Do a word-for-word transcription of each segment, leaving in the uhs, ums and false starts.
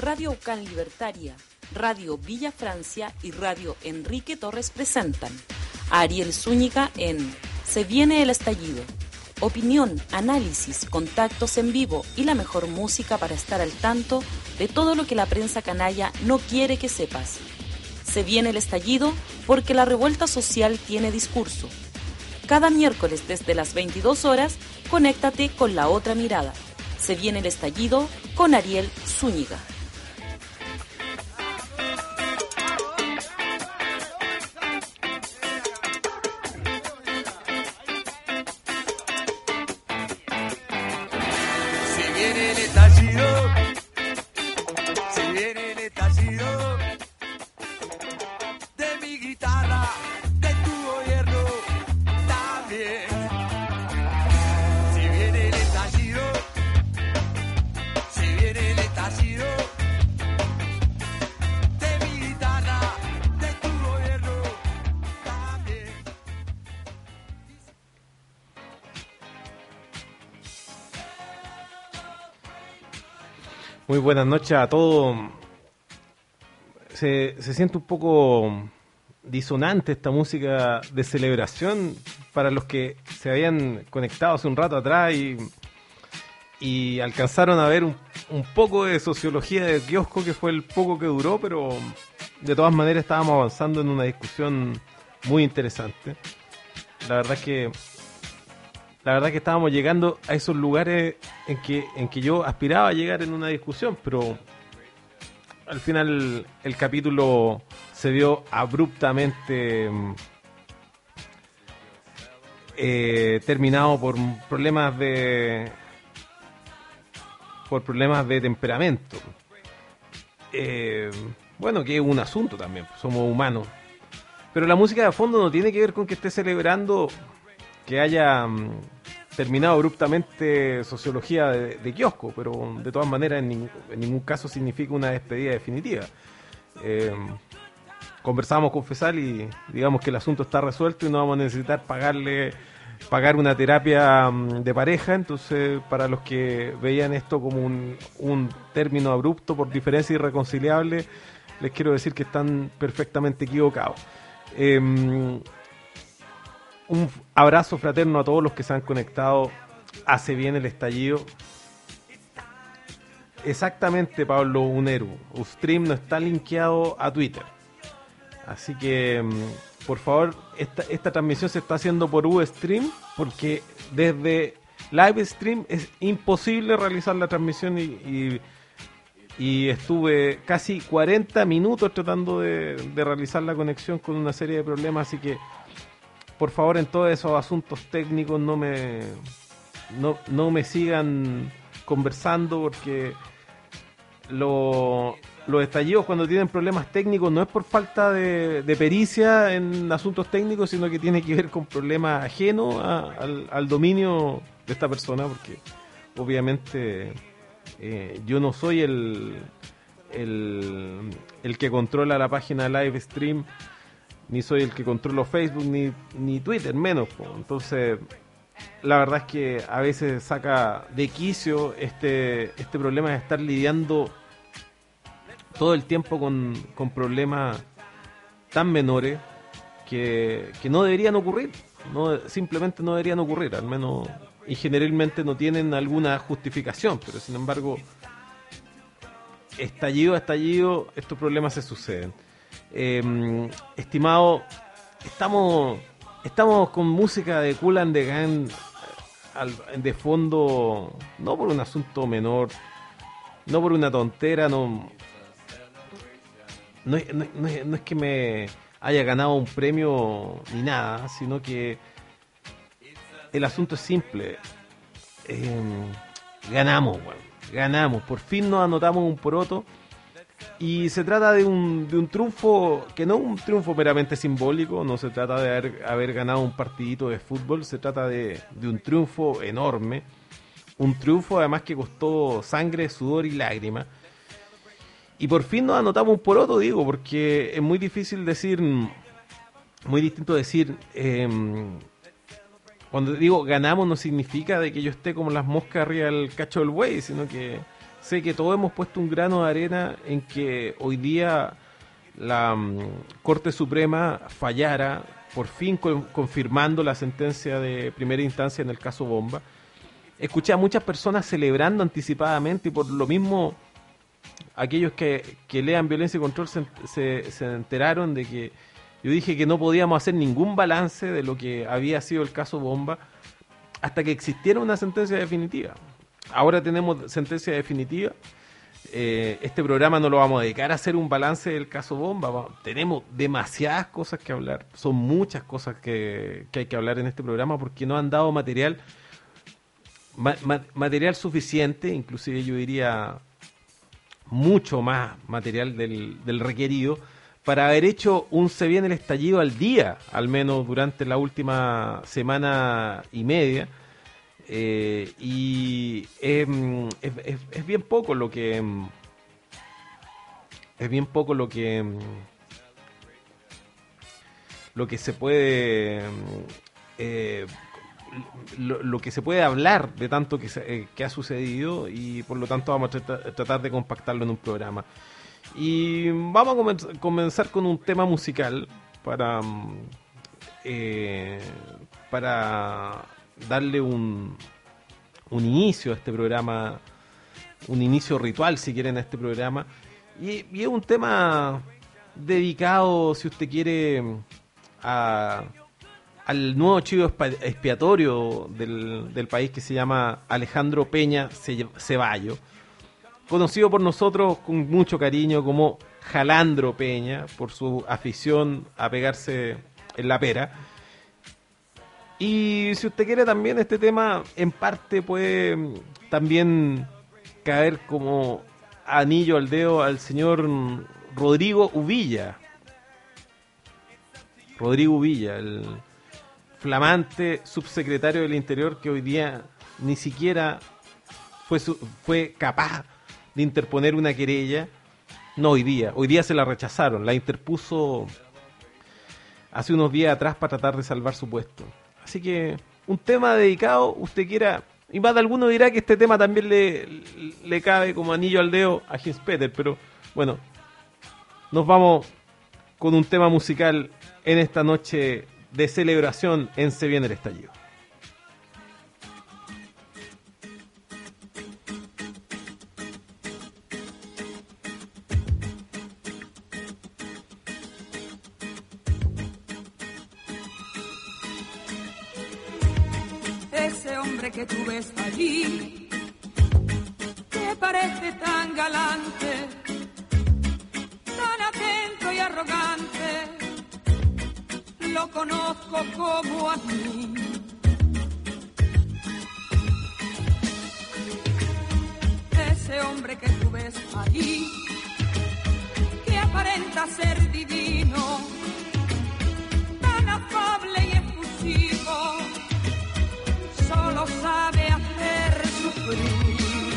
Radio Aucán Libertaria, Radio Villa Francia y Radio Enrique Torres presentan a Ariel Zúñiga en Se viene el estallido. Opinión, análisis, contactos en vivo y la mejor música para estar al tanto de todo lo que la prensa canalla no quiere que sepas. Se viene el estallido porque la revuelta social tiene discurso. Cada miércoles desde las veintidós horas, conéctate con La Otra Mirada. Se viene el estallido con Ariel Zúñiga. Si viene el estallido, si viene el estallido de mi guitarra, de tu gobierno también. Si viene el estallido, si viene el estallido de mi guitarra, de tu gobierno también. Muy buenas noches a todos. Se, se siente un poco disonante esta música de celebración para los que se habían conectado hace un rato atrás y, y alcanzaron a ver un, un poco de sociología del kiosco, que fue el poco que duró, pero de todas maneras estábamos avanzando en una discusión muy interesante. La verdad es que La verdad que estábamos llegando a esos lugares en que en que yo aspiraba a llegar en una discusión, pero al final el capítulo se vio abruptamente eh, terminado por problemas de por problemas de temperamento. Eh, bueno, que es un asunto también, somos humanos. Pero la música de fondo no tiene que ver con que esté celebrando que haya um, terminado abruptamente Sociología de, de kiosco, pero de todas maneras en, ning- en ningún caso significa una despedida definitiva. Eh, conversamos con Fesal y digamos que el asunto está resuelto y no vamos a necesitar pagarle pagar una terapia um, de pareja. Entonces, para los que veían esto como un, un término abrupto por diferencia irreconciliable, les quiero decir que están perfectamente equivocados. Eh, Un abrazo fraterno a todos los que se han conectado. Hace bien el estallido. Exactamente, Pablo Uneru. Ustream no está linkeado a Twitter. Así que, por favor, esta, esta transmisión se está haciendo por Ustream, porque desde Livestream es imposible realizar la transmisión y, y, y estuve casi cuarenta minutos tratando de, de realizar la conexión con una serie de problemas, así que por favor, en todos esos asuntos técnicos no me no, no me sigan conversando, porque lo, los estallidos cuando tienen problemas técnicos no es por falta de, de pericia en asuntos técnicos, sino que tiene que ver con problemas ajenos a, al, al dominio de esta persona, porque obviamente eh, yo no soy el, el, el que controla la página Livestream, ni soy el que controlo Facebook, ni, ni Twitter, menos. Po. Entonces, la verdad es que a veces saca de quicio este, este problema de estar lidiando todo el tiempo con, con problemas tan menores que, que no deberían ocurrir. No, simplemente no deberían ocurrir, al menos, y generalmente no tienen alguna justificación, pero sin embargo, estallido a estallido, estos problemas se suceden. Eh, estimado, estamos estamos con música de Kool and the Gang al, de fondo, no por un asunto menor, no por una tontera, no no, no, no, es, no es que me haya ganado un premio ni nada, sino que el asunto es simple. Eh, ganamos, bueno, ganamos, por fin nos anotamos un poroto. Y se trata de un, de un triunfo que no es un triunfo meramente simbólico, no se trata de haber, haber ganado un partidito de fútbol, se trata de, de un triunfo enorme, un triunfo además que costó sangre, sudor y lágrimas. Y por fin nos anotamos un poroto, digo, porque es muy difícil decir, muy distinto decir, eh, cuando digo ganamos no significa de que yo esté como las moscas arriba del cacho del buey, sino que sé que todos hemos puesto un grano de arena en que hoy día la um, Corte Suprema fallara, por fin con, confirmando la sentencia de primera instancia en el caso Bomba. Escuché a muchas personas celebrando anticipadamente, y por lo mismo aquellos que, que lean Violencia y Control se, se, se enteraron de que yo dije que no podíamos hacer ningún balance de lo que había sido el caso Bomba hasta que existiera una sentencia definitiva. Ahora tenemos sentencia definitiva. Eh, este programa no lo vamos a dedicar a hacer un balance del caso Bomba. Vamos, tenemos demasiadas cosas que hablar. Son muchas cosas que, que hay que hablar en este programa porque no han dado material ma, ma, material suficiente, inclusive yo diría mucho más material del, del requerido, para haber hecho un Se Viene el Estallido al día, al menos durante la última semana y media. Eh, y eh, es, es, es bien poco lo que es bien poco lo que lo que se puede eh, lo, lo que se puede hablar de tanto que, se, eh, que ha sucedido, y por lo tanto vamos a tratar, tratar de compactarlo en un programa. Y vamos a comenzar, comenzar con un tema musical para eh, para darle un, un inicio a este programa, un inicio ritual, si quieren, a este programa. Y, y es un tema dedicado, si usted quiere, a, al nuevo chivo expiatorio del, del país, que se llama Alejandro Peña Ceballo, conocido por nosotros con mucho cariño como Jalandro Peña, por su afición a pegarse en la pera. Y si usted quiere también, este tema en parte puede también caer como anillo al dedo al señor Rodrigo Uvilla. Rodrigo Uvilla, el flamante subsecretario del Interior, que hoy día ni siquiera fue, su, fue capaz de interponer una querella. No hoy día, hoy día se la rechazaron, la interpuso hace unos días atrás para tratar de salvar su puesto. Así que un tema dedicado, usted quiera, y más de alguno dirá que este tema también le, le cabe como anillo al dedo a Jens Peter, pero bueno, nos vamos con un tema musical en esta noche de celebración en Se Viene el Estallido. Ese hombre que tú ves allí, que parece tan galante, tan atento y arrogante, lo conozco como a mí. Ese hombre que tú ves allí, que aparenta ser divino, tan afable y efusivo, solo sabe hacer sufrir.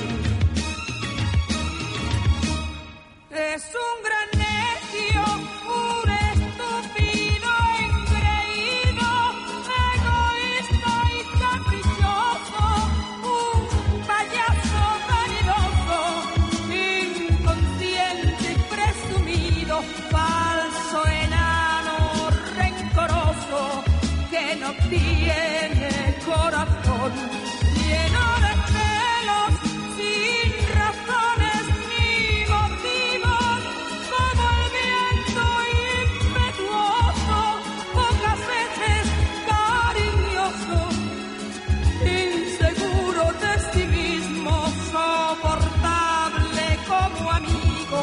Es un gran necio, un estúpido engreído, egoísta y caprichoso, un payaso vanidoso, inconsciente y presumido, falso, enano, rencoroso, que no tiene corazón, lleno de celos, sin razones ni motivos, como el viento impetuoso, pocas veces cariñoso, inseguro de sí mismo, soportable como amigo,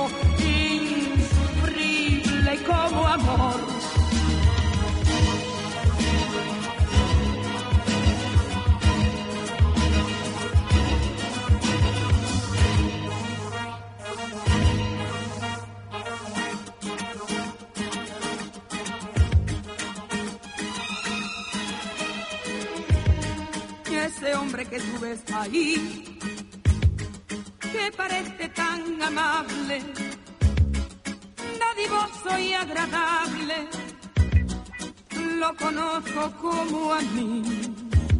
insufrible como amor. Ese hombre que tú ves ahí, que parece tan amable, dadivoso y agradable, lo conozco como a mí.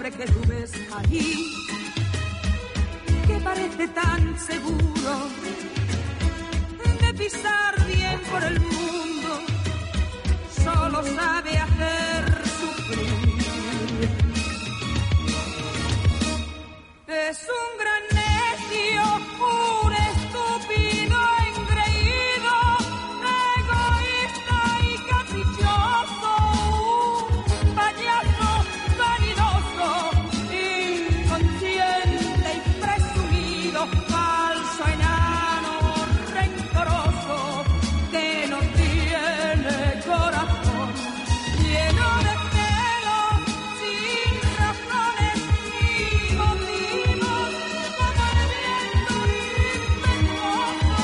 hombre que tú ves allí, que parece tan seguro de pisar bien por el mundo, solo sabe hacer sufrir. Es un gran necio, un estúpido engreído, egoísta y caprichoso, un payaso vanidoso, inconsciente y presumido, falso enano rencoroso, que no tiene corazón, lleno de celos, sin razones ni motivos, como el viento impetuoso.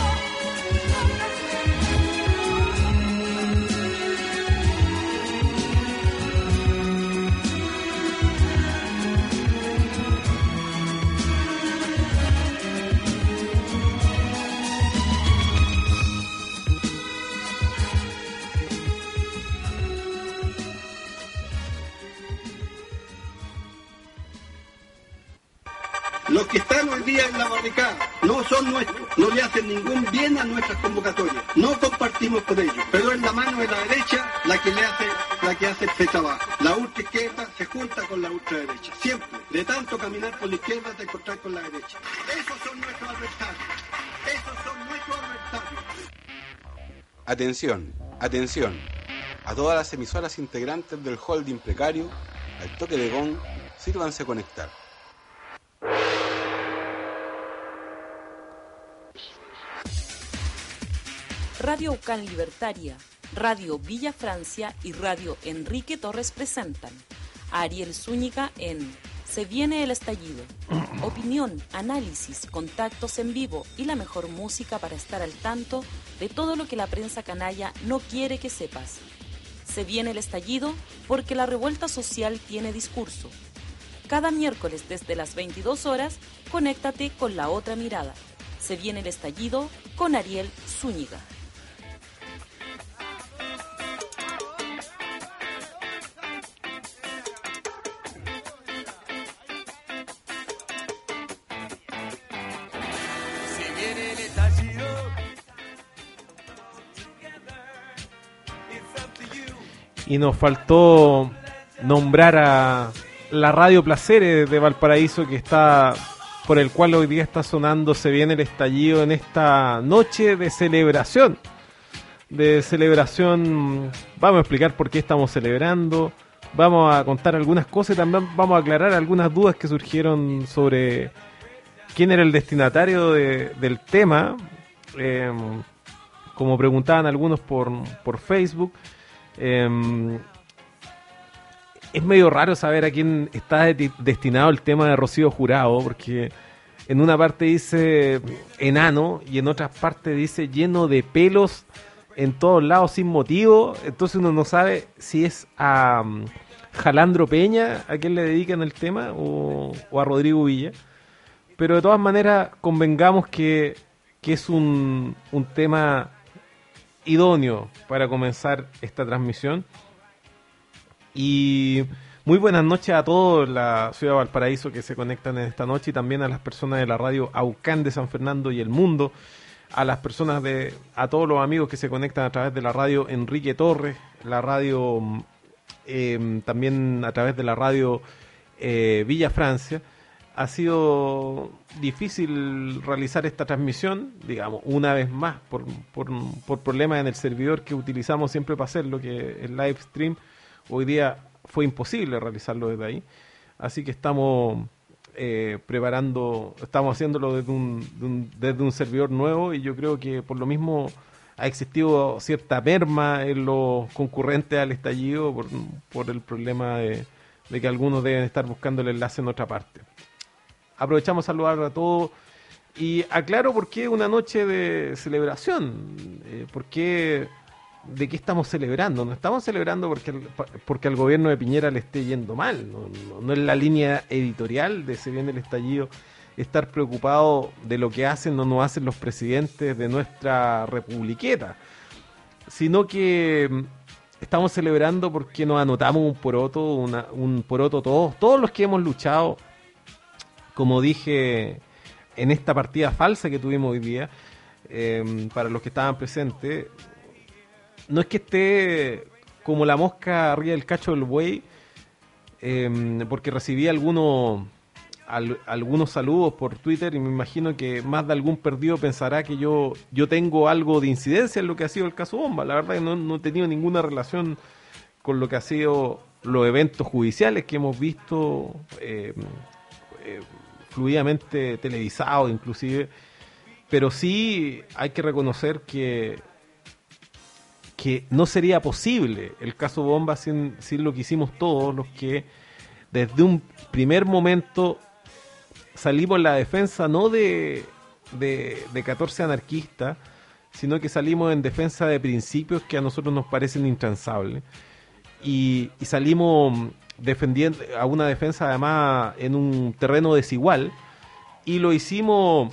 Los que están hoy día en la barricada no son nuestros, no le hacen ningún bien a nuestras convocatorias, no compartimos con ellos, pero es la mano de la derecha la que le hace, la que hace el trabajo. La ultraizquierda se junta con la ultraderecha, siempre. De tanto caminar por la izquierda te encontrás con la derecha. Esos son nuestros adversarios, esos son nuestros adversarios. Atención, atención, a todas las emisoras integrantes del holding precario, al toque de gong, sírvanse a conectar. Radio Ucán Libertaria, Radio Villa Francia y Radio Enrique Torres presentan a Ariel Zúñiga en Se viene el estallido. Opinión, análisis, contactos en vivo y la mejor música para estar al tanto de todo lo que la prensa canalla no quiere que sepas. Se viene el estallido porque la revuelta social tiene discurso. Cada miércoles desde las veintidós horas, conéctate con La Otra Mirada. Se viene el estallido con Ariel Zúñiga. Si viene el estallido, Y nos faltó nombrar a la Radio Placeres de Valparaíso, que está, por el cual hoy día está sonando Se viene el estallido en esta noche de celebración. De celebración, vamos a explicar por qué estamos celebrando, vamos a contar algunas cosas y también vamos a aclarar algunas dudas que surgieron sobre quién era el destinatario de, del tema, eh, como preguntaban algunos por, por Facebook. Eh, es medio raro saber a quién está de- destinado el tema de Rocío Jurado, porque en una parte dice enano y en otras partes dice lleno de pelos en todos lados sin motivo. Entonces uno no sabe si es a um, Jalandro Peña a quien le dedican el tema o, o a Rodrigo Villa. Pero de todas maneras convengamos que, que es un, un tema idóneo para comenzar esta transmisión. Y muy buenas noches a todos la ciudad de Valparaíso que se conectan en esta noche y también a las personas de la radio Aucán de San Fernando y El Mundo, a las personas de, a todos los amigos que se conectan a través de la radio Enrique Torres, la radio eh, también a través de la radio eh, Villa Francia. Ha sido difícil realizar esta transmisión, digamos, una vez más, por, por, por problemas en el servidor que utilizamos siempre para hacerlo, que el live stream. Hoy día fue imposible realizarlo desde ahí, así que estamos eh, preparando, estamos haciéndolo desde un, de un, desde un servidor nuevo, y yo creo que por lo mismo ha existido cierta merma en los concurrentes al estallido por, por el problema de, de que algunos deben estar buscando el enlace en otra parte. Aprovechamos a saludar a todos y aclaro por qué una noche de celebración, eh, por qué... ¿De qué estamos celebrando? No estamos celebrando porque, el- porque al gobierno de Piñera le esté yendo mal. No, no, no es la línea editorial de Se viene el estallido estar preocupado de lo que hacen o no hacen los presidentes de nuestra republiqueta, sino que mm, estamos celebrando porque nos anotamos un poroto, una, un poroto todos, todos los que hemos luchado, como dije en esta partida falsa que tuvimos hoy día, eh, para los que estaban presentes, no es que esté como la mosca arriba del cacho del buey, eh, porque recibí algunos al, algunos saludos por Twitter y me imagino que más de algún perdido pensará que yo yo tengo algo de incidencia en lo que ha sido el caso Bomba. La verdad es que no, no he tenido ninguna relación con lo que ha sido los eventos judiciales que hemos visto, eh, eh, fluidamente televisados inclusive, pero sí hay que reconocer que que no sería posible el caso Bomba sin, sin lo que hicimos todos los que desde un primer momento salimos en la defensa no de, de, de catorce anarquistas, sino que salimos en defensa de principios que a nosotros nos parecen intransables y, y salimos defendiendo a una defensa además en un terreno desigual y lo hicimos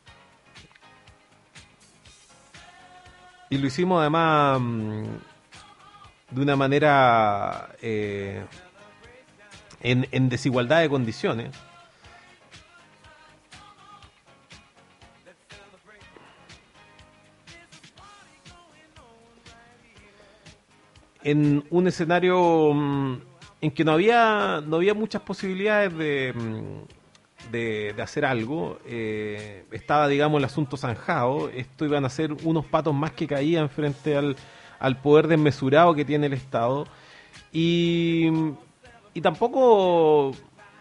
y lo hicimos además de una manera eh, en, en desigualdad de condiciones. En un escenario mmm, en que no había no había muchas posibilidades de, de, de hacer algo, eh, estaba, digamos, el asunto zanjado. Esto iban a ser unos patos más que caían frente al, al poder desmesurado que tiene el Estado. Y, y tampoco...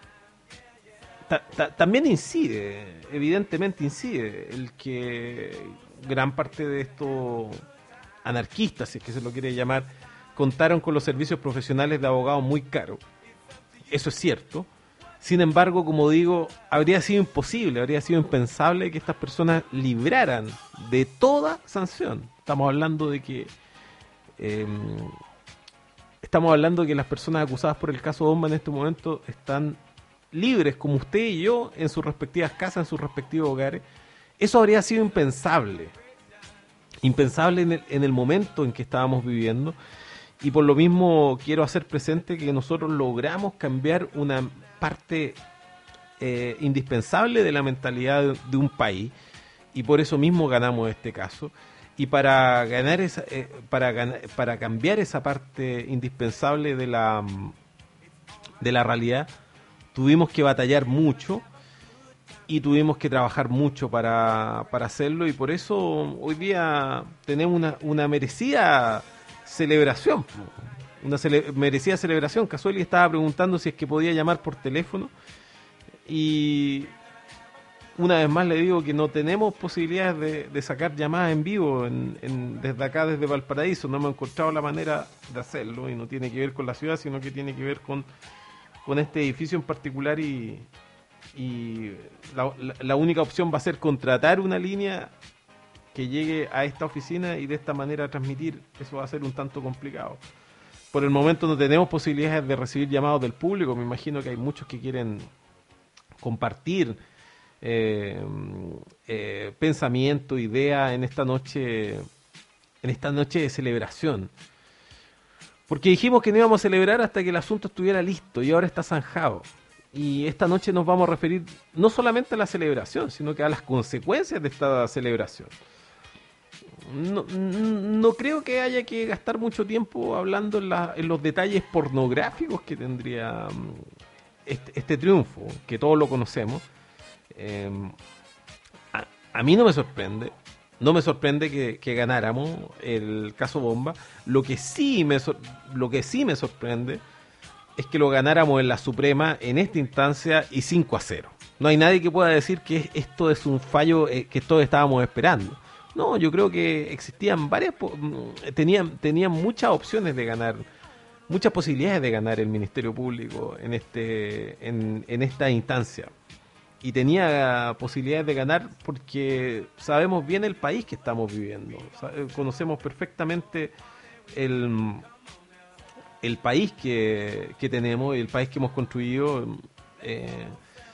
Ta, ta, también incide, evidentemente incide, el que gran parte de estos anarquistas, si es que se lo quiere llamar, contaron con los servicios profesionales de abogados muy caros. Eso es cierto. Sin embargo, como digo, habría sido imposible, habría sido impensable que estas personas libraran de toda sanción. Estamos hablando de que eh, estamos hablando de que las personas acusadas por el caso Bomba en este momento están libres, como usted y yo, en sus respectivas casas, en sus respectivos hogares. Eso habría sido impensable. Impensable en el, en el momento en que estábamos viviendo. Y por lo mismo quiero hacer presente que nosotros logramos cambiar una parte eh, indispensable de la mentalidad de, de un país y por eso mismo ganamos este caso. Y para ganar esa, eh, para gan- para cambiar esa parte indispensable de la de la realidad tuvimos que batallar mucho y tuvimos que trabajar mucho para, para hacerlo, y por eso hoy día tenemos una, una merecida celebración, una cele- merecida celebración. Casueli estaba preguntando si es que podía llamar por teléfono y una vez más le digo que no tenemos posibilidades de, de sacar llamadas en vivo en, en, desde acá, desde Valparaíso. No hemos encontrado la manera de hacerlo y no tiene que ver con la ciudad, sino que tiene que ver con, con este edificio en particular y, y la, la, la única opción va a ser contratar una línea que llegue a esta oficina y de esta manera transmitir. Eso va a ser un tanto complicado. Por el momento no tenemos posibilidades de recibir llamados del público. Me imagino que hay muchos que quieren compartir eh, eh, pensamiento, idea en esta noche, en esta noche de celebración. Porque dijimos que no íbamos a celebrar hasta que el asunto estuviera listo y ahora está zanjado. Y esta noche nos vamos a referir no solamente a la celebración, sino que a las consecuencias de esta celebración. No, no creo que haya que gastar mucho tiempo hablando en, la, en los detalles pornográficos que tendría este, este triunfo, que todos lo conocemos. Eh, a, a mí no me sorprende, no me sorprende que, que ganáramos el caso Bomba. Lo que sí me sor, lo que sí me sorprende es que lo ganáramos en la Suprema en esta instancia y cinco a cero. No hay nadie que pueda decir que esto es un fallo eh, que todos estábamos esperando. No, yo creo que existían varias, tenían, tenían muchas opciones de ganar, muchas posibilidades de ganar el Ministerio Público en este, en, en esta instancia. Y tenía posibilidades de ganar porque sabemos bien el país que estamos viviendo. Conocemos perfectamente el, el país que, que tenemos, el país que hemos construido. Eh,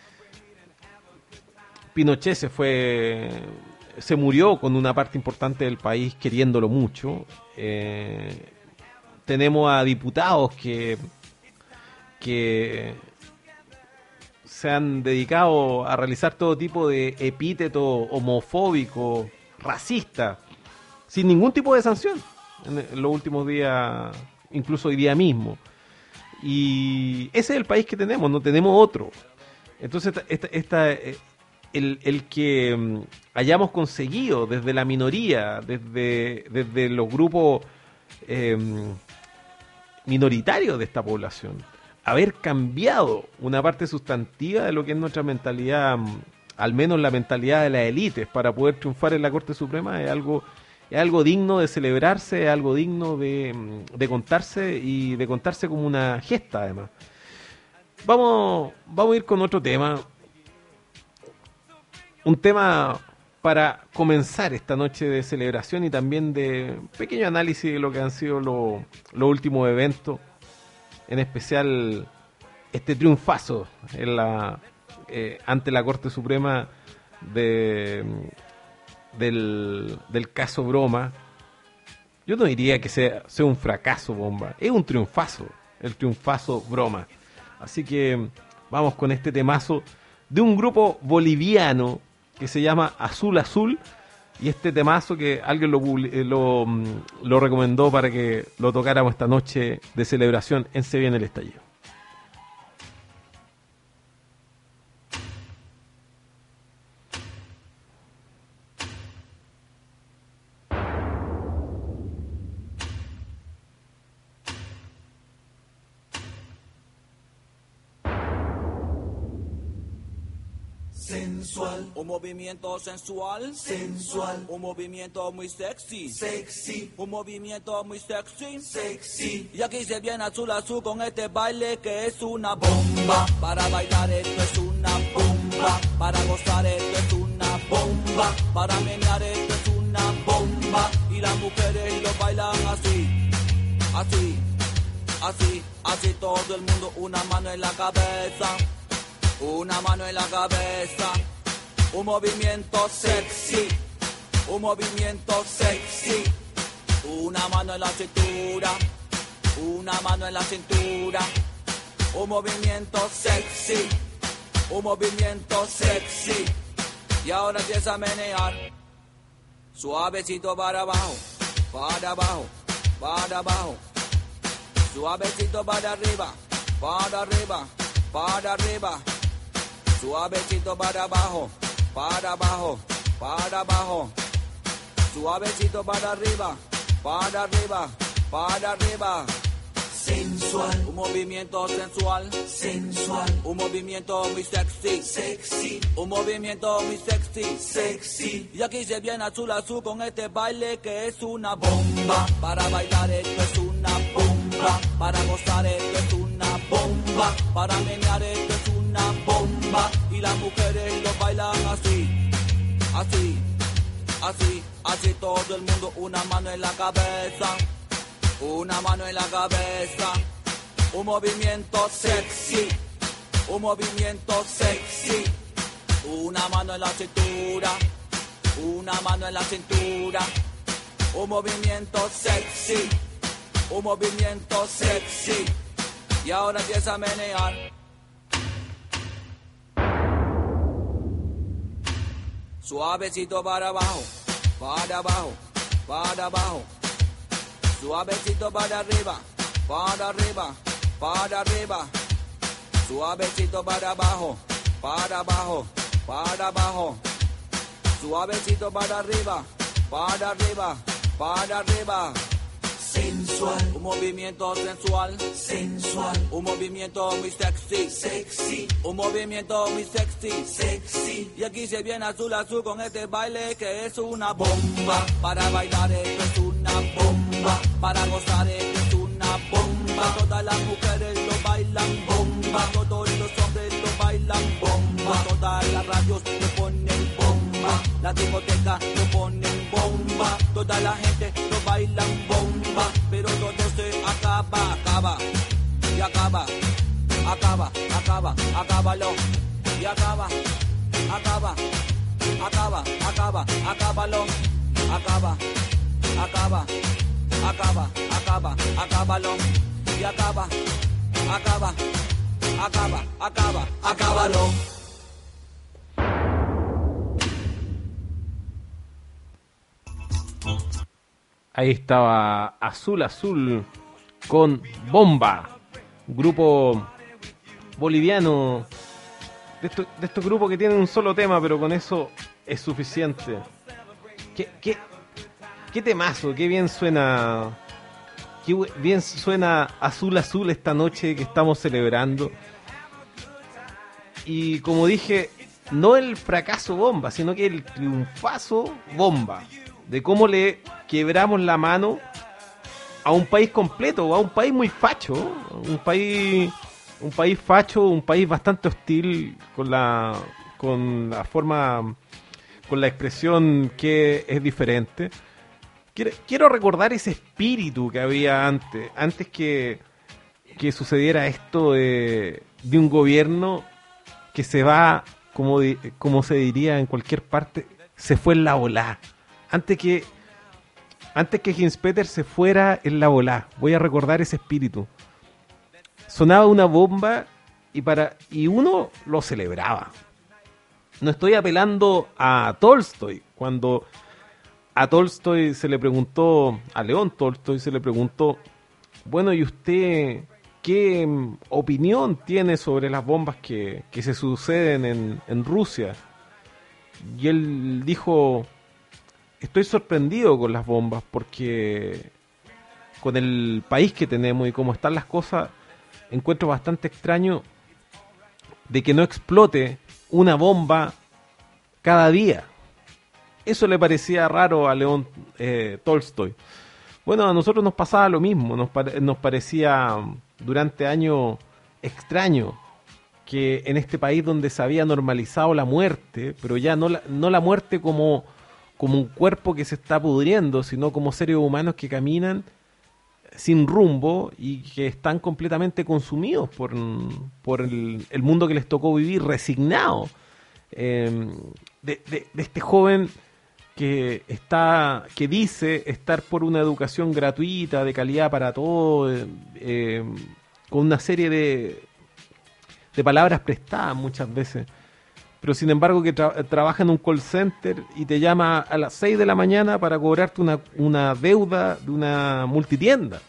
Pinochet se fue... se murió con una parte importante del país queriéndolo mucho. Eh, tenemos a diputados que, que se han dedicado a realizar todo tipo de epítetos homofóbicos, racistas, sin ningún tipo de sanción en, en los últimos días, incluso hoy día mismo. Y ese es el país que tenemos, no tenemos otro. Entonces, esta, esta, esta, el, el que um, hayamos conseguido desde la minoría, desde, desde los grupos eh, minoritarios de esta población, haber cambiado una parte sustantiva de lo que es nuestra mentalidad, al menos la mentalidad de las élites, para poder triunfar en la Corte Suprema, es algo, es algo digno de celebrarse, es algo digno de, de contarse y de contarse como una gesta, además. Vamos, vamos a ir con otro tema, un tema para comenzar esta noche de celebración y también de pequeño análisis de lo que han sido los, los últimos eventos, en especial este triunfazo en la, eh, ante la Corte Suprema de, del, del caso Broma. Yo no diría que sea, sea un fracaso, Bomba, es un triunfazo, el triunfazo Broma. Así que vamos con este temazo de un grupo boliviano que se llama Azul Azul, y este temazo que alguien lo, lo, lo recomendó para que lo tocáramos esta noche de celebración en Se Viene el Estallido. Sensual, un movimiento sensual, sensual, un movimiento muy sexy, sexy, un movimiento muy sexy, sexy. Y aquí se viene Azul Azul con este baile que es una bomba. Para bailar esto es una bomba, para gozar esto es una bomba, para menear esto es una bomba. Y las mujeres lo bailan así, así, así, así todo el mundo, una mano en la cabeza. Una mano en la cabeza, un movimiento sexy, un movimiento sexy. Una mano en la cintura, una mano en la cintura. Un movimiento sexy, un movimiento sexy. Y ahora empieza a menear, suavecito para abajo, para abajo, para abajo. Suavecito para arriba, para arriba, para arriba. Suavecito para abajo, para abajo, para abajo. Suavecito para arriba, para arriba, para arriba. Sensual, un movimiento sensual, sensual, un movimiento muy sexy, sexy, un movimiento muy sexy, sexy. Y aquí se viene Azul Azul con este baile que es una bomba. Para bailar esto es una bomba, para gozar esto es una bomba, para menear esto es una bomba. Y las mujeres lo bailan así, así, así, así todo el mundo, una mano en la cabeza. Una mano en la cabeza, un movimiento sexy, un movimiento sexy. Una mano en la cintura, una mano en la cintura. Un movimiento sexy, un movimiento sexy. Y ahora empieza a menear. Suavecito para abajo, para abajo, para abajo. Suavecito para arriba, para arriba, para arriba. Suavecito para abajo, para abajo, para abajo. Suavecito para arriba, para arriba, para arriba. Sensual, un movimiento sensual, sensual, un movimiento muy sexy, sexy, un movimiento muy sexy, sexy. Y aquí se viene Azul Azul con este baile que es una bomba. Para bailar esto es una bomba, para gozar esto es una bomba. Todas las mujeres lo bailan bomba, todos los hombres lo bailan bomba. Todas las radios lo ponen bomba, la discoteca lo ponen bomba. Toda la gente lo bailan bomba, pero todo se acaba, acaba, y acaba, acaba, acaba, acábalo, y acaba, acaba, acaba, acaba, acábalo, acaba, acaba, acaba, acaba, acábalo. Y acaba, acaba, acaba, acaba, acábalo. Ahí estaba Azul Azul con Bomba, grupo boliviano, de estos de estos grupos que tienen un solo tema, pero con eso es suficiente. ¿Qué, qué, qué temazo? Qué bien suena, qué bien suena Azul Azul esta noche que estamos celebrando. Y como dije, no el fracaso Bomba, sino que el triunfazo Bomba, de cómo le quebramos la mano a un país completo, a un país muy facho, un país un país facho, un país bastante hostil con la con la forma, con la expresión que es diferente. Quiero, quiero recordar ese espíritu que había antes, antes que, que sucediera esto de, de un gobierno que se va, como, di, como se diría en cualquier parte, se fue en la volá. Antes que antes que Hinspeter se fuera en la volá, voy a recordar ese espíritu. Sonaba una bomba y para y uno lo celebraba. No estoy apelando a Tolstoy. Cuando a Tolstoy se le preguntó, a León Tolstoy se le preguntó, bueno, ¿y usted qué opinión tiene sobre las bombas que, que se suceden en, en Rusia? Y él dijo, estoy sorprendido con las bombas porque con el país que tenemos y cómo están las cosas, encuentro bastante extraño de que no explote una bomba cada día. Eso le parecía raro a León eh, Tolstoy. Bueno, a nosotros nos pasaba lo mismo, nos, pare- nos parecía durante años extraño que en este país donde se había normalizado la muerte, pero ya no la, no la muerte como, como un cuerpo que se está pudriendo, sino como seres humanos que caminan sin rumbo y que están completamente consumidos por, por el, el mundo que les tocó vivir, resignados. Eh, de, de, de este joven que está, que dice estar por una educación gratuita, de calidad para todos, eh, eh, con una serie de, de palabras prestadas muchas veces, pero sin embargo que tra- trabaja en un call center y te llama a las seis de la mañana para cobrarte una, una deuda de una multitienda.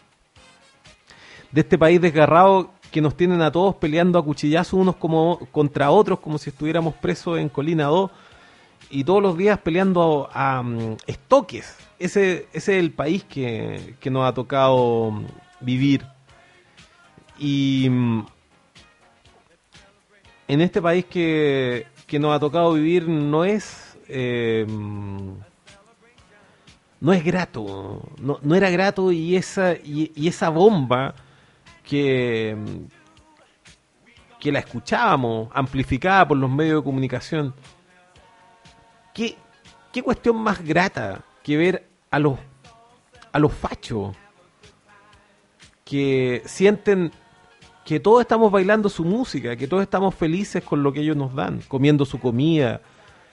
De este país desgarrado que nos tienen a todos peleando a cuchillazos unos como contra otros, como si estuviéramos presos en Colina dos, y todos los días peleando a, a um, estoques. Ese, ese es el país que, que nos ha tocado um, vivir. Y um, en este país que, que nos ha tocado vivir no es eh, no es grato, no, no era grato, y esa, y, y esa bomba que, que la escuchábamos amplificada por los medios de comunicación. ¿Qué, qué cuestión más grata que ver a los a los fachos que sienten que todos estamos bailando su música, que todos estamos felices con lo que ellos nos dan, comiendo su comida,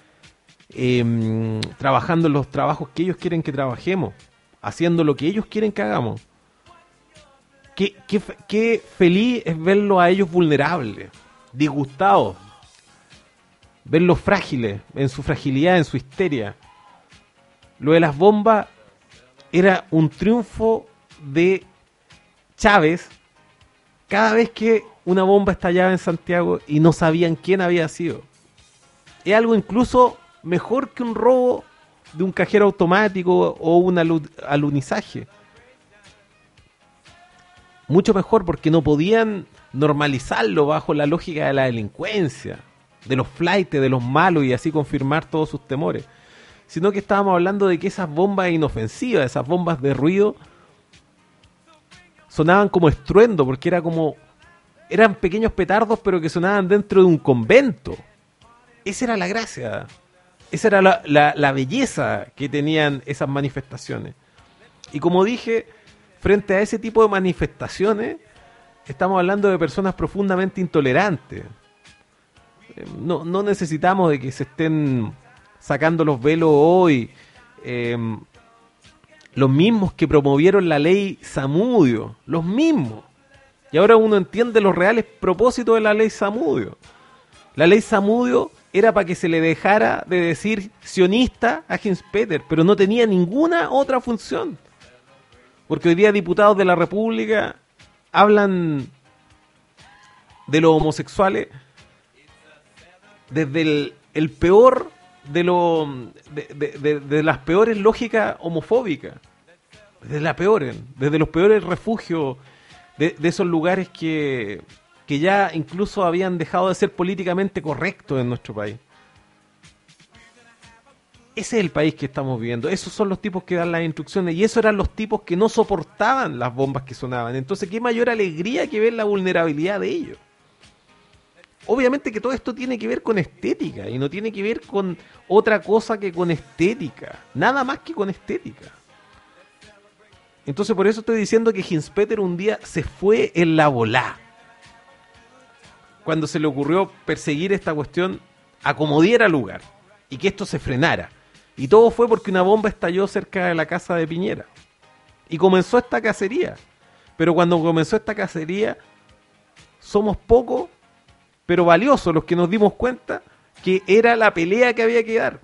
eh, trabajando en los trabajos que ellos quieren que trabajemos, haciendo lo que ellos quieren que hagamos? Qué, qué, qué feliz es verlos a ellos vulnerables, disgustados, verlos frágiles, en su fragilidad, en su histeria. Lo de las bombas era un triunfo de Chávez cada vez que una bomba estallaba en Santiago y no sabían quién había sido. Es algo incluso mejor que un robo de un cajero automático o un alu- alunizaje. Mucho mejor, porque no podían normalizarlo bajo la lógica de la delincuencia, de los flaites, de los malos, y así confirmar todos sus temores. Sino que estábamos hablando de que esas bombas inofensivas, esas bombas de ruido, sonaban como estruendo, porque era como eran pequeños petardos, pero que sonaban dentro de un convento. Esa era la gracia, esa era la, la, la belleza que tenían esas manifestaciones. Y como dije, frente a ese tipo de manifestaciones, estamos hablando de personas profundamente intolerantes. No, no necesitamos de que se estén sacando los velos hoy, eh, los mismos que promovieron la ley Zamudio, los mismos. Y ahora uno entiende los reales propósitos de la ley Zamudio. La ley Zamudio era para que se le dejara de decir sionista a Hinspeter, pero no tenía ninguna otra función. Porque hoy día diputados de la República hablan de los homosexuales desde el, el peor de, lo, de, de, de, de las peores lógicas homofóbicas, desde la peor, desde los peores refugios de, de esos lugares que, que ya incluso habían dejado de ser políticamente correctos en nuestro país. Ese es el país que estamos viviendo. Esos son los tipos que dan las instrucciones. Y esos eran los tipos que no soportaban las bombas que sonaban. Entonces, qué mayor alegría que ver la vulnerabilidad de ellos. Obviamente que todo esto tiene que ver con estética. Y no tiene que ver con otra cosa que con estética. Nada más que con estética. Entonces, por eso estoy diciendo que Hinspeter un día se fue en la volá. Cuando se le ocurrió perseguir esta cuestión a como diera lugar. Y que esto se frenara. Y todo fue porque una bomba estalló cerca de la casa de Piñera. Y comenzó esta cacería. Pero cuando comenzó esta cacería, somos pocos, pero valiosos los que nos dimos cuenta que era la pelea que había que dar.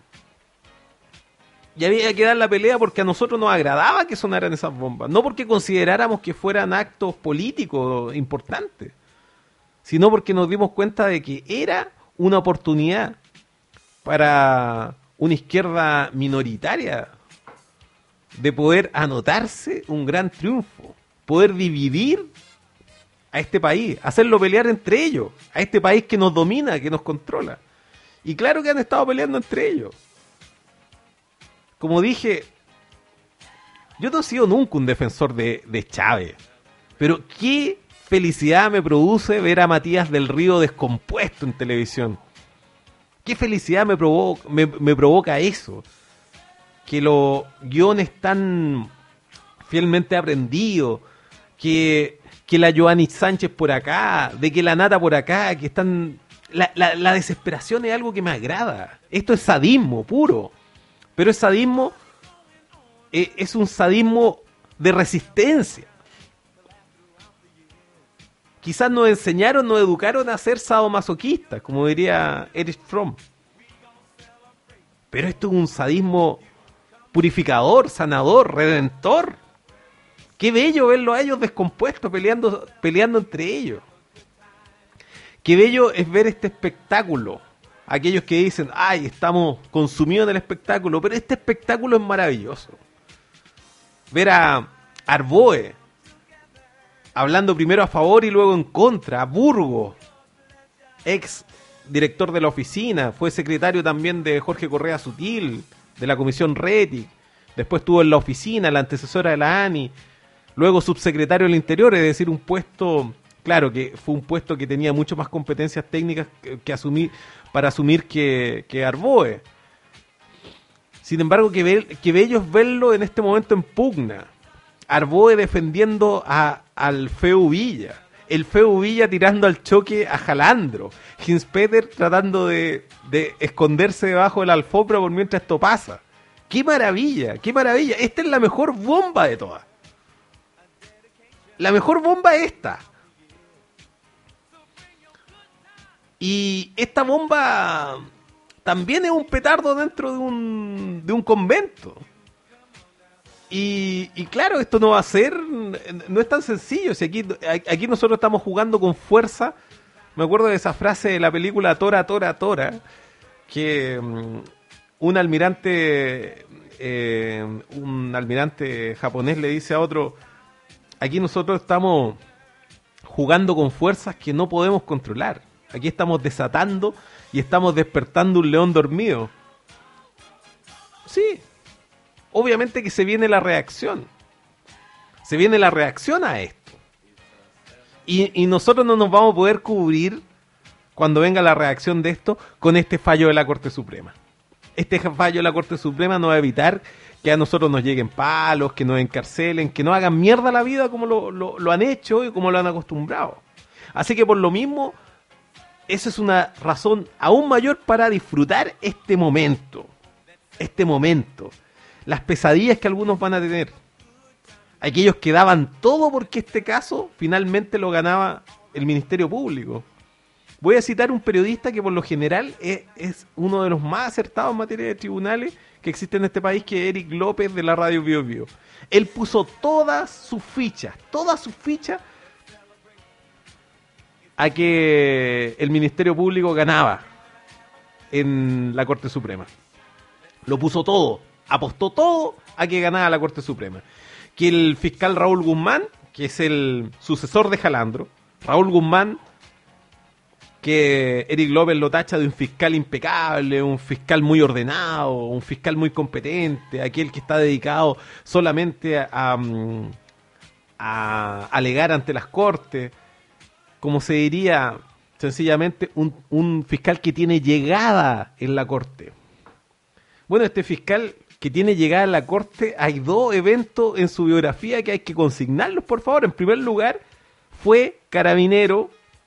Y había que dar la pelea porque a nosotros nos agradaba que sonaran esas bombas. No porque consideráramos que fueran actos políticos importantes, sino porque nos dimos cuenta de que era una oportunidad para una izquierda minoritaria de poder anotarse un gran triunfo, poder dividir a este país, hacerlo pelear entre ellos, a este país que nos domina, que nos controla. Y claro que han estado peleando entre ellos. Como dije, yo no he sido nunca un defensor de, de Chávez, pero qué felicidad me produce ver a Matías del Río descompuesto en televisión. Qué felicidad me provoca, me, me provoca eso. Que los guiones están fielmente aprendidos, que, que la Joanny Sánchez por acá, de que la Nata por acá, que están... La, la, la desesperación es algo que me agrada. Esto es sadismo puro. Pero es sadismo, eh, es un sadismo de resistencia. Quizás nos enseñaron, nos educaron a ser sadomasoquistas, como diría Erich Fromm. Pero esto es un sadismo purificador, sanador, redentor. Qué bello verlo a ellos descompuestos, peleando, peleando entre ellos. Qué bello es ver este espectáculo. Aquellos que dicen, ay, estamos consumidos en el espectáculo, pero este espectáculo es maravilloso. Ver a Arboe hablando primero a favor y luego en contra, a Burgos, ex director de la oficina, fue secretario también de Jorge Correa Sutil, de la Comisión Rettig, después estuvo en la oficina, la antecesora de la ANI, luego subsecretario del Interior, es decir, un puesto, claro, que fue un puesto que tenía mucho más competencias técnicas que, que asumir, para asumir que, que Arboe. Sin embargo, que, ve, que bello es verlo en este momento en pugna. Arboe defendiendo a, al Feu Villa, el Feu Villa tirando al choque a Jalandro, Hinspeter tratando de, de esconderse debajo de la alfombra por mientras esto pasa. ¡Qué maravilla! ¡Qué maravilla! Esta es la mejor bomba de todas. La mejor bomba es esta. Y esta bomba también es un petardo dentro de un, de un convento. Y, y claro, esto no va a ser, no es tan sencillo. Si aquí, aquí nosotros estamos jugando con fuerza. Me acuerdo de esa frase de la película Tora, Tora, Tora, que um, un almirante, eh, un almirante japonés le dice a otro, aquí nosotros estamos jugando con fuerzas que no podemos controlar. Aquí estamos desatando y estamos despertando un león dormido. Sí. Obviamente que se viene la reacción. Se viene la reacción a esto. Y, y nosotros no nos vamos a poder cubrir cuando venga la reacción de esto con este fallo de la Corte Suprema. Este fallo de la Corte Suprema nos va a evitar que a nosotros nos lleguen palos, que nos encarcelen, que nos hagan mierda la vida como lo, lo, lo han hecho y como lo han acostumbrado. Así que por lo mismo, esa es una razón aún mayor para disfrutar este momento. Este momento. Las pesadillas que algunos van a tener, aquellos que daban todo porque este caso finalmente lo ganaba el Ministerio Público. Voy a citar un periodista que por lo general es, es uno de los más acertados en materia de tribunales que existe en este país, que es Eric López de la radio Bio Bio. Él puso todas sus fichas, todas sus fichas a que el Ministerio Público ganaba en la Corte Suprema. Lo puso todo, apostó todo a que ganaba la Corte Suprema. Que el fiscal Raúl Guzmán, que es el sucesor de Jalandro, Raúl Guzmán, que Eric López lo tacha de un fiscal impecable, un fiscal muy ordenado, un fiscal muy competente, aquel que está dedicado solamente a, a, a alegar ante las Cortes, como se diría sencillamente, un, un fiscal que tiene llegada en la Corte. Bueno, este fiscal que tiene llegada en la Corte, hay dos eventos en su biografía que hay que consignarlos, por favor. En primer lugar, fue carabinero.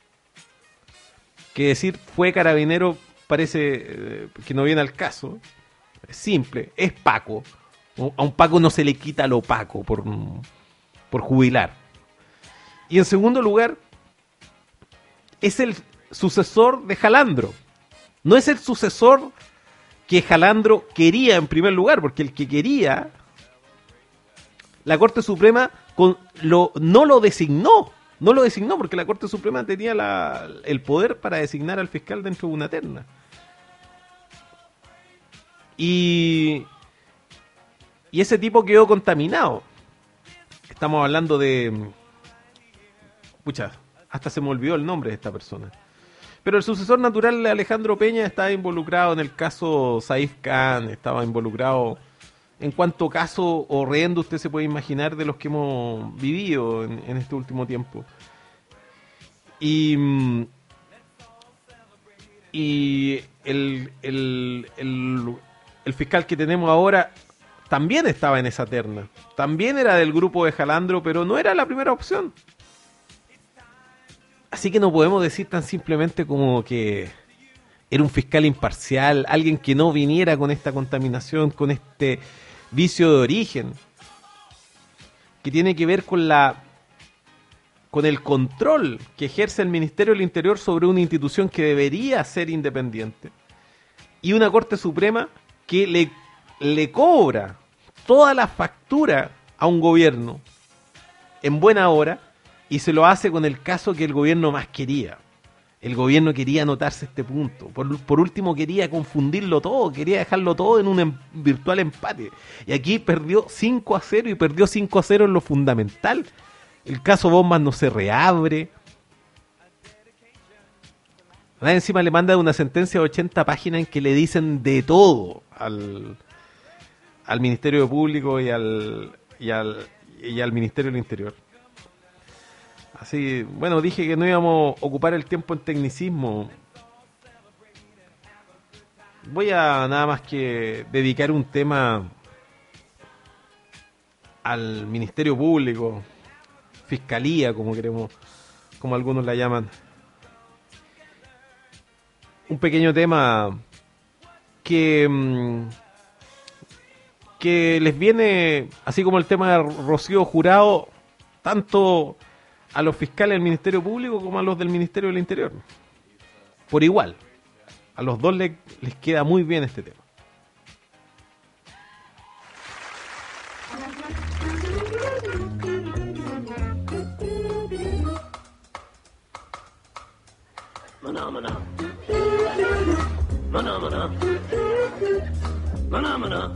Que decir fue carabinero parece eh, que no viene al caso. Es simple, es Paco. A un Paco no se le quita lo Paco por, por jubilar. Y en segundo lugar, es el sucesor de Jalandro. No es el sucesor que Jalandro quería en primer lugar, porque el que quería, la Corte Suprema con, lo, no lo designó. No lo designó porque la Corte Suprema tenía la, el poder para designar al fiscal dentro de una terna. Y, y ese tipo quedó contaminado. Estamos hablando de... Pucha, hasta se me olvidó el nombre de esta persona. Pero el sucesor natural de Alejandro Peña estaba involucrado en el caso Saif Khan, estaba involucrado en cuanto caso horrendo usted se puede imaginar de los que hemos vivido en, en este último tiempo. Y, y el, el, el, el fiscal que tenemos ahora también estaba en esa terna. También era del grupo de Jalandro, pero no era la primera opción. Así que no podemos decir tan simplemente como que era un fiscal imparcial, alguien que no viniera con esta contaminación, con este vicio de origen, que tiene que ver con la con el control que ejerce el Ministerio del Interior sobre una institución que debería ser independiente, y una Corte Suprema que le, le cobra toda la factura a un gobierno en buena hora, y se lo hace con el caso que el gobierno más quería. El gobierno quería anotarse este punto. Por, por último, quería confundirlo todo, quería dejarlo todo en un em, virtual empate. Y aquí perdió cinco a cero, y perdió cinco a cero en lo fundamental. El caso Bombas no se reabre. Además, encima le manda una sentencia de ochenta páginas en que le dicen de todo al, al Ministerio Público y al, y, al, y al Ministerio del Interior. Así, bueno, dije que no íbamos a ocupar el tiempo en tecnicismo. Voy a nada más que dedicar un tema al Ministerio Público, Fiscalía, como queremos, como algunos la llaman. Un pequeño tema que, que les viene, así como el tema de Rocío Jurado, tanto a los fiscales del Ministerio Público como a los del Ministerio del Interior. Por igual. A los dos les, les queda muy bien este tema. Maná, maná. Maná, maná. Maná, maná.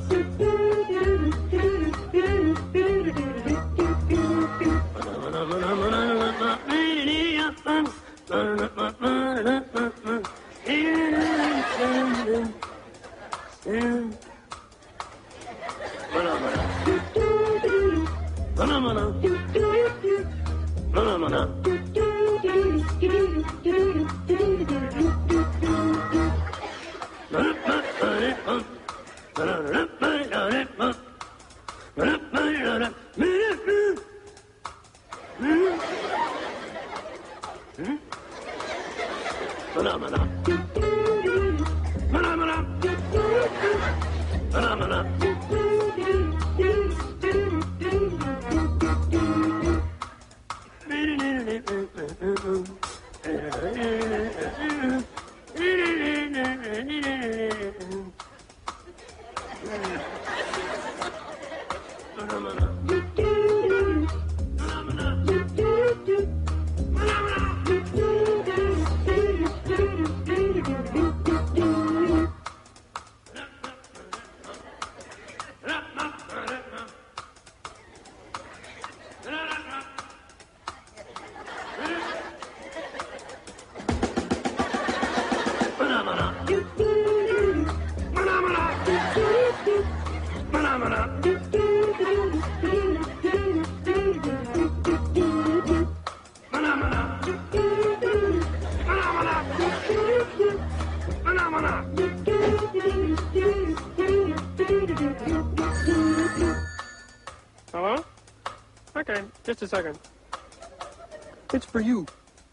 Hello? Okay, just a second. It's for you.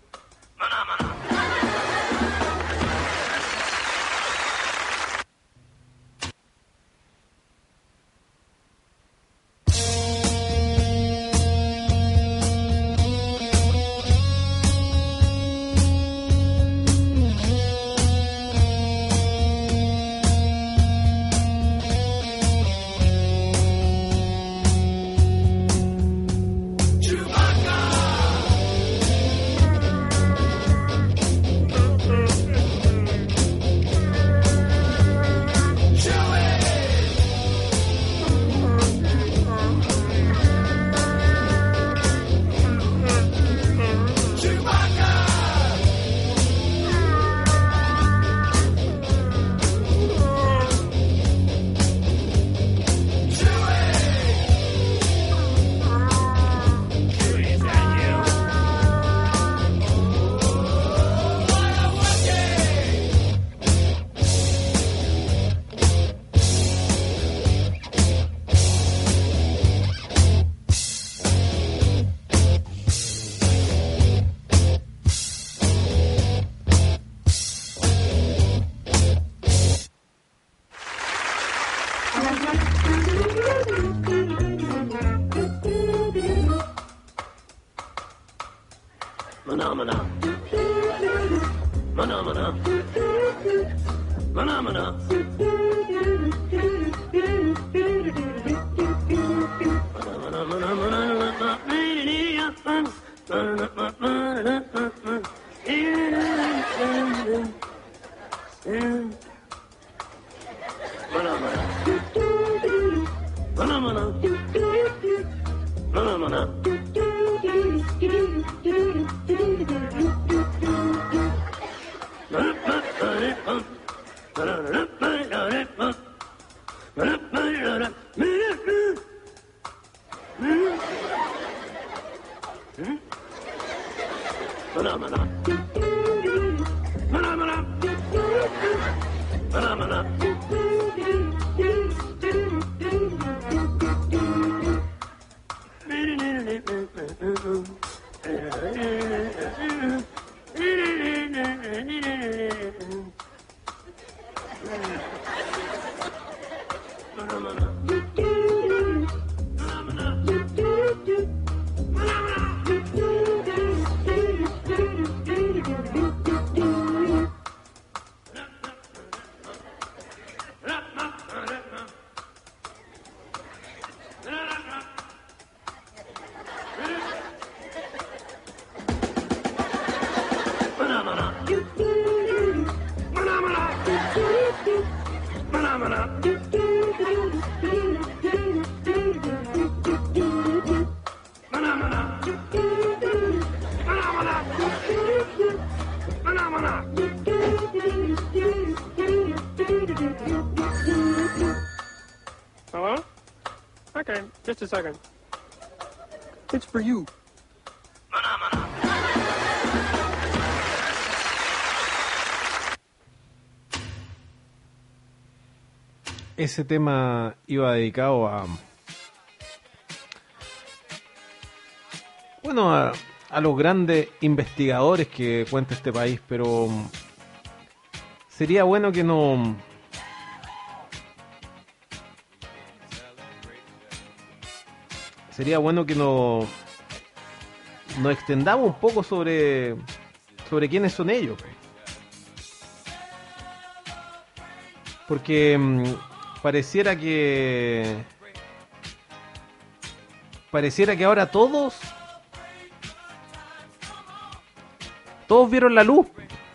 Phenomena. Phenomena. Phenomena. Hello? Okay, just a second. It's for you. Ese tema iba dedicado a... Bueno, a, a los grandes investigadores que cuenta este país, pero sería bueno que no... Sería bueno que no nos extendamos un poco sobre sobre quiénes son ellos. porque mmm, pareciera que pareciera que ahora todos todos vieron la luz.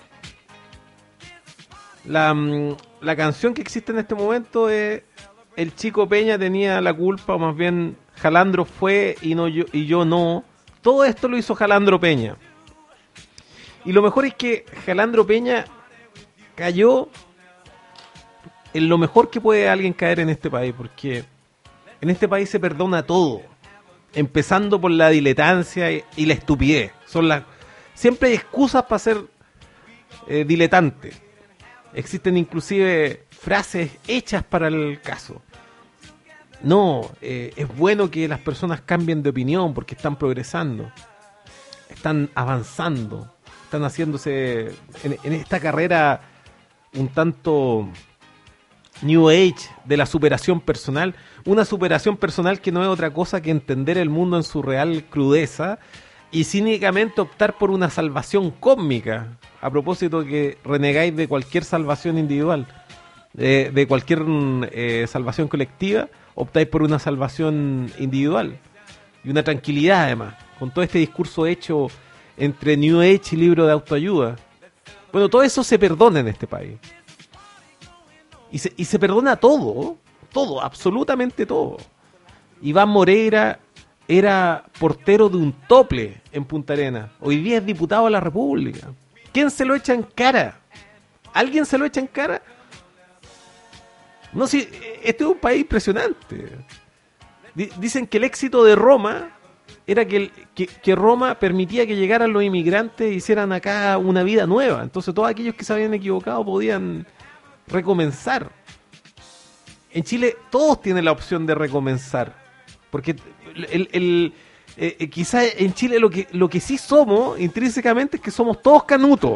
La, la canción que existe en este momento es El Chico Peña tenía la culpa, o más bien Jalandro fue y no yo, y yo no. Todo esto lo hizo Jalandro Peña. Y lo mejor es que Jalandro Peña cayó en lo mejor que puede alguien caer en este país, porque en este país se perdona todo, empezando por la diletancia y, y la estupidez. Son las siempre hay excusas para ser eh, diletante. Existen inclusive frases hechas para el caso. No, eh, es bueno que las personas cambien de opinión porque están progresando, están avanzando, están haciéndose en, en esta carrera un tanto New Age de la superación personal. Una superación personal que no es otra cosa que entender el mundo en su real crudeza y cínicamente optar por una salvación cósmica. A propósito que renegáis de cualquier salvación individual, de, de cualquier eh, salvación colectiva, optáis por una salvación individual y una tranquilidad además, con todo este discurso hecho entre New Age y libro de autoayuda. Bueno, todo eso se perdona en este país. Y se, y se perdona todo, todo, absolutamente todo. Iván Moreira era portero de un tople en Punta Arenas. Hoy día es diputado de la República. ¿Quién se lo echa en cara? ¿Alguien se lo echa en cara? No, sí, este es un país impresionante. D- dicen que el éxito de Roma era que, el, que, que Roma permitía que llegaran los inmigrantes e hicieran acá una vida nueva. Entonces todos aquellos que se habían equivocado podían recomenzar. En Chile todos tienen la opción de recomenzar. Porque el... el, el Eh, eh, quizás en Chile lo que lo que sí somos intrínsecamente es que somos todos canutos,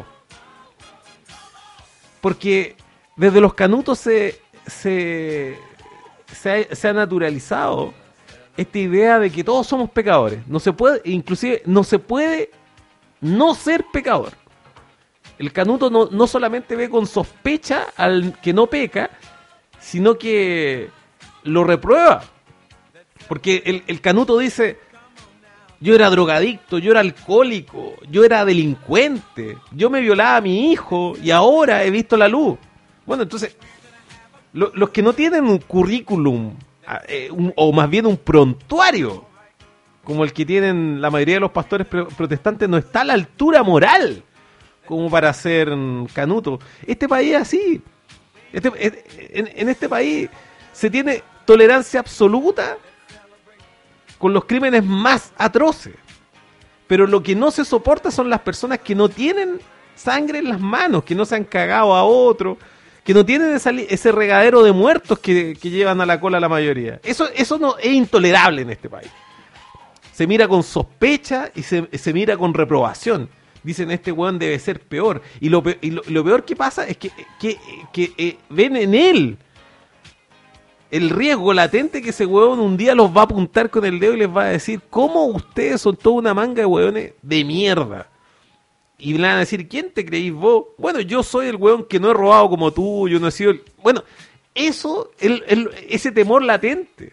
porque desde los canutos se se, se, ha, se ha naturalizado esta idea de que todos somos pecadores. No se puede, inclusive no se puede no ser pecador. El canuto no, no solamente ve con sospecha al que no peca, sino que lo reprueba, porque el, el canuto dice: yo era drogadicto, yo era alcohólico, yo era delincuente, yo me violaba a mi hijo y ahora he visto la luz. Bueno, entonces, lo, los que no tienen un currículum, eh, un, o más bien un prontuario, como el que tienen la mayoría de los pastores pro- protestantes, no está a la altura moral como para ser canuto. Este país es así. Este, en, en este país se tiene tolerancia absoluta con los crímenes más atroces, pero lo que no se soporta son las personas que no tienen sangre en las manos, que no se han cagado a otro, que no tienen esa, ese regadero de muertos que, que llevan a la cola la mayoría. Eso, eso no es intolerable en este país. Se mira con sospecha y se, se mira con reprobación. Dicen, este weón debe ser peor. Y lo, y lo, lo peor que pasa es que, que, que eh, ven en él el riesgo latente que ese huevón un día los va a apuntar con el dedo y les va a decir: ¿cómo ustedes son toda una manga de huevones de mierda? Y le van a decir: ¿quién te creís vos? Bueno, yo soy el huevón que no he robado como tú, yo no he sido el... Bueno, eso, el, el, ese temor latente,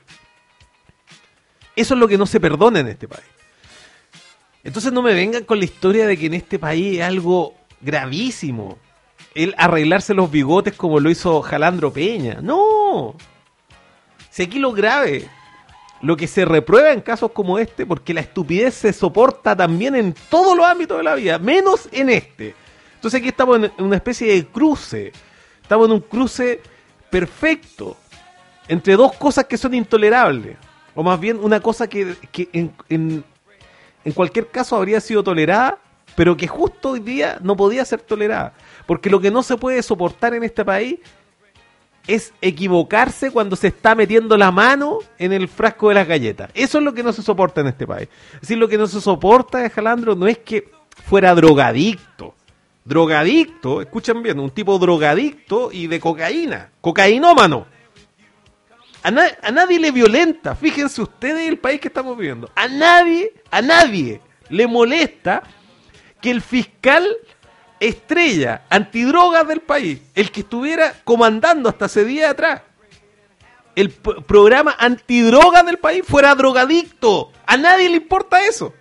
eso es lo que no se perdona en este país. Entonces no me vengan con la historia de que en este país es algo gravísimo el arreglarse los bigotes como lo hizo Jalandro Peña. No. Si aquí lo grave, lo que se reprueba en casos como este, porque la estupidez se soporta también en todos los ámbitos de la vida, menos en este. Entonces aquí estamos en una especie de cruce, estamos en un cruce perfecto entre dos cosas que son intolerables, o más bien una cosa que, que en, en, en cualquier caso habría sido tolerada, pero que justo hoy día no podía ser tolerada, porque lo que no se puede soportar en este país es equivocarse cuando se está metiendo la mano en el frasco de las galletas. Eso es lo que no se soporta en este país. Es decir, lo que no se soporta de Jalandro no es que fuera drogadicto. Drogadicto, escuchen bien, un tipo drogadicto y de cocaína. Cocainómano. A, na- a nadie le violenta, fíjense ustedes el país que estamos viviendo. A nadie, a nadie le molesta que el fiscal estrella antidrogas del país, el que estuviera comandando hasta ese día atrás el p- programa antidrogas del país, fuera drogadicto. A nadie le importa eso.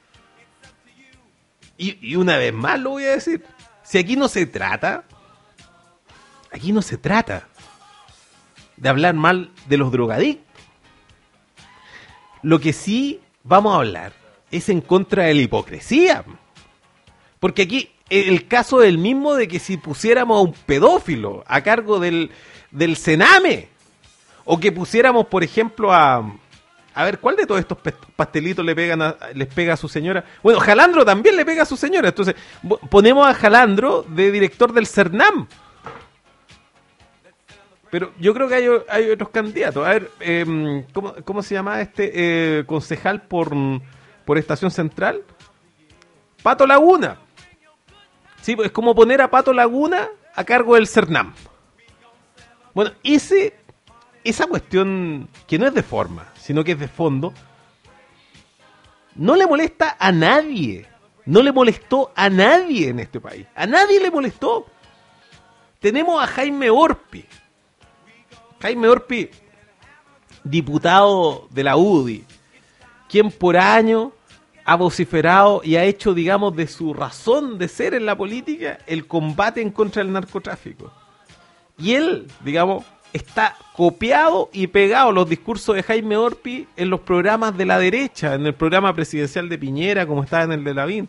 Y, y una vez más lo voy a decir, si aquí no se trata, aquí no se trata de hablar mal de los drogadictos. Lo que sí vamos a hablar es en contra de la hipocresía. Porque aquí el caso es el mismo de que si pusiéramos a un pedófilo a cargo del, del Sename, o que pusiéramos, por ejemplo, a... A ver, ¿cuál de todos estos pastelitos le pegan a, les pega a su señora? Bueno, Jalandro también le pega a su señora. Entonces, ponemos a Jalandro de director del CERNAM. Pero yo creo que hay, hay otros candidatos. A ver, eh, ¿cómo, ¿cómo se llama este eh, concejal por, por Estación Central? Pato Laguna. Sí, es como poner a Pato Laguna a cargo del CERNAM. Bueno, ese, esa cuestión que no es de forma, sino que es de fondo, no le molesta a nadie. No le molestó a nadie en este país. A nadie le molestó. Tenemos a Jaime Orpi. Jaime Orpi, diputado de la U D I, quien por años ha vociferado y ha hecho, digamos, de su razón de ser en la política el combate en contra del narcotráfico. Y él, digamos, está copiado y pegado los discursos de Jaime Orpi en los programas de la derecha, en el programa presidencial de Piñera, como estaba en el de Lavín.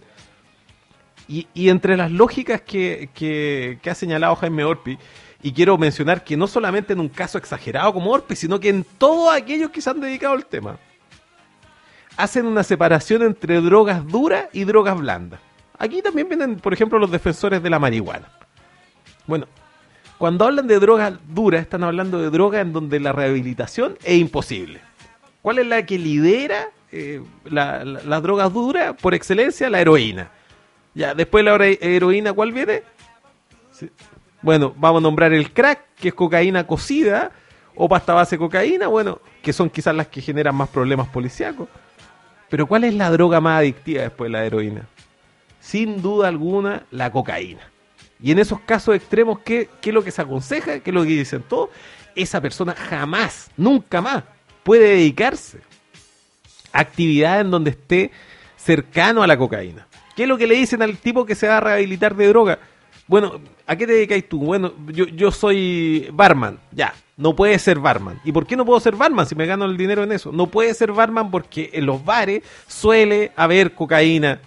Y, y entre las lógicas que, que, que ha señalado Jaime Orpi, y quiero mencionar que no solamente en un caso exagerado como Orpi, sino que en todos aquellos que se han dedicado al tema, hacen una separación entre drogas duras y drogas blandas. Aquí también vienen, por ejemplo, los defensores de la marihuana. Bueno, cuando hablan de drogas duras, están hablando de drogas en donde la rehabilitación es imposible. ¿Cuál es la que lidera eh, la, la, las drogas duras? Por excelencia, la heroína. Ya, después de la heroína, ¿cuál viene? Sí. Bueno, vamos a nombrar el crack, que es cocaína cocida, o pasta base cocaína, bueno, que son quizás las que generan más problemas policíacos. Pero ¿cuál es la droga más adictiva después de la heroína? Sin duda alguna, la cocaína. Y en esos casos extremos, ¿qué, qué es lo que se aconseja? ¿Qué es lo que dicen todos? Esa persona jamás, nunca más, puede dedicarse a actividades en donde esté cercano a la cocaína. ¿Qué es lo que le dicen al tipo que se va a rehabilitar de droga? Bueno, ¿a qué te dedicáis tú? Bueno, yo, yo soy barman. Ya, no puede ser barman. ¿Y por qué no puedo ser barman si me gano el dinero en eso? No puede ser barman porque en los bares suele haber cocaína.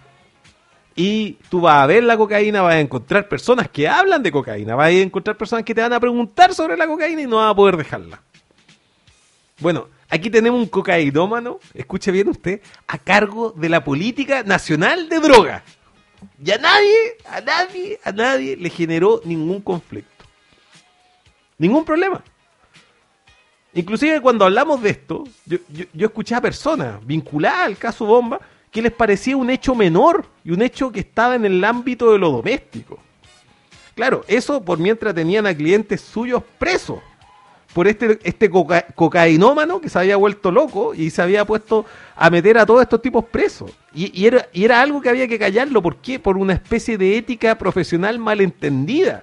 Y tú vas a ver la cocaína, vas a encontrar personas que hablan de cocaína, vas a encontrar personas que te van a preguntar sobre la cocaína y no vas a poder dejarla. Bueno, aquí tenemos un cocainómano, escuche bien usted, a cargo de la política nacional de drogas. Y a nadie, a nadie, a nadie le generó ningún conflicto. Ningún problema. Inclusive cuando hablamos de esto, yo, yo, yo escuché a personas vinculadas al caso Bomba que les parecía un hecho menor y un hecho que estaba en el ámbito de lo doméstico. Claro, eso por mientras tenían a clientes suyos presos por este, este coca, cocainómano que se había vuelto loco y se había puesto a meter a todos estos tipos presos. Y, y, era, y era algo que había que callarlo. ¿Por qué? Por una especie de ética profesional malentendida.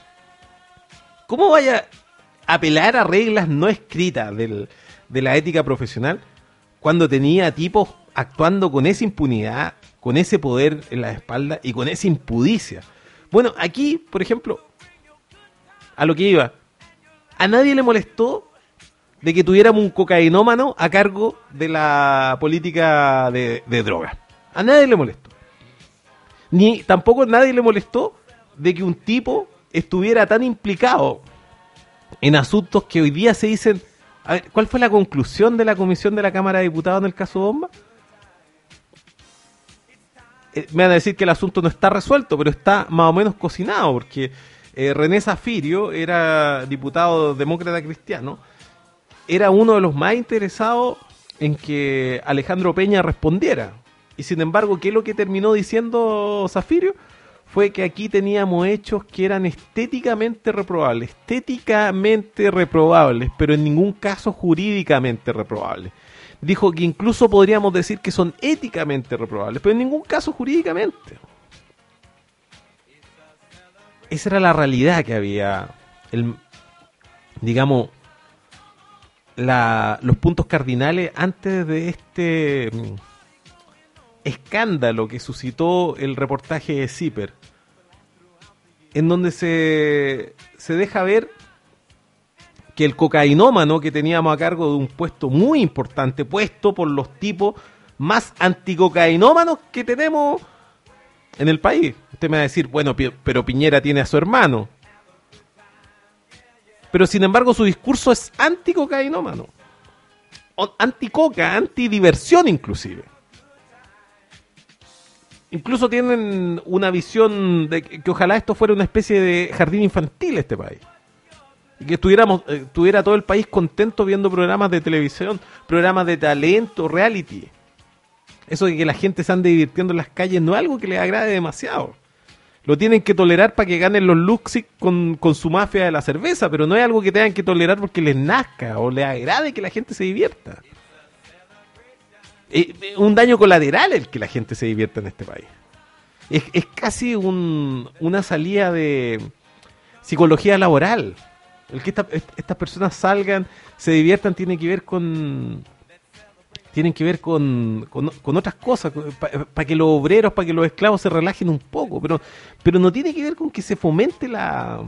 ¿Cómo vaya a apelar a reglas no escritas del, de la ética profesional cuando tenía tipos actuando con esa impunidad, con ese poder en la espalda y con esa impudicia? Bueno, aquí, por ejemplo, a lo que iba, a nadie le molestó de que tuviéramos un cocainómano a cargo de la política de, de drogas. A nadie le molestó. Ni tampoco a nadie le molestó de que un tipo estuviera tan implicado en asuntos que hoy día se dicen... A ver, ¿cuál fue la conclusión de la comisión de la Cámara de Diputados en el caso Bomba? Eh, me van a decir que el asunto no está resuelto, pero está más o menos cocinado, porque eh, René Zafirio era diputado demócrata cristiano, era uno de los más interesados en que Alejandro Peña respondiera. Y sin embargo, ¿qué es lo que terminó diciendo Zafirio? Fue que aquí teníamos hechos que eran estéticamente reprobables, estéticamente reprobables, pero en ningún caso jurídicamente reprobables. Dijo que incluso podríamos decir que son éticamente reprobables, pero en ningún caso jurídicamente. esa era la realidad que había, el, digamos, la, los puntos cardinales antes de este mm, escándalo que suscitó el reportaje de Zipper, en donde se, se deja ver que el cocainómano que teníamos a cargo de un puesto muy importante, puesto por los tipos más anticocainómanos que tenemos en el país. Usted me va a decir, bueno, pero Piñera tiene a su hermano. Pero sin embargo su discurso es anticocainómano. Anticoca, antidiversión inclusive. Incluso tienen una visión de que, que ojalá esto fuera una especie de jardín infantil este país. Y que estuviéramos, eh, estuviera todo el país contento viendo programas de televisión, programas de talento, reality. Eso de que la gente se ande divirtiendo en las calles no es algo que les agrade demasiado. Lo tienen que tolerar para que ganen los Luxic con, con su mafia de la cerveza, pero no es algo que tengan que tolerar porque les nazca o les agrade que la gente se divierta. Es un daño colateral el que la gente se divierta en este país. Es, es casi un, una salida de psicología laboral. El que esta, estas personas salgan, se diviertan, tiene que ver con tienen que ver con, con, con otras cosas, para pa que los obreros, para que los esclavos se relajen un poco, pero pero no tiene que ver con que se fomente la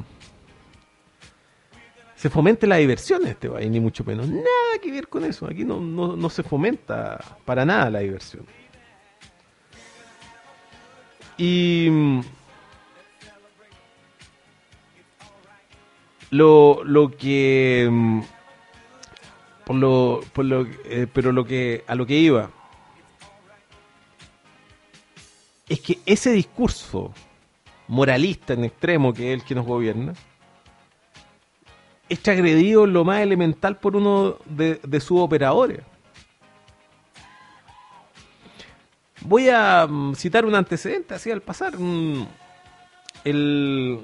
se fomente la diversión en este país, ni mucho menos. Nada que ver con eso. Aquí no, no, no se fomenta para nada la diversión. Y Lo, lo que por lo, por lo eh, pero lo que a lo que iba es que ese discurso moralista en extremo, que es el que nos gobierna, es agredido en lo más elemental por uno de, de sus operadores. Voy a um, citar un antecedente así al pasar. Um, el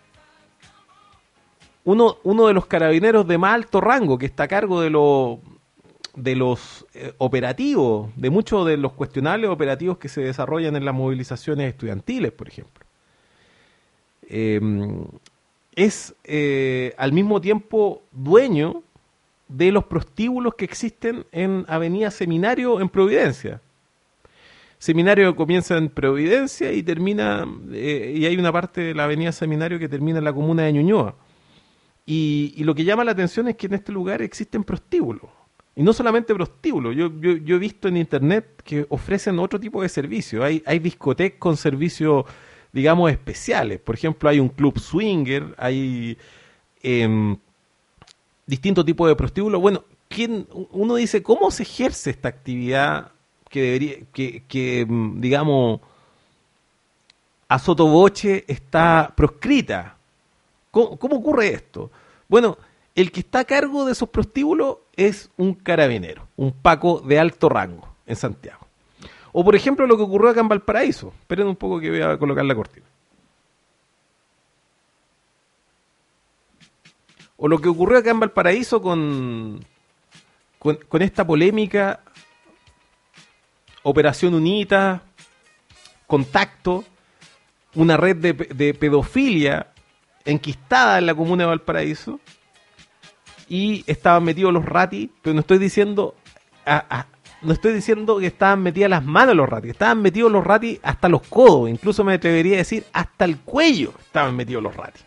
Uno, uno de los carabineros de más alto rango que está a cargo de, lo, de los eh, operativos, de muchos de los cuestionables operativos que se desarrollan en las movilizaciones estudiantiles, por ejemplo, eh, es eh, al mismo tiempo dueño de los prostíbulos que existen en Avenida Seminario en Providencia. Seminario comienza en Providencia y termina, eh, y hay una parte de la Avenida Seminario que termina en la comuna de Ñuñoa. Y, y lo que llama la atención es que en este lugar existen prostíbulos. Y no solamente prostíbulos. Yo, yo, yo he visto en internet que ofrecen otro tipo de servicios. Hay, hay discotecas con servicios, digamos, especiales. Por ejemplo, hay un club swinger, hay eh, distintos tipos de prostíbulos. Bueno, ¿quién, uno dice, ¿cómo se ejerce esta actividad que debería, que, que digamos, a sotoboche está proscrita? ¿Cómo, ¿Cómo ocurre esto? Bueno, el que está a cargo de esos prostíbulos es un carabinero, un Paco de alto rango en Santiago. O por ejemplo lo que ocurrió acá en Valparaíso. Esperen un poco que voy a colocar la cortina. O lo que ocurrió acá en Valparaíso con, con, con esta polémica Operación Unita, Contacto, una red de, de pedofilia enquistada en la comuna de Valparaíso, y estaban metidos los ratis, pero no estoy diciendo a, a, no estoy diciendo que estaban metidas las manos los ratis, estaban metidos los ratis hasta los codos, incluso me atrevería a decir hasta el cuello estaban metidos los ratis.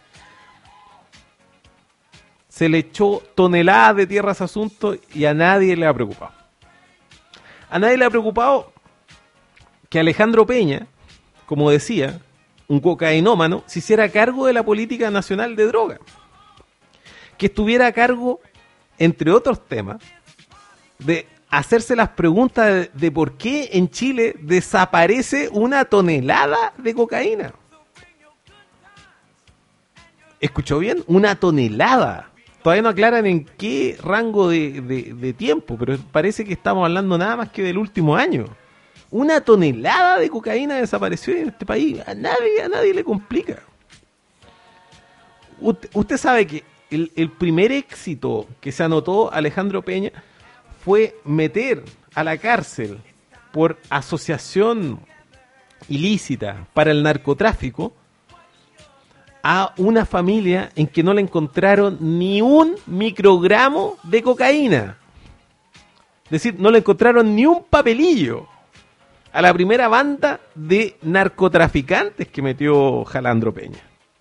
Se le echó toneladas de tierra a ese asunto y a nadie le ha preocupado. A nadie le ha preocupado que Alejandro Peña, como decía, un cocainómano, se hiciera cargo de la política nacional de droga. Que estuviera a cargo, entre otros temas, de hacerse las preguntas de, de por qué en Chile desaparece una tonelada de cocaína. ¿Escuchó bien? Una tonelada. Todavía no aclaran en qué rango de, de, de tiempo, pero parece que estamos hablando nada más que del último año. Una tonelada de cocaína desapareció en este país. A nadie, a nadie le complica. Usted, usted sabe que el, el primer éxito que se anotó Alejandro Peña fue meter a la cárcel por asociación ilícita para el narcotráfico a una familia en que no le encontraron ni un microgramo de cocaína. Es decir, no le encontraron ni un papelillo a la primera banda de narcotraficantes que metió Jalandro Peña.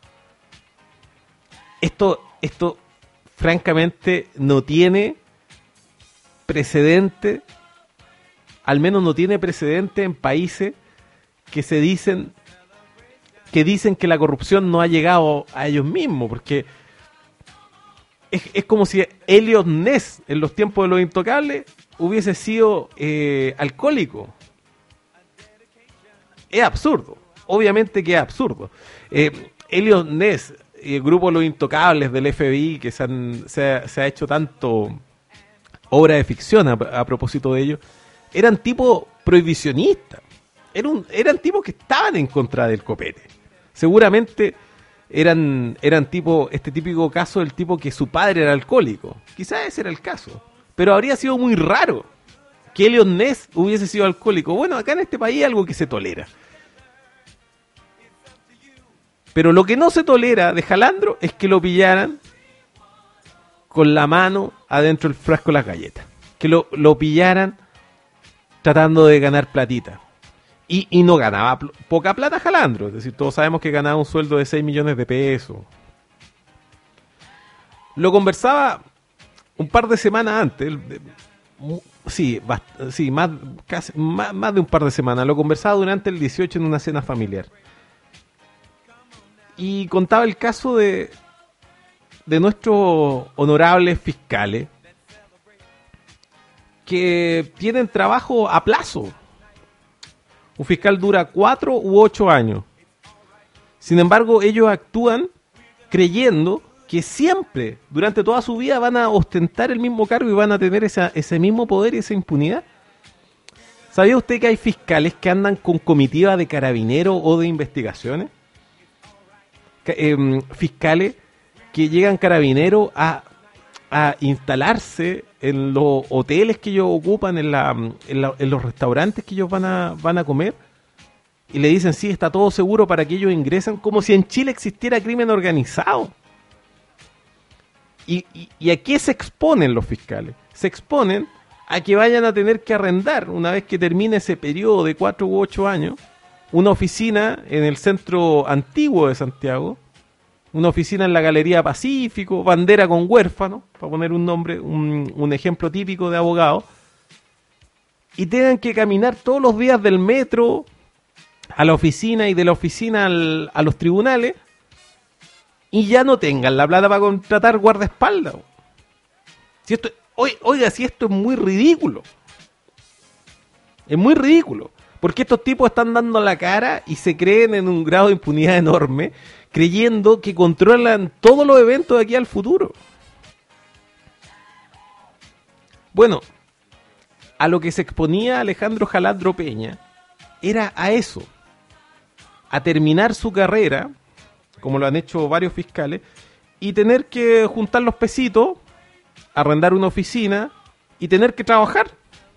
Esto, esto francamente no tiene precedente, al menos no tiene precedente en países que se dicen que dicen que la corrupción no ha llegado a ellos mismos, porque es, es como si Elliot Ness en los tiempos de Los Intocables hubiese sido eh, alcohólico. Es absurdo, obviamente que es absurdo. Eh, Elliot Ness y el grupo Los Intocables del F B I, que se, han, se, ha, se ha hecho tanto obra de ficción a, a propósito de ellos, eran tipos prohibicionistas, eran, eran tipos que estaban en contra del copete. Seguramente eran, eran tipo, este típico caso del tipo que su padre era alcohólico. Quizás ese era el caso. Pero habría sido muy raro que Elliot Ness hubiese sido alcohólico. Bueno, acá en este país hay algo que se tolera. Pero lo que no se tolera de Jalandro es que lo pillaran con la mano adentro del frasco de las galletas. Que lo, lo pillaran tratando de ganar platita. Y, y no ganaba pl- poca plata Jalandro. Es decir, todos sabemos que ganaba un sueldo de seis millones de pesos. Lo conversaba un par de semanas antes. De, sí, bast- sí más, casi, más, más de un par de semanas. Lo conversaba durante el dieciocho en una cena familiar. Y contaba el caso de, de nuestros honorables fiscales que tienen trabajo a plazo. Un fiscal dura cuatro u ocho años. Sin embargo, ellos actúan creyendo que siempre, durante toda su vida, van a ostentar el mismo cargo y van a tener esa, ese mismo poder y esa impunidad. ¿Sabía usted que hay fiscales que andan con comitiva de carabineros o de investigaciones? Que, eh, fiscales que llegan carabineros a, a instalarse en los hoteles que ellos ocupan, en, la, en, la, en los restaurantes que ellos van a, van a comer, y le dicen, sí, está todo seguro para que ellos ingresen, como si en Chile existiera crimen organizado. ¿Y, y, y a qué se exponen los fiscales? Se exponen a que vayan a tener que arrendar, una vez que termine ese periodo de cuatro u ocho años, una oficina en el centro antiguo de Santiago, una oficina en la Galería Pacífico, bandera con huérfano, para poner un nombre, un, un ejemplo típico de abogado, y tengan que caminar todos los días del metro a la oficina y de la oficina al, a los tribunales, y ya no tengan la plata para contratar guardaespaldas. Si esto, oiga, si esto es muy ridículo. Es muy ridículo. Porque estos tipos están dando la cara y se creen en un grado de impunidad enorme, creyendo que controlan todos los eventos de aquí al futuro. Bueno, a lo que se exponía Alejandro Jalandro Peña era a eso, a terminar su carrera, como lo han hecho varios fiscales, y tener que juntar los pesitos, arrendar una oficina y tener que trabajar.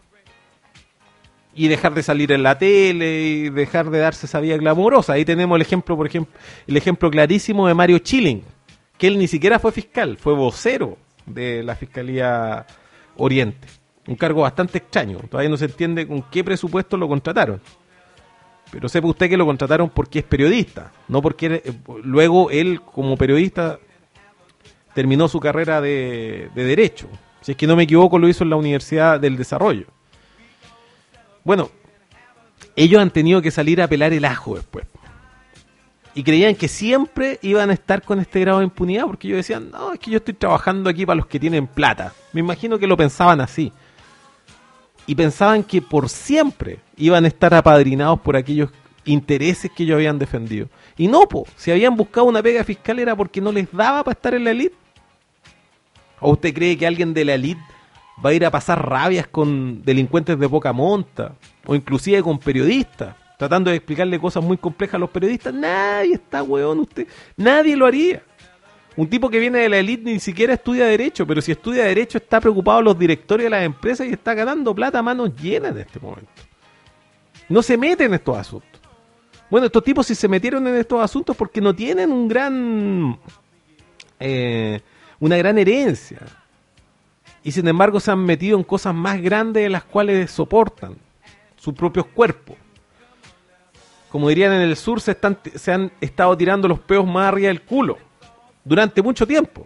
Y dejar de salir en la tele y dejar de darse esa vida glamorosa. Ahí tenemos el ejemplo, por ejemplo, el ejemplo clarísimo de Mario Chilling, que él ni siquiera fue fiscal, fue vocero de la Fiscalía Oriente. Un cargo bastante extraño. Todavía no se entiende con qué presupuesto lo contrataron. Pero sepa usted que lo contrataron porque es periodista, no porque eh, luego él, como periodista, terminó su carrera de, de Derecho. Si es que no me equivoco, lo hizo en la Universidad del Desarrollo. Bueno, ellos han tenido que salir a pelar el ajo después. Y creían que siempre iban a estar con este grado de impunidad, porque ellos decían, no, es que yo estoy trabajando aquí para los que tienen plata. Me imagino que lo pensaban así. Y pensaban que por siempre iban a estar apadrinados por aquellos intereses que ellos habían defendido. Y no, po, si habían buscado una pega fiscal era porque no les daba para estar en la elite. ¿O usted cree que alguien de la elite va a ir a pasar rabias con delincuentes de poca monta, o inclusive con periodistas, tratando de explicarle cosas muy complejas a los periodistas? Nadie está, weón, usted, nadie lo haría. Un tipo que viene de la élite ni siquiera estudia Derecho, pero si estudia Derecho está preocupado los directorios de las empresas y está ganando plata a manos llenas en este momento. No se mete en estos asuntos. Bueno, estos tipos sí se metieron en estos asuntos porque no tienen un gran eh, una gran herencia. Y sin embargo se han metido en cosas más grandes de las cuales soportan sus propios cuerpos. Como dirían en el sur, se, están, se han estado tirando los peos más arriba del culo durante mucho tiempo.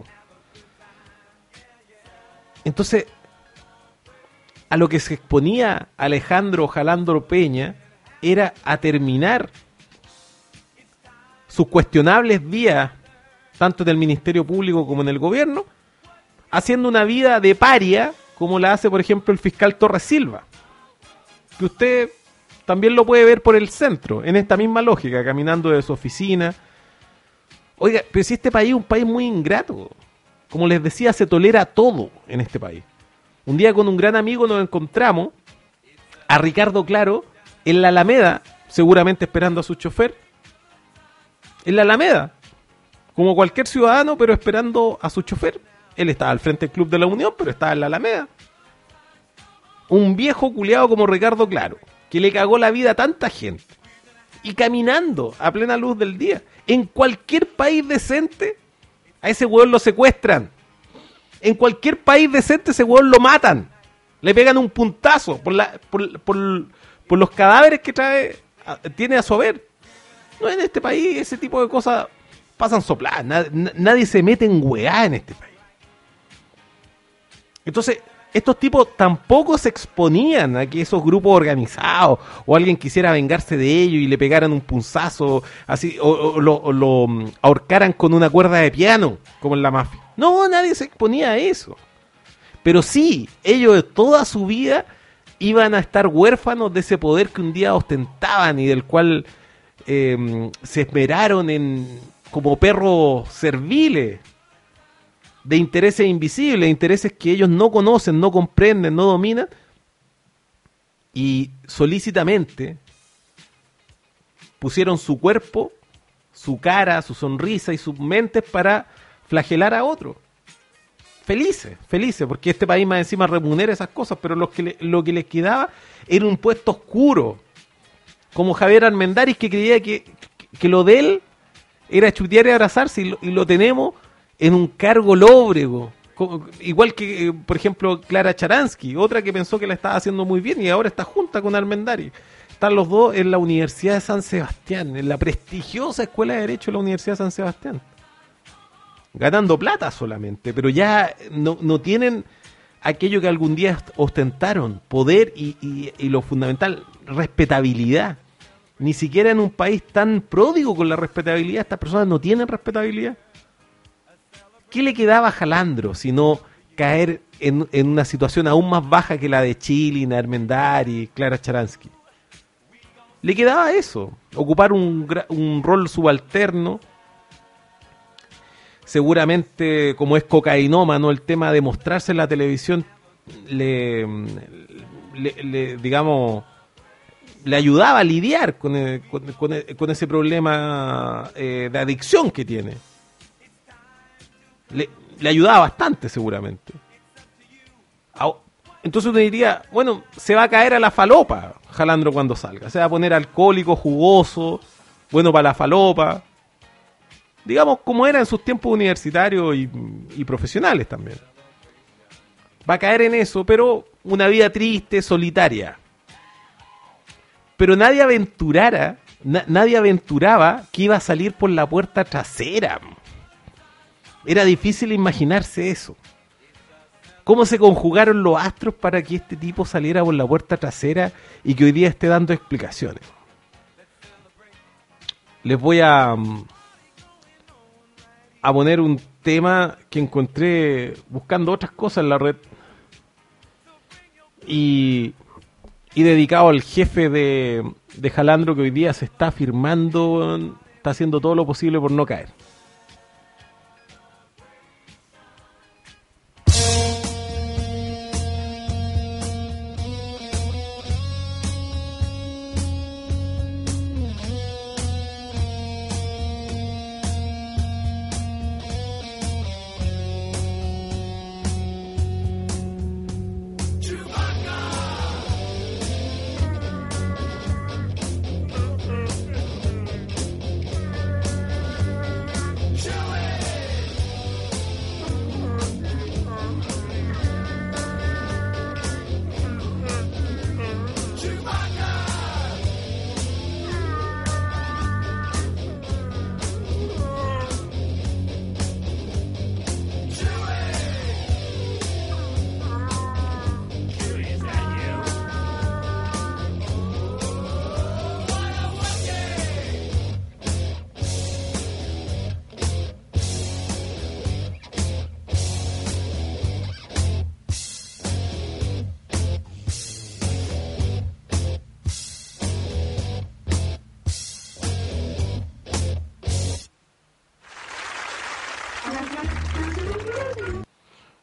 Entonces, a lo que se exponía Alejandro Jalandro Peña era a terminar sus cuestionables días, tanto en el Ministerio Público como en el gobierno, haciendo una vida de paria, como la hace, por ejemplo, el fiscal Torres Silva, que usted también lo puede ver por el centro, en esta misma lógica, caminando de su oficina. Oiga, pero si este país es un país muy ingrato, como les decía, se tolera todo en este país. Un día con un gran amigo nos encontramos a Ricardo Claro en la Alameda, seguramente esperando a su chofer, en la Alameda, como cualquier ciudadano, pero esperando a su chofer. Él estaba al frente del Club de la Unión, pero estaba en la Alameda. Un viejo culiado como Ricardo Claro, que le cagó la vida a tanta gente, y caminando a plena luz del día. En cualquier país decente, a ese hueón lo secuestran. En cualquier país decente, ese hueón lo matan. Le pegan un puntazo por, la, por, por, por los cadáveres que trae, tiene a su haber. No, en este país ese tipo de cosas pasan sopladas. Nad, nadie se mete en weá en este país. Entonces, estos tipos tampoco se exponían a que esos grupos organizados o alguien quisiera vengarse de ellos y le pegaran un punzazo así, o, o, lo, o lo ahorcaran con una cuerda de piano, como en la mafia. No, nadie se exponía a eso. Pero sí, ellos toda su vida iban a estar huérfanos de ese poder que un día ostentaban y del cual eh, se esmeraron en como perros serviles, de intereses invisibles, intereses que ellos no conocen, no comprenden, no dominan, y solícitamente pusieron su cuerpo, su cara, su sonrisa y sus mentes para flagelar a otros. Felices, felices, porque este país más encima remunera esas cosas, pero lo que, le, lo que les quedaba era un puesto oscuro, como Javier Armendáriz, que creía que, que, que lo de él era chutear y abrazarse, y lo, y lo tenemos en un cargo lóbrego, igual que, eh, por ejemplo, Clara Charansky, otra que pensó que la estaba haciendo muy bien y ahora está junta con Armendáriz. Están los dos en la Universidad de San Sebastián, en la prestigiosa Escuela de Derecho de la Universidad de San Sebastián, ganando plata solamente, pero ya no, no tienen aquello que algún día ostentaron, poder y, y, y lo fundamental, respetabilidad. Ni siquiera en un país tan pródigo con la respetabilidad, estas personas no tienen respetabilidad. ¿Qué le quedaba a Jalandro sino caer en, en una situación aún más baja que la de Chilin, Armendáriz, Clara Charansky? Le quedaba eso, ocupar un, un rol subalterno. Seguramente, como es cocainómano, el tema de mostrarse en la televisión le, le, le digamos, le ayudaba a lidiar con, el, con, con, el, con ese problema eh, de adicción que tiene. Le, le ayudaba bastante, seguramente. Entonces uno diría, bueno, se va a caer a la falopa Jalandro cuando salga. Se va a poner alcohólico, jugoso, bueno para la falopa. Digamos, como era en sus tiempos universitarios y, y profesionales también. Va a caer en eso, pero una vida triste, solitaria. Pero nadie aventurara, na, nadie aventuraba que iba a salir por la puerta trasera. Era difícil imaginarse eso. ¿Cómo se conjugaron los astros para que este tipo saliera por la puerta trasera y que hoy día esté dando explicaciones? Les voy a, a poner un tema que encontré buscando otras cosas en la red y, y dedicado al jefe de, de Jalandro, que hoy día se está firmando, está haciendo todo lo posible por no caer.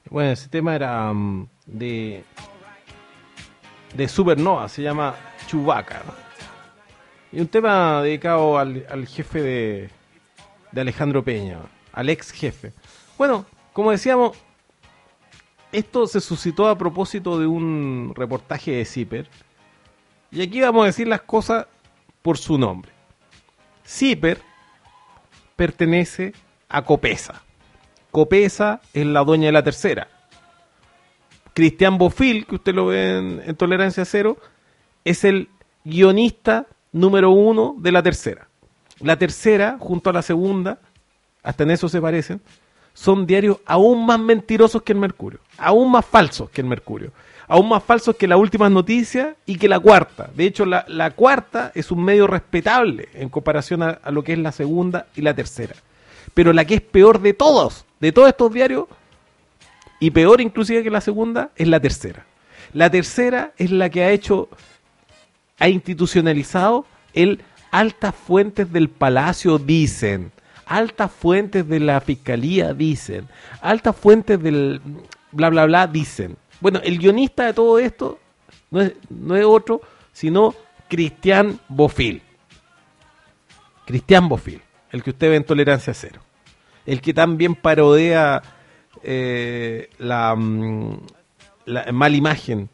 Bueno, ese tema era um, de de Supernova, se llama Chewbacca, ¿no? Y un tema dedicado al, al jefe de, de Alejandro Peña, al ex jefe. Bueno, como decíamos, esto se suscitó a propósito de un reportaje de Zipper. Y aquí vamos a decir las cosas por su nombre. Zipper pertenece a Copesa. Copesa es la dueña de La Tercera. Cristian Bofill, que usted lo ve en, en Tolerancia Cero, es el guionista número uno de La Tercera. La Tercera, junto a La Segunda, hasta en eso se parecen, son diarios aún más mentirosos que el Mercurio, aún más falsos que el Mercurio, aún más falsos que Las Últimas Noticias y que La Cuarta. De hecho, la, la Cuarta es un medio respetable en comparación a, a lo que es La Segunda y La Tercera. Pero la que es peor de todos, de todos estos diarios, y peor inclusive que La Segunda, es La Tercera. La Tercera es la que ha hecho, ha institucionalizado el altas fuentes del Palacio dicen, altas fuentes de la Fiscalía dicen, altas fuentes del bla bla bla dicen. Bueno, el guionista de todo esto no es, no es otro sino Cristian Bofill. Cristian Bofill, el que usted ve en Tolerancia Cero. El que también parodea eh, la, la mala imagen.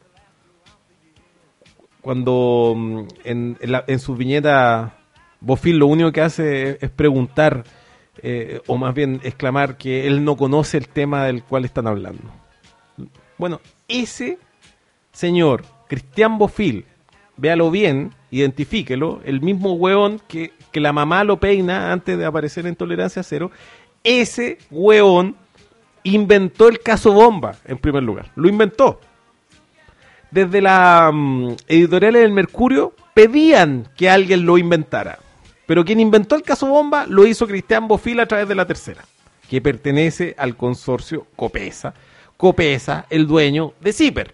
Cuando en, en, la, en su viñeta Bofill lo único que hace es, es preguntar, eh, o más bien exclamar que él no conoce el tema del cual están hablando. Bueno, ese señor, Cristian Bofill, véalo bien, identifíquelo, el mismo hueón que, que la mamá lo peina antes de aparecer en Tolerancia Cero, ese hueón inventó el caso Bomba, en primer lugar. Lo inventó. Desde las um, editoriales del Mercurio pedían que alguien lo inventara. Pero quien inventó el caso Bomba lo hizo Cristian Bofill a través de La Tercera, que pertenece al consorcio Copesa. Copesa, el dueño de Zipper.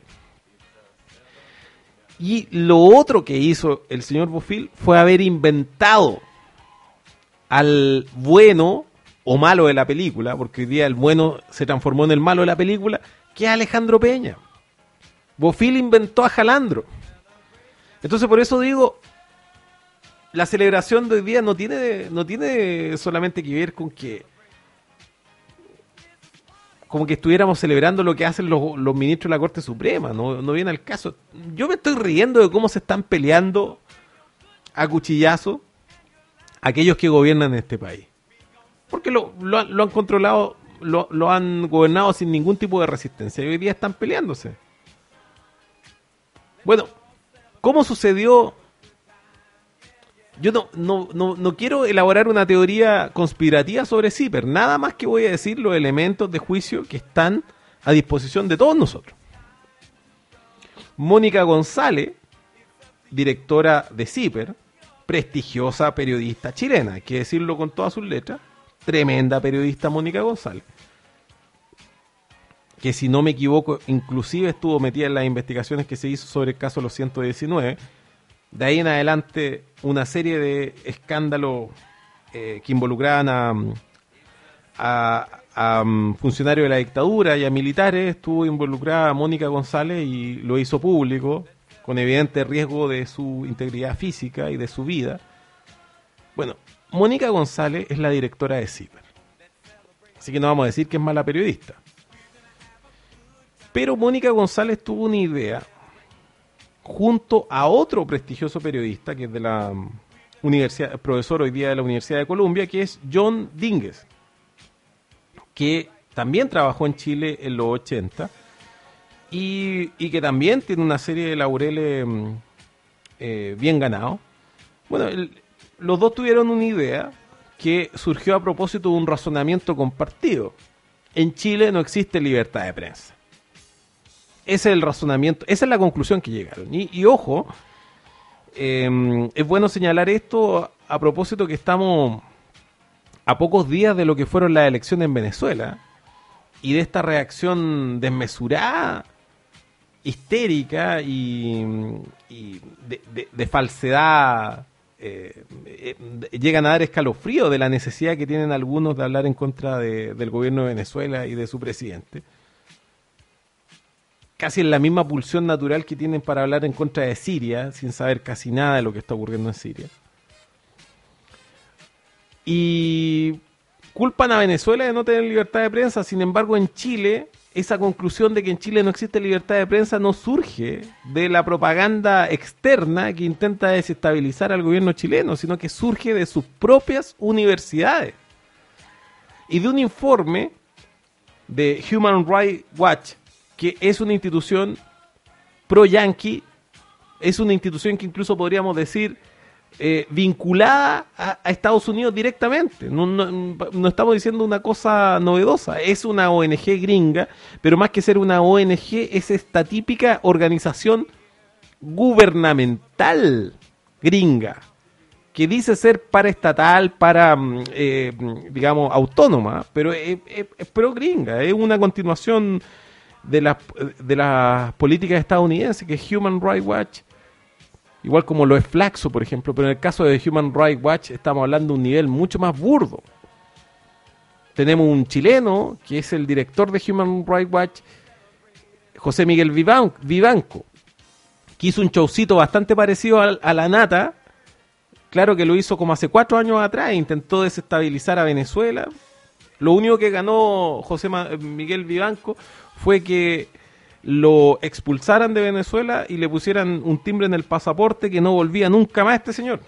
Y lo otro que hizo el señor Bofill fue haber inventado al bueno o malo de la película, porque hoy día el bueno se transformó en el malo de la película, que es Alejandro Peña. Bofill inventó a Jalandro. Entonces por eso digo, la celebración de hoy día no tiene, no tiene solamente que ver con que como que estuviéramos celebrando lo que hacen los, los ministros de la Corte Suprema, no, no viene al caso. Yo me estoy riendo de cómo se están peleando a cuchillazo aquellos que gobiernan en este país. Porque lo, lo, lo han controlado, lo, lo han gobernado sin ningún tipo de resistencia y hoy día están peleándose. Bueno, ¿cómo sucedió? Yo no, no, no, no quiero elaborar una teoría conspirativa sobre Zipper, nada más que voy a decir los elementos de juicio que están a disposición de todos nosotros. Mónica González, directora de Zipper, prestigiosa periodista chilena, hay que decirlo con todas sus letras, tremenda periodista Mónica González, que si no me equivoco, inclusive estuvo metida en las investigaciones que se hizo sobre el caso de los ciento diecinueve. De ahí en adelante, una serie de escándalos eh, que involucraban a, a, a um, funcionarios de la dictadura y a militares, estuvo involucrada Mónica González y lo hizo público, con evidente riesgo de su integridad física y de su vida. Bueno, Mónica González es la directora de Zipper, así que no vamos a decir que es mala periodista. Pero Mónica González tuvo una idea junto a otro prestigioso periodista que es de la universidad, profesor hoy día de la Universidad de Columbia, que es John Dínguez, que también trabajó en Chile en los ochenta y, y que también tiene una serie de laureles eh, bien ganados. Bueno, el, los dos tuvieron una idea que surgió a propósito de un razonamiento compartido. En Chile no existe libertad de prensa. Ese es el razonamiento, esa es la conclusión que llegaron. Y, y ojo, eh, es bueno señalar esto a propósito que estamos a pocos días de lo que fueron las elecciones en Venezuela y de esta reacción desmesurada, histérica y, y de, de, de falsedad. Eh, eh, llegan a dar escalofrío de la necesidad que tienen algunos de hablar en contra de, del gobierno de Venezuela y de su presidente. casi en la misma pulsión natural que tienen para hablar en contra de Siria, sin saber casi nada de lo que está ocurriendo en Siria. Y culpan a Venezuela de no tener libertad de prensa. Sin embargo, en Chile, esa conclusión de que en Chile no existe libertad de prensa no surge de la propaganda externa que intenta desestabilizar al gobierno chileno, sino que surge de sus propias universidades y de un informe de Human Rights Watch, que es una institución pro-yanqui, es una institución que incluso podríamos decir eh, vinculada a, a Estados Unidos directamente. No, no, no estamos diciendo una cosa novedosa, es una O N G gringa, pero más que ser una O N G es esta típica organización gubernamental gringa, que dice ser paraestatal, para, eh, digamos, autónoma, pero es, es, es pro-gringa, es una continuación de las de las políticas estadounidenses, que es Human Rights Watch, igual como lo es Flaxo, por ejemplo, pero en el caso de Human Rights Watch estamos hablando de un nivel mucho más burdo. Tenemos un chileno, que es el director de Human Rights Watch, José Miguel Vivan, Vivanco, que hizo un showcito bastante parecido a, a La Nata. Claro que lo hizo como hace cuatro años atrás, intentó desestabilizar a Venezuela. Lo único que ganó José Miguel Vivanco fue que lo expulsaran de Venezuela y le pusieran un timbre en el pasaporte que no volvía nunca más este señor.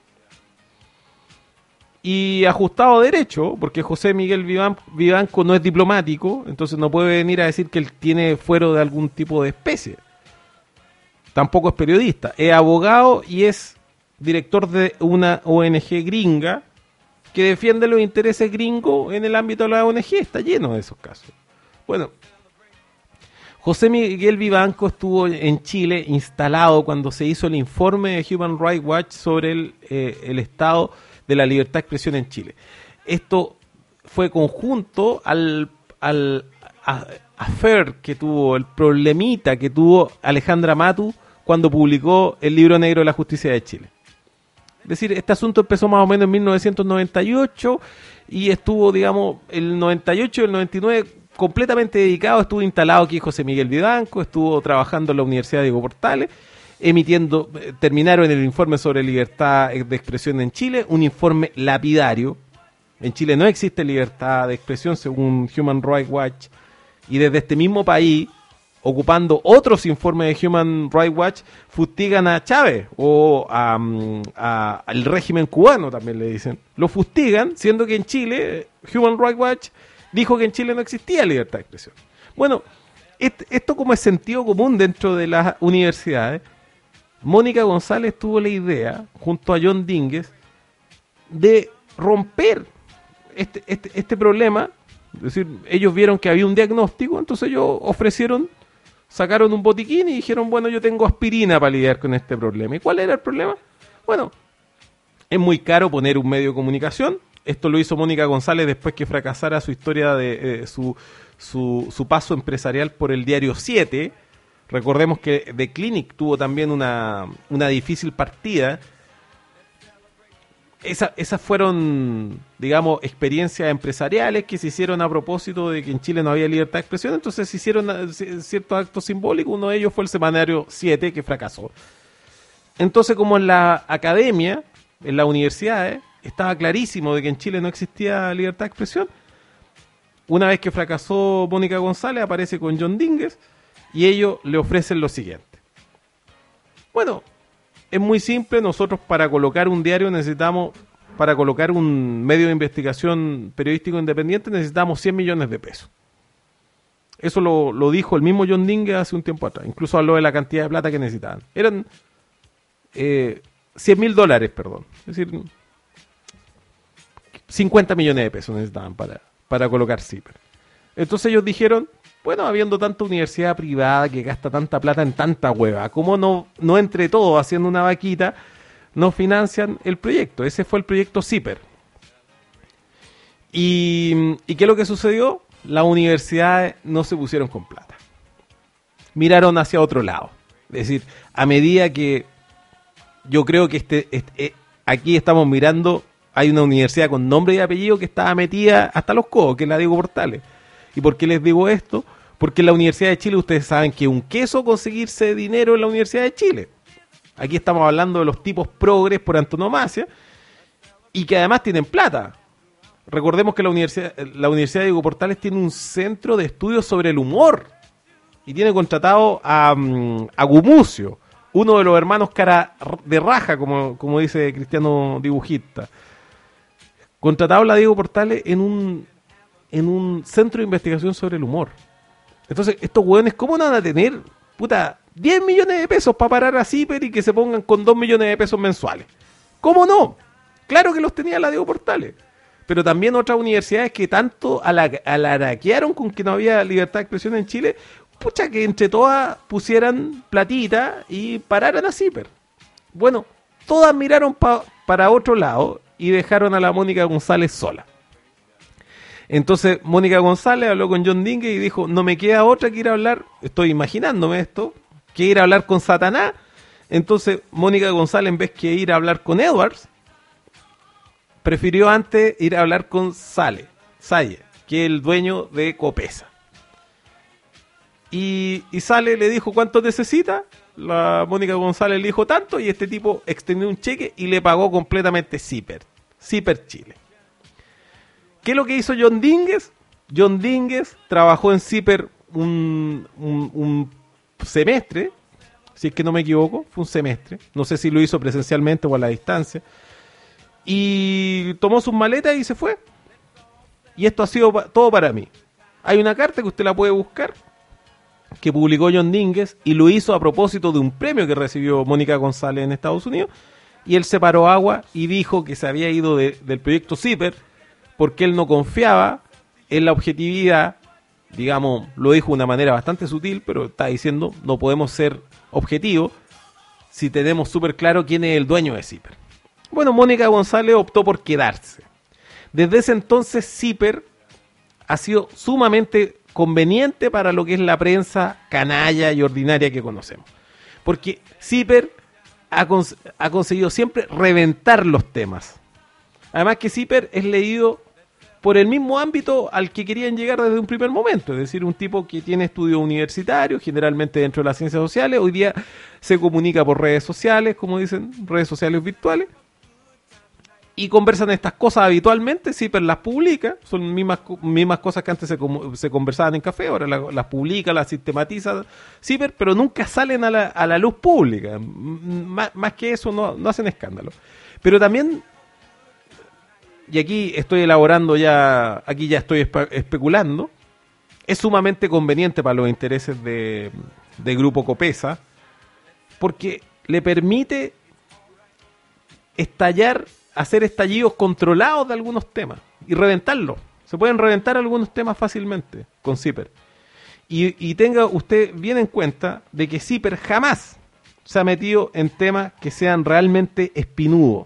Y ajustado a derecho, porque José Miguel Vivan, Vivanco no es diplomático, entonces no puede venir a decir que él tiene fuero de algún tipo de especie. Tampoco es periodista, es abogado y es director de una O N G gringa que defiende los intereses gringos en el ámbito de la O N G. Está lleno de esos casos. Bueno, José Miguel Vivanco estuvo en Chile instalado cuando se hizo el informe de Human Rights Watch sobre el, eh, el estado de la libertad de expresión en Chile. Esto fue conjunto al, al a, affair que tuvo, el problemita que tuvo Alejandra Matu cuando publicó el libro negro de la justicia de Chile. Es decir, este asunto empezó más o menos en mil novecientos noventa y ocho y estuvo, digamos, el noventa y ocho y el noventa y nueve completamente dedicado. Estuvo instalado aquí José Miguel Vivanco, estuvo trabajando en la Universidad Diego Portales, emitiendo, eh, terminaron el informe sobre libertad de expresión en Chile, un informe lapidario. En Chile no existe libertad de expresión según Human Rights Watch, y desde este mismo país, ocupando otros informes de Human Rights Watch, fustigan a Chávez o a, a, al régimen cubano, también le dicen. Lo fustigan, siendo que en Chile, Human Rights Watch dijo que en Chile no existía libertad de expresión. Bueno, et, esto como es sentido común dentro de las universidades. Mónica González tuvo la idea, junto a John Dínguez, de romper este, este, este problema. Es decir, ellos vieron que había un diagnóstico, entonces ellos ofrecieron, sacaron un botiquín y dijeron, bueno, yo tengo aspirina para lidiar con este problema. ¿Y cuál era el problema? Bueno, es muy caro poner un medio de comunicación. Esto lo hizo Mónica González después que fracasara su historia de eh, su, su, su paso empresarial por el diario siete. Recordemos que The Clinic tuvo también una, una difícil partida. Esa, esas fueron, digamos, experiencias empresariales que se hicieron a propósito de que en Chile no había libertad de expresión, entonces se hicieron ciertos actos simbólicos. Uno de ellos fue el semanario siete, que fracasó. Entonces, como en la academia, en las universidades, estaba clarísimo de que en Chile no existía libertad de expresión, una vez que fracasó Mónica González, aparece con John Dínguez y ellos le ofrecen lo siguiente. Bueno, es muy simple. Nosotros, para colocar un diario necesitamos, para colocar un medio de investigación periodístico independiente, necesitamos cien millones de pesos. Eso lo, lo dijo el mismo John Dínguez hace un tiempo atrás. Incluso habló de la cantidad de plata que necesitaban. Eran eh, cien mil dólares, perdón. Es decir, cincuenta millones de pesos necesitaban para, para colocar CIPER. Entonces ellos dijeron, bueno, habiendo tanta universidad privada que gasta tanta plata en tanta hueva, ¿cómo no, no entre todos, haciendo una vaquita, nos financian el proyecto? Ese fue el proyecto CIPER. ¿Y, ¿Y qué es lo que sucedió? Las universidades no se pusieron con plata. Miraron hacia otro lado. Es decir, a medida que yo creo que este, este eh, aquí estamos mirando, hay una universidad con nombre y apellido que estaba metida hasta los codos, que es la Diego Portales. ¿Y por qué les digo esto? Porque en la Universidad de Chile ustedes saben que es un queso conseguirse dinero en la Universidad de Chile. Aquí estamos hablando de los tipos progres por antonomasia y que además tienen plata. Recordemos que la Universidad, la Universidad de Diego Portales tiene un centro de estudios sobre el humor y tiene contratado a, a Gumucio, uno de los hermanos cara de raja, como, como dice Cristiano Dibujista. Contratado a la Diego Portales en un, en un centro de investigación sobre el humor. Entonces, estos hueones, ¿cómo no van a tener, puta, diez millones de pesos para parar a CIPER y que se pongan con dos millones de pesos mensuales? ¿Cómo no? Claro que los tenía la Diego Portales. Pero también otras universidades que tanto ala- alaraquearon con que no había libertad de expresión en Chile, pucha, que entre todas pusieran platita y pararan a CIPER. Bueno, todas miraron pa- para otro lado y dejaron a la Mónica González sola. Entonces Mónica González habló con John Dínguez y dijo, no me queda otra que ir a hablar, estoy imaginándome esto, que ir a hablar con Satanás. Entonces Mónica González, en vez que ir a hablar con Edwards, prefirió antes ir a hablar con Sale, Salle, que es el dueño de Copesa. Y, y Sale le dijo cuánto necesita, la Mónica González le dijo tanto, y este tipo extendió un cheque y le pagó completamente CIPER, CIPER Chile. ¿Qué es lo que hizo John Dínguez? John Dínguez trabajó en CIPER un, un, un semestre, si es que no me equivoco, fue un semestre, no sé si lo hizo presencialmente o a la distancia, y tomó sus maletas y se fue. Y esto ha sido pa- todo para mí. Hay una carta que usted la puede buscar, que publicó John Dínguez, y lo hizo a propósito de un premio que recibió Mónica González en Estados Unidos, y él se paró agua y dijo que se había ido de, del proyecto CIPER porque él no confiaba en la objetividad, digamos, lo dijo de una manera bastante sutil, pero está diciendo, no podemos ser objetivos si tenemos súper claro quién es el dueño de CIPER. Bueno, Mónica González optó por quedarse. Desde ese entonces CIPER ha sido sumamente conveniente para lo que es la prensa canalla y ordinaria que conocemos. Porque CIPER ha, cons- ha conseguido siempre reventar los temas. Además que CIPER es leído por el mismo ámbito al que querían llegar desde un primer momento, es decir, un tipo que tiene estudios universitarios, generalmente dentro de las ciencias sociales, hoy día se comunica por redes sociales, como dicen, redes sociales virtuales, y conversan estas cosas habitualmente. CIPER las publica, son mismas, mismas cosas que antes se, se conversaban en café, ahora la, las publica, las sistematiza CIPER, pero nunca salen a la, a la luz pública, M- más que eso no, no hacen escándalo. Pero también, y aquí estoy elaborando ya, aquí ya estoy espe- especulando, es sumamente conveniente para los intereses de, de Grupo Copesa, porque le permite estallar, hacer estallidos controlados de algunos temas y reventarlos. Se pueden reventar algunos temas fácilmente con CIPER. Y, y tenga usted bien en cuenta de que CIPER jamás se ha metido en temas que sean realmente espinudos.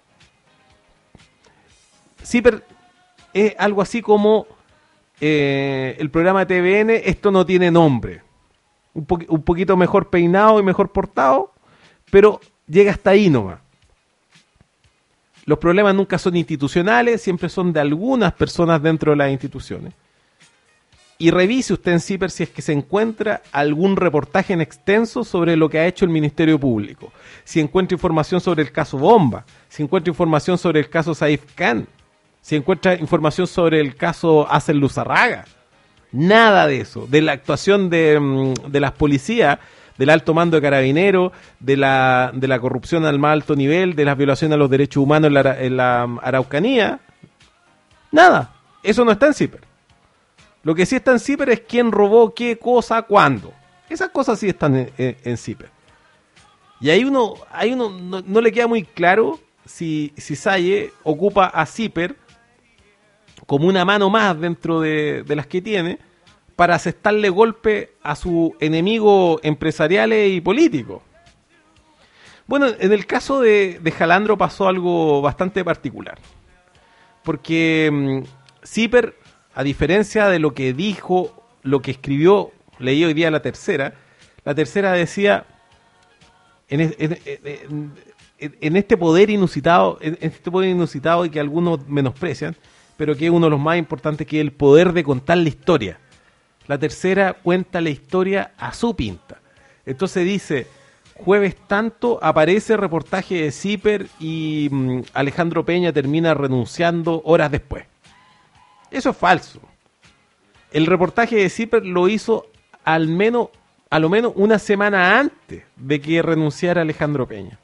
CIPER es algo así como eh, el programa de T V N, esto no tiene nombre. Un, po- un poquito mejor peinado y mejor portado, pero llega hasta ahí nomás. Los problemas nunca son institucionales, siempre son de algunas personas dentro de las instituciones. Y revise usted en CIPER si es que se encuentra algún reportaje en extenso sobre lo que ha hecho el Ministerio Público. Si encuentra información sobre el caso Bomba, si encuentra información sobre el caso Saif Khan, si encuentra información sobre el caso Acer Luzarraga. Nada de eso. De la actuación de, de las policías, del alto mando de carabineros, de la, de la corrupción al más alto nivel, de las violaciones a los derechos humanos en la, en la Araucanía. Nada. Eso no está en CIPER. Lo que sí está en CIPER es quién robó qué cosa, cuándo. Esas cosas sí están en, en, en CIPER. Y ahí uno, ahí uno no, no le queda muy claro si, si Salle ocupa a CIPER como una mano más dentro de, de las que tiene para asestarle golpe a su enemigo empresariales y político. Bueno, en el caso de, de Jalandro pasó algo bastante particular. Porque um, CIPER, a diferencia de lo que dijo, lo que escribió, leí hoy día la tercera, la tercera decía, en, en, en, en este poder inusitado, en este poder inusitado y que algunos menosprecian, pero que es uno de los más importantes, que es el poder de contar la historia. La tercera cuenta la historia a su pinta. Entonces dice, jueves tanto aparece reportaje de Zipper y mmm, Alejandro Peña termina renunciando horas después. Eso es falso. El reportaje de Zipper lo hizo al menos, a lo menos una semana antes de que renunciara Alejandro Peña.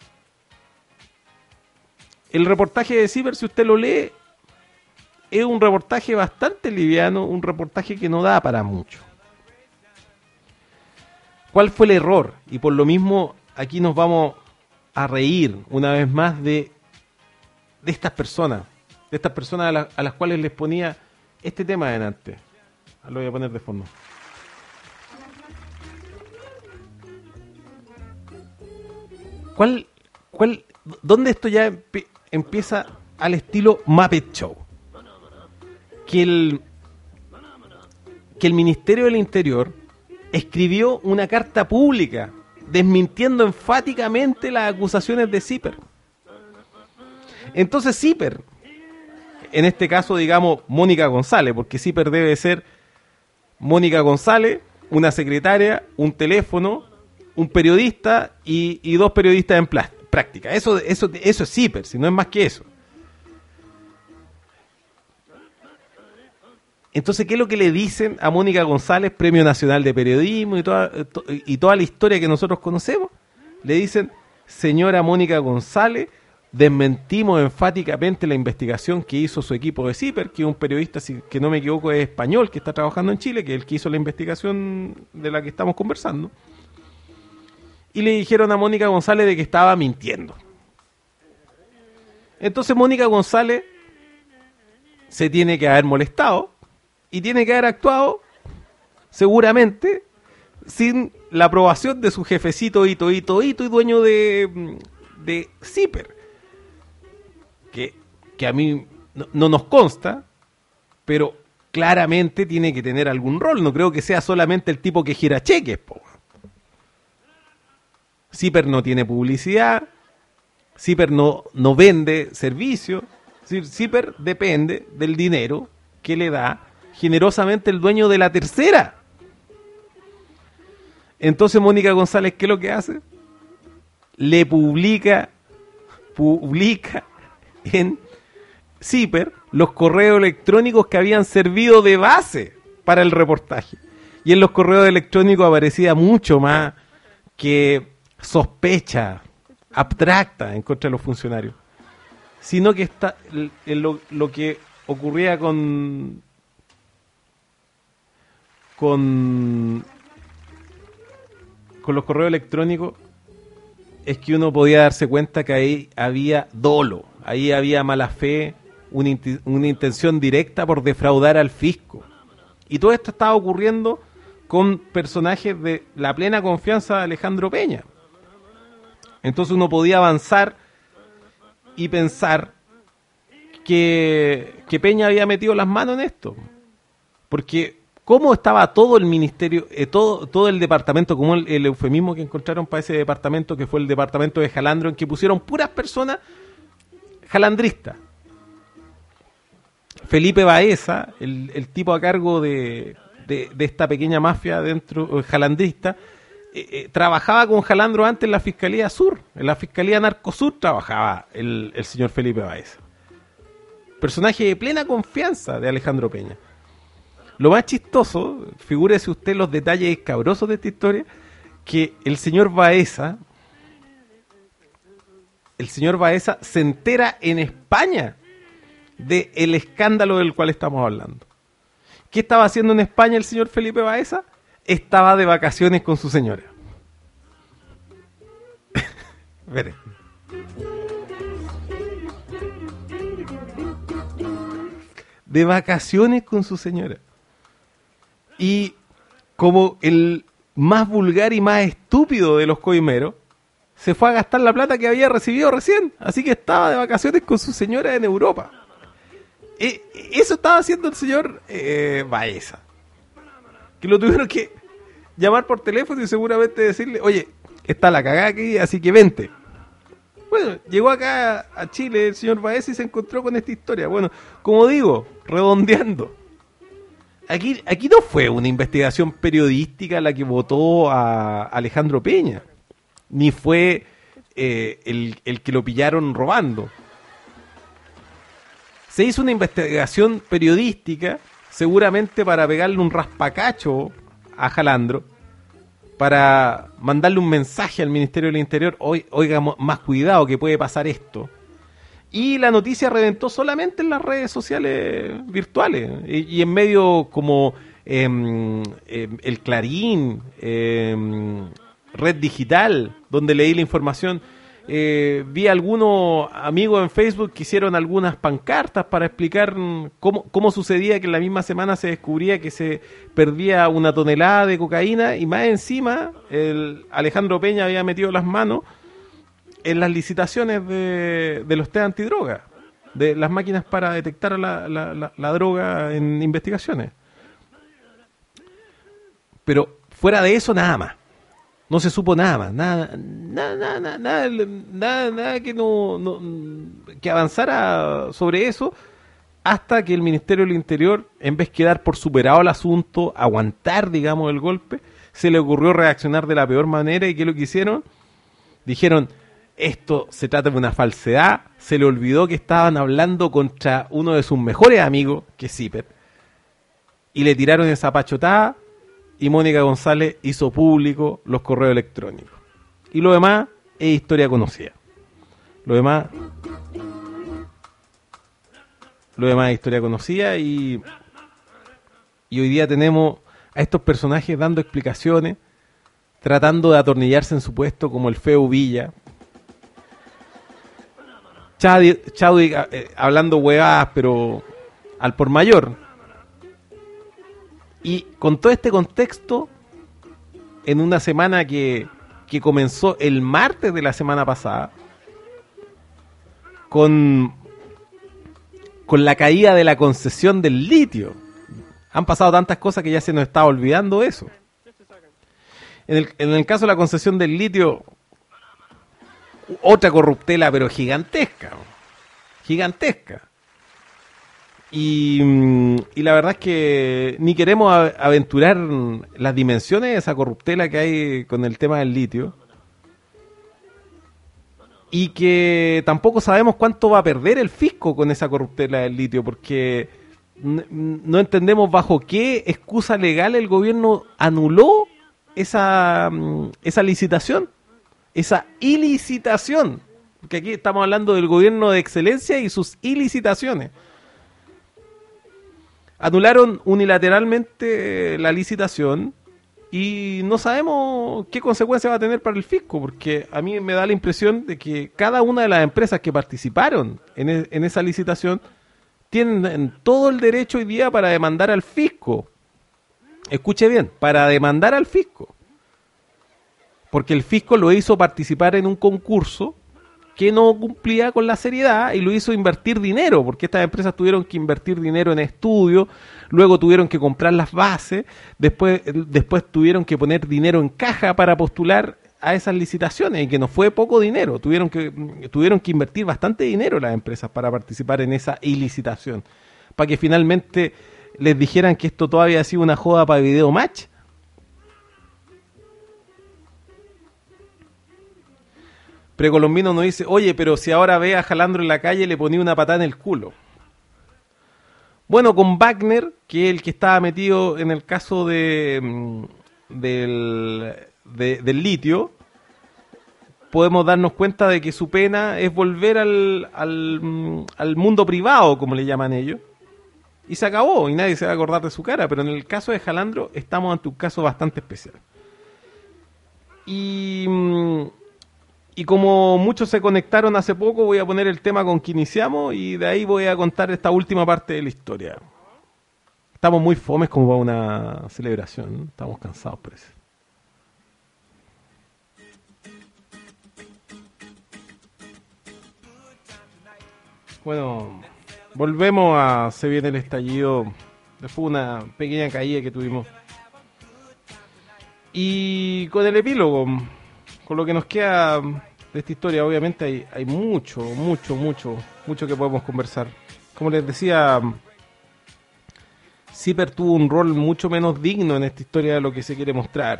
El reportaje de Zipper, si usted lo lee, es un reportaje bastante liviano, un reportaje que no da para mucho. ¿Cuál fue el error? Y por lo mismo, aquí nos vamos a reír una vez más de, de estas personas, de estas personas a, la, a las cuales les ponía este tema adelante. Lo voy a poner de fondo. ¿Cuál, cuál, dónde esto ya empe- empieza al estilo Muppet Show? Que el, que el Ministerio del Interior escribió una carta pública desmintiendo enfáticamente las acusaciones de Zipper. Entonces Zipper, en este caso digamos Mónica González, porque Zipper debe ser Mónica González, una secretaria, un teléfono, un periodista y, y dos periodistas en pla- práctica. Eso, eso, eso es Zipper, si no es más que eso. Entonces, ¿qué es lo que le dicen a Mónica González, Premio Nacional de Periodismo y toda, to, y toda la historia que nosotros conocemos? Le dicen, señora Mónica González, desmentimos enfáticamente la investigación que hizo su equipo de Zipper, que es un periodista, si que no me equivoco, es español, que está trabajando en Chile, que es el que hizo la investigación de la que estamos conversando. Y le dijeron a Mónica González de que estaba mintiendo. Entonces Mónica González se tiene que haber molestado y tiene que haber actuado seguramente sin la aprobación de su jefecito Ito Ito Ito y dueño de, de Zipper, que, que a mí no, no nos consta, pero claramente tiene que tener algún rol. No creo que sea solamente el tipo que gira cheques, po. Zipper no tiene publicidad, Zipper no, no vende servicios, Zipper depende del dinero que le da generosamente el dueño de la tercera. Entonces Mónica González, ¿qué es lo que hace? Le publica, publica en Zipper los correos electrónicos que habían servido de base para el reportaje. Y en los correos electrónicos aparecía mucho más que sospecha abstracta en contra de los funcionarios, sino que está lo, lo que ocurría con con con los correos electrónicos es que uno podía darse cuenta que ahí había dolo, ahí había mala fe, una, int- una intención directa por defraudar al fisco, y todo esto estaba ocurriendo con personajes de la plena confianza de Alejandro Peña. Entonces uno podía avanzar y pensar que, que Peña había metido las manos en esto. Porque cómo estaba todo el ministerio, eh, todo, todo el departamento, como el, el eufemismo que encontraron para ese departamento, que fue el departamento de Jalandro, en que pusieron puras personas jalandristas. Felipe Baeza, el, el tipo a cargo de, de, de esta pequeña mafia dentro eh, jalandrista, Eh, eh, trabajaba con Jalandro antes en la Fiscalía Sur, en la Fiscalía Narcosur trabajaba el, el señor Felipe Baeza. Personaje de plena confianza de Alejandro Peña. Lo más chistoso, figúrese usted los detalles escabrosos de esta historia, que el señor Baeza, el señor Baeza se entera en España del escándalo del cual estamos hablando. ¿Qué estaba haciendo en España el señor Felipe Baeza? Estaba de vacaciones con su señora. Veré. De vacaciones con su señora. Y como el más vulgar y más estúpido de los coimeros, se fue a gastar la plata que había recibido recién. Así que estaba de vacaciones con su señora en Europa. E- eso estaba haciendo el señor eh, Baeza. Que lo tuvieron que llamar por teléfono y seguramente decirle, oye, está la cagada aquí, así que vente. Bueno, llegó acá a Chile el señor Baeza y se encontró con esta historia. Bueno, como digo, redondeando, aquí, aquí no fue una investigación periodística la que votó a Alejandro Peña, ni fue eh, el, el que lo pillaron robando. Se hizo una investigación periodística seguramente para pegarle un raspacacho a Jalandro, para mandarle un mensaje al Ministerio del Interior, oiga, más cuidado que puede pasar esto. Y la noticia reventó solamente en las redes sociales virtuales y, y en medios como eh, eh, el Clarín, eh, Red Digital, donde leí la información. Eh, vi algunos amigos en Facebook que hicieron algunas pancartas para explicar cómo, cómo sucedía que en la misma semana se descubría que se perdía una tonelada de cocaína y más encima el Alejandro Peña había metido las manos en las licitaciones de, de los test antidroga, de las máquinas para detectar la, la, la, la droga en investigaciones. Pero fuera de eso, nada más. No se supo nada más, nada, nada, nada, nada, nada, nada que no, no que avanzara sobre eso, hasta que el Ministerio del Interior, en vez de dar por superado el asunto, aguantar, digamos, el golpe, se le ocurrió reaccionar de la peor manera. ¿Y qué es lo que hicieron? Dijeron, esto se trata de una falsedad. Se le olvidó que estaban hablando contra uno de sus mejores amigos, que es Zipper, y le tiraron esa pachotada. Y Mónica González hizo público los correos electrónicos. Y lo demás es historia conocida. Lo demás, lo demás es historia conocida y, y hoy día tenemos a estos personajes dando explicaciones, tratando de atornillarse en su puesto como el feo Villa. Chadi, Chadi eh, hablando huevadas, pero al por mayor. Y con todo este contexto, en una semana que, que comenzó el martes de la semana pasada, con, con la caída de la concesión del litio. Han pasado tantas cosas que ya se nos está olvidando eso. En el, en el caso de la concesión del litio, otra corruptela, pero gigantesca. Gigantesca. Y, y la verdad es que ni queremos aventurar las dimensiones de esa corruptela que hay con el tema del litio. Y que tampoco sabemos cuánto va a perder el fisco con esa corruptela del litio, porque no entendemos bajo qué excusa legal el gobierno anuló esa, esa licitación, esa ilicitación. Porque aquí estamos hablando del gobierno de excelencia y sus ilicitaciones. Anularon unilateralmente la licitación y no sabemos qué consecuencia va a tener para el fisco, porque a mí me da la impresión de que cada una de las empresas que participaron en, e- en esa licitación tienen todo el derecho hoy día para demandar al fisco. Escuche bien, para demandar al fisco. Porque el fisco lo hizo participar en un concurso que no cumplía con la seriedad y lo hizo invertir dinero, porque estas empresas tuvieron que invertir dinero en estudios, luego tuvieron que comprar las bases, después, después tuvieron que poner dinero en caja para postular a esas licitaciones, y que no fue poco dinero, tuvieron que, tuvieron que invertir bastante dinero las empresas para participar en esa ilicitación, para que finalmente les dijeran que esto todavía ha sido una joda para video match. Precolombino nos dice, oye, pero si ahora ve a Jalandro en la calle le ponía una patada en el culo. Bueno, con Wagner, que es el que estaba metido en el caso de del, de, del litio, podemos darnos cuenta de que su pena es volver al, al, al mundo privado, como le llaman ellos, y se acabó, y nadie se va a acordar de su cara. Pero en el caso de Jalandro estamos ante un caso bastante especial. Y... Y como muchos se conectaron hace poco, voy a poner el tema con que iniciamos y de ahí voy a contar esta última parte de la historia. Estamos muy fomes como para una celebración, ¿no? Estamos cansados, parece. Bueno, volvemos a Se Viene el Estallido. Fue una pequeña caída que tuvimos. Y con el epílogo... Con lo que nos queda de esta historia, obviamente hay, hay mucho, mucho, mucho, mucho que podemos conversar. Como les decía, Zipper tuvo un rol mucho menos digno en esta historia de lo que se quiere mostrar.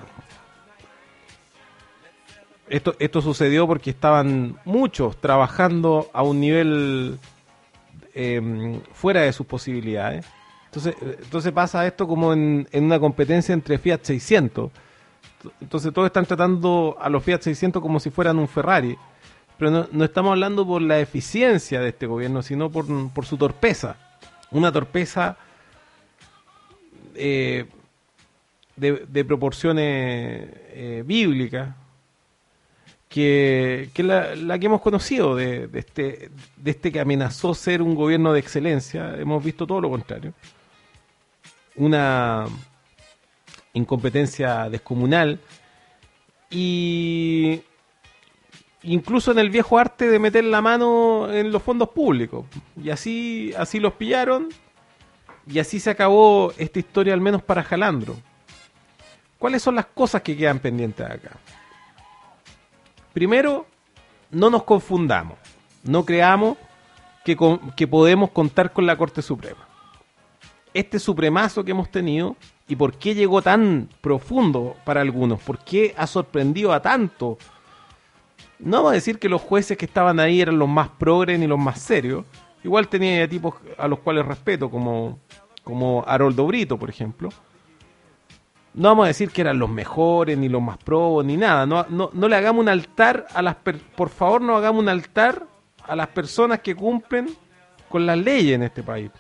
Esto, esto sucedió porque estaban muchos trabajando a un nivel eh, fuera de sus posibilidades. Entonces, entonces pasa esto como en, en una competencia entre Fiat seiscientos. Entonces todos están tratando a los Fiat seiscientos como si fueran un Ferrari. Pero no, no estamos hablando por la eficiencia de este gobierno, sino por, por su torpeza. Una torpeza eh, de, de proporciones eh, bíblicas, que, que la, la que hemos conocido de, de, este, de este que amenazó ser un gobierno de excelencia. Hemos visto todo lo contrario. Una incompetencia descomunal y incluso en el viejo arte de meter la mano en los fondos públicos. Y así, así los pillaron y así se acabó esta historia, al menos para Jalandro. ¿Cuáles son las cosas que quedan pendientes acá? Primero, no nos confundamos. No creamos que, con, que podemos contar con la Corte Suprema. Este supremazo que hemos tenido, y por qué llegó tan profundo para algunos, por qué ha sorprendido a tanto. No vamos a decir que los jueces que estaban ahí eran los más progres ni los más serios. Igual tenía tipos a los cuales respeto, como, como Haroldo Brito, por ejemplo. No vamos a decir que eran los mejores, ni los más probos, ni nada. No, no, no le hagamos un altar a las... Per- por favor, no hagamos un altar a las personas que cumplen con las leyes en este país.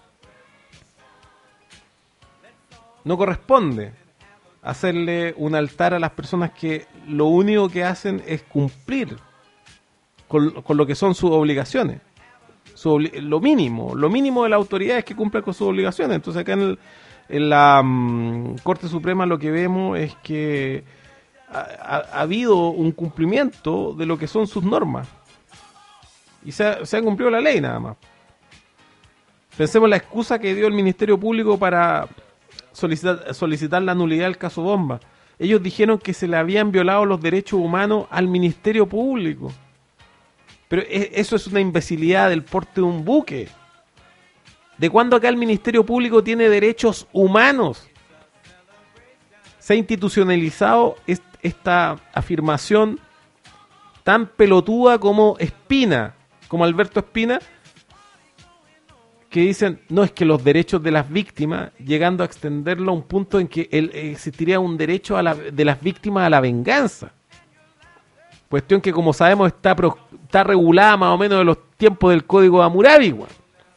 No corresponde hacerle un altar a las personas que lo único que hacen es cumplir con, con lo que son sus obligaciones. Su obli- lo mínimo, lo mínimo de la autoridad es que cumpla con sus obligaciones. Entonces acá en, el, en la um, Corte Suprema lo que vemos es que ha, ha, ha habido un cumplimiento de lo que son sus normas. Y se ha, se ha cumplido la ley nada más. Pensemos la excusa que dio el Ministerio Público para solicitar, solicitar la nulidad del caso Bomba. Ellos dijeron que se le habían violado los derechos humanos al Ministerio Público. Pero eso es una imbecilidad del porte de un buque. ¿De cuándo acá el Ministerio Público tiene derechos humanos? Se ha institucionalizado est- esta afirmación tan pelotuda como Espina, como Alberto Espina, que dicen, no, es que los derechos de las víctimas, llegando a extenderlo a un punto en que el, existiría un derecho a la, de las víctimas a la venganza. Cuestión que, como sabemos, está, pro, está regulada más o menos de los tiempos del Código de Hammurabi, igual.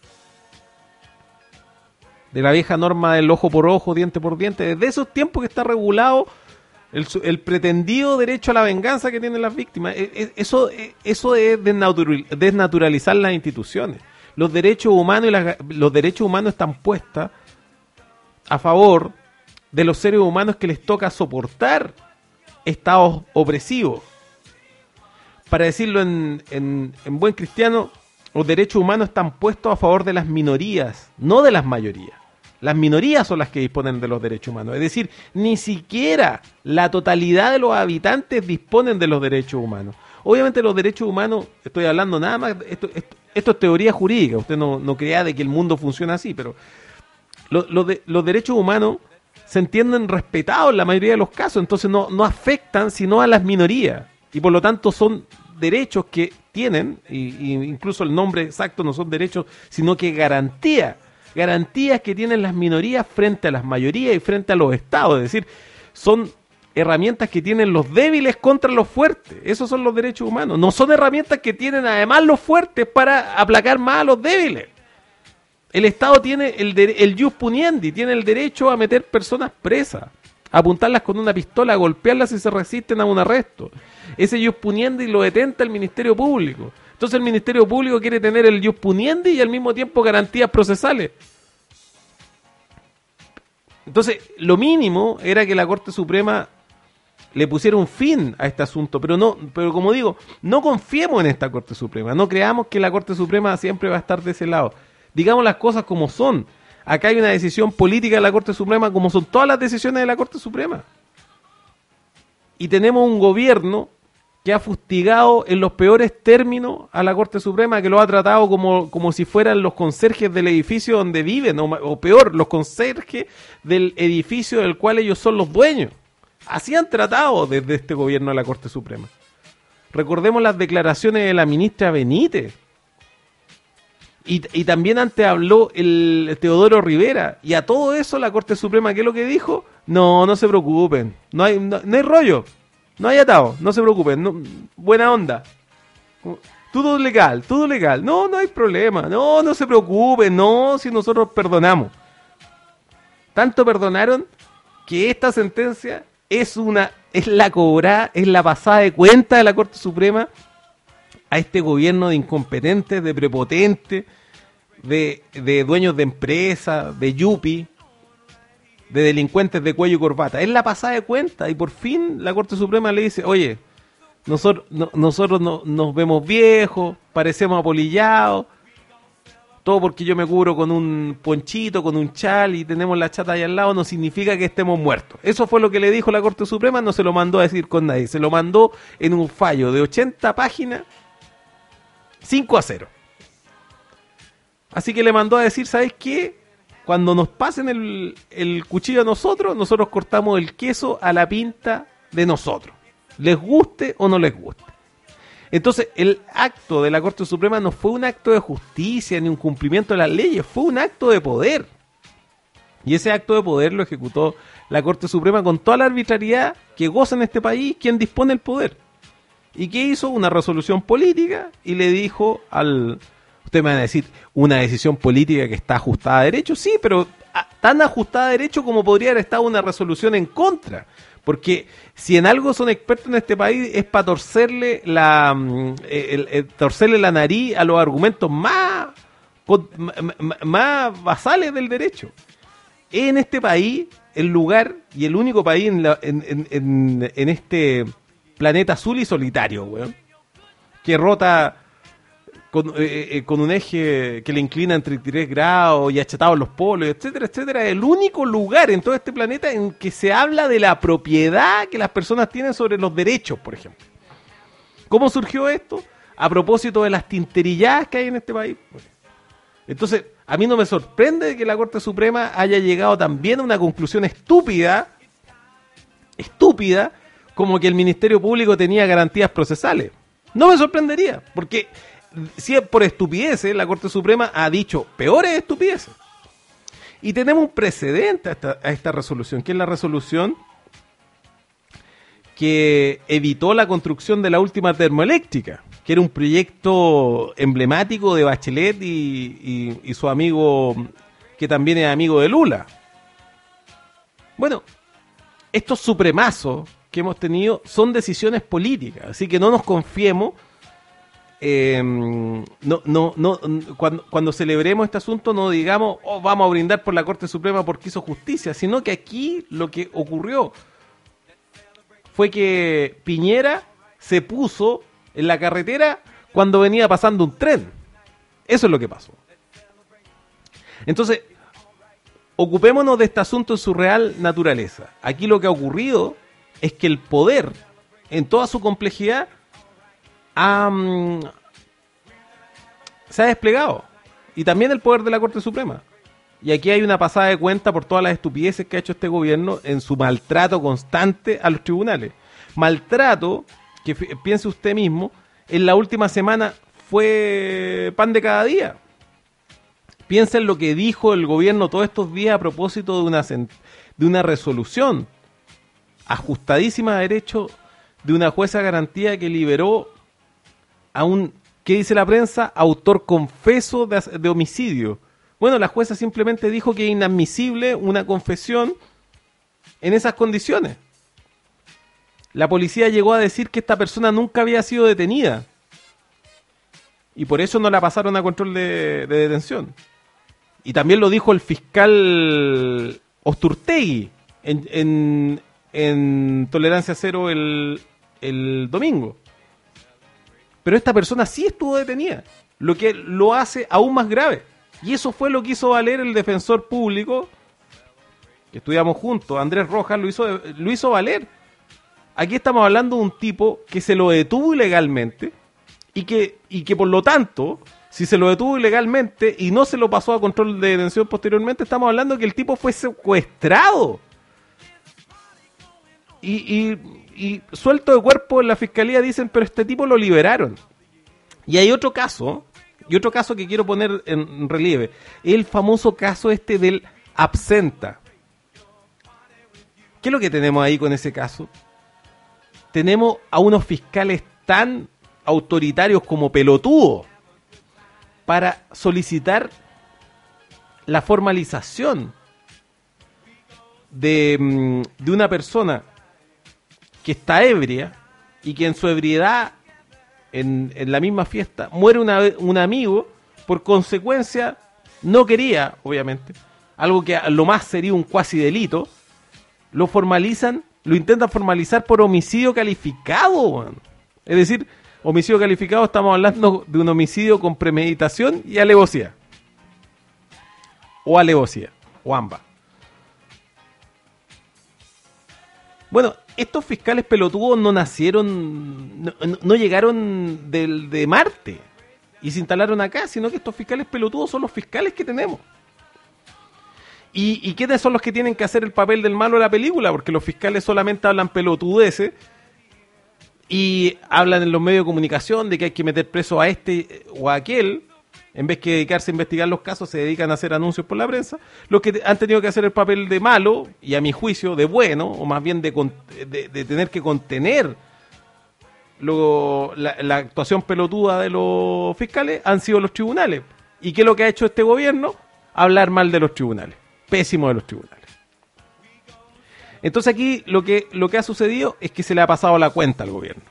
De la vieja norma del ojo por ojo, diente por diente. Desde esos tiempos que está regulado el, el pretendido derecho a la venganza que tienen las víctimas. Eso, eso es desnaturalizar las instituciones. Los derechos humanos y las, los derechos humanos están puestos a favor de los seres humanos que les toca soportar estados opresivos. Para decirlo en, en, en buen cristiano, los derechos humanos están puestos a favor de las minorías, no de las mayorías. Las minorías son las que disponen de los derechos humanos. Es decir, ni siquiera la totalidad de los habitantes disponen de los derechos humanos. Obviamente los derechos humanos, estoy hablando nada más, esto, esto, esto es teoría jurídica, usted no, no crea de que el mundo funciona así, pero lo, lo de, los derechos humanos se entienden respetados en la mayoría de los casos, entonces no, no afectan sino a las minorías, y por lo tanto son derechos que tienen, y, y incluso el nombre exacto no son derechos, sino que garantía, garantías que tienen las minorías frente a las mayorías y frente a los estados, es decir, son herramientas que tienen los débiles contra los fuertes. Esos son los derechos humanos. No son herramientas que tienen además los fuertes para aplacar más a los débiles. El Estado tiene el, de, el jus puniendi, tiene el derecho a meter personas presas, a apuntarlas con una pistola, a golpearlas si se resisten a un arresto. Ese jus puniendi lo detenta el Ministerio Público. Entonces el Ministerio Público quiere tener el jus puniendi y al mismo tiempo garantías procesales. Entonces, lo mínimo era que la Corte Suprema le pusiera un fin a este asunto, pero no, pero como digo, no confiemos en esta Corte Suprema, no creamos que la Corte Suprema siempre va a estar de ese lado. Digamos las cosas como son. Acá hay una decisión política de la Corte Suprema, como son todas las decisiones de la Corte Suprema. Y tenemos un gobierno que que ha fustigado en los peores términos a la Corte Suprema, que lo ha tratado como, como si fueran los conserjes del edificio donde viven, o, o peor, los conserjes del edificio del cual ellos son los dueños. Así han tratado desde este gobierno a la Corte Suprema. Recordemos las declaraciones de la ministra Benítez. Y, y también antes habló el Teodoro Rivera. Y a todo eso la Corte Suprema, ¿qué es lo que dijo? No, no se preocupen. No hay, no, no hay rollo. No hay atado. No se preocupen. No, buena onda. Todo legal, todo legal. No, no hay problema. No, no se preocupen. No, si nosotros perdonamos. Tanto perdonaron que esta sentencia es una, es la cobrada, es la pasada de cuenta de la Corte Suprema a este gobierno de incompetentes, de prepotentes, de, de dueños de empresas, de yupi, de delincuentes de cuello y corbata. Es la pasada de cuenta y por fin la Corte Suprema le dice, oye, nosotros, no, nosotros no, nos vemos viejos, parecemos apolillados, todo porque yo me cubro con un ponchito, con un chal y tenemos la chata ahí al lado, no significa que estemos muertos. Eso fue lo que le dijo la Corte Suprema, no se lo mandó a decir con nadie, se lo mandó en un fallo de ochenta páginas, cinco a cero. Así que le mandó a decir, ¿sabes qué? Cuando nos pasen el, el cuchillo a nosotros, nosotros cortamos el queso a la pinta de nosotros. Les guste o no les guste. Entonces, el acto de la Corte Suprema no fue un acto de justicia ni un cumplimiento de las leyes, fue un acto de poder. Y ese acto de poder lo ejecutó la Corte Suprema con toda la arbitrariedad que goza en este país quien dispone el poder. ¿Y qué hizo? Una resolución política y le dijo al... Usted me va a decir, una decisión política que está ajustada a derecho. Sí, pero a, tan ajustada a derecho como podría haber estado una resolución en contra. Porque si en algo son expertos en este país es para torcerle la el, el, torcerle la nariz a los argumentos más, más basales del derecho. En este país, el lugar y el único país en, la, en, en, en, en este planeta azul y solitario, weón, que rota con, eh, eh, con un eje que le inclina en treinta y tres grados y achatado en los polos, etcétera, etcétera. Es el único lugar en todo este planeta en que se habla de la propiedad que las personas tienen sobre los derechos, por ejemplo. ¿Cómo surgió esto? A propósito de las tinterilladas que hay en este país. Entonces, a mí no me sorprende que la Corte Suprema haya llegado también a una conclusión estúpida, estúpida, como que el Ministerio Público tenía garantías procesales. No me sorprendería, porque si es por estupideces, la Corte Suprema ha dicho peores estupideces. Y tenemos un precedente a esta, a esta resolución, que es la resolución que evitó la construcción de la última termoeléctrica, que era un proyecto emblemático de Bachelet y, y, y su amigo, que también es amigo de Lula. Bueno, estos supremazos que hemos tenido son decisiones políticas, así que no nos confiemos. Eh, no, no, no, cuando, cuando celebremos este asunto no digamos, oh, vamos a brindar por la Corte Suprema porque hizo justicia, sino que aquí lo que ocurrió fue que Piñera se puso en la carretera cuando venía pasando un tren. Eso es lo que pasó. Entonces, ocupémonos de este asunto en su real naturaleza. Aquí lo que ha ocurrido es que el poder, en toda su complejidad, Um, se ha desplegado, y también el poder de la Corte Suprema. Y aquí hay una pasada de cuenta por todas las estupideces que ha hecho este gobierno en su maltrato constante a los tribunales. Maltrato que, f- piense usted mismo, en la última semana fue pan de cada día. Piensa en lo que dijo el gobierno todos estos días a propósito de una, de una resolución ajustadísima a derecho de una jueza garantía que liberó a un, ¿qué dice la prensa? Autor confeso de, de homicidio. Bueno, la jueza simplemente dijo que es inadmisible una confesión en esas condiciones. La policía llegó a decir que esta persona nunca había sido detenida y por eso no la pasaron a control de, de detención. Y también lo dijo el fiscal Osturtegui en, en, en Tolerancia Cero el, el domingo. Pero esta persona sí estuvo detenida, lo que lo hace aún más grave. Y eso fue lo que hizo valer el defensor público, que estudiamos juntos, Andrés Rojas, lo hizo, lo hizo valer Aquí estamos hablando de un tipo que se lo detuvo ilegalmente y que, y que por lo tanto, si se lo detuvo ilegalmente y no se lo pasó a control de detención posteriormente, estamos hablando de que el tipo fue secuestrado. Y, y, y suelto de cuerpo en la fiscalía dicen, pero este tipo lo liberaron. Y hay otro caso, y otro caso que quiero poner en relieve, el famoso caso este del Absenta. ¿Qué es lo que tenemos ahí con ese caso? Tenemos a unos fiscales tan autoritarios como pelotudos para solicitar la formalización de, de una persona que está ebria y que en su ebriedad, en, en la misma fiesta, muere una, un amigo, por consecuencia no quería, obviamente, algo que a lo más sería un cuasi delito, lo formalizan, lo intentan formalizar por homicidio calificado, man. Es decir, homicidio calificado, estamos hablando de un homicidio con premeditación y alevosía. O alevosía, o ambas. Bueno, estos fiscales pelotudos no nacieron, no, no llegaron del, de Marte y se instalaron acá, sino que estos fiscales pelotudos son los fiscales que tenemos. ¿Y, y quiénes son los que tienen que hacer el papel del malo de la película? Porque los fiscales solamente hablan pelotudeces y hablan en los medios de comunicación de que hay que meter preso a este o a aquel. En vez que dedicarse a investigar los casos, se dedican a hacer anuncios por la prensa. Los que han tenido que hacer el papel de malo, y a mi juicio de bueno, o más bien de, de, de tener que contener lo, la, la actuación pelotuda de los fiscales, han sido los tribunales. ¿Y qué es lo que ha hecho este gobierno? Hablar mal de los tribunales. Pésimo de los tribunales. Entonces aquí lo que, lo que ha sucedido es que se le ha pasado la cuenta al gobierno.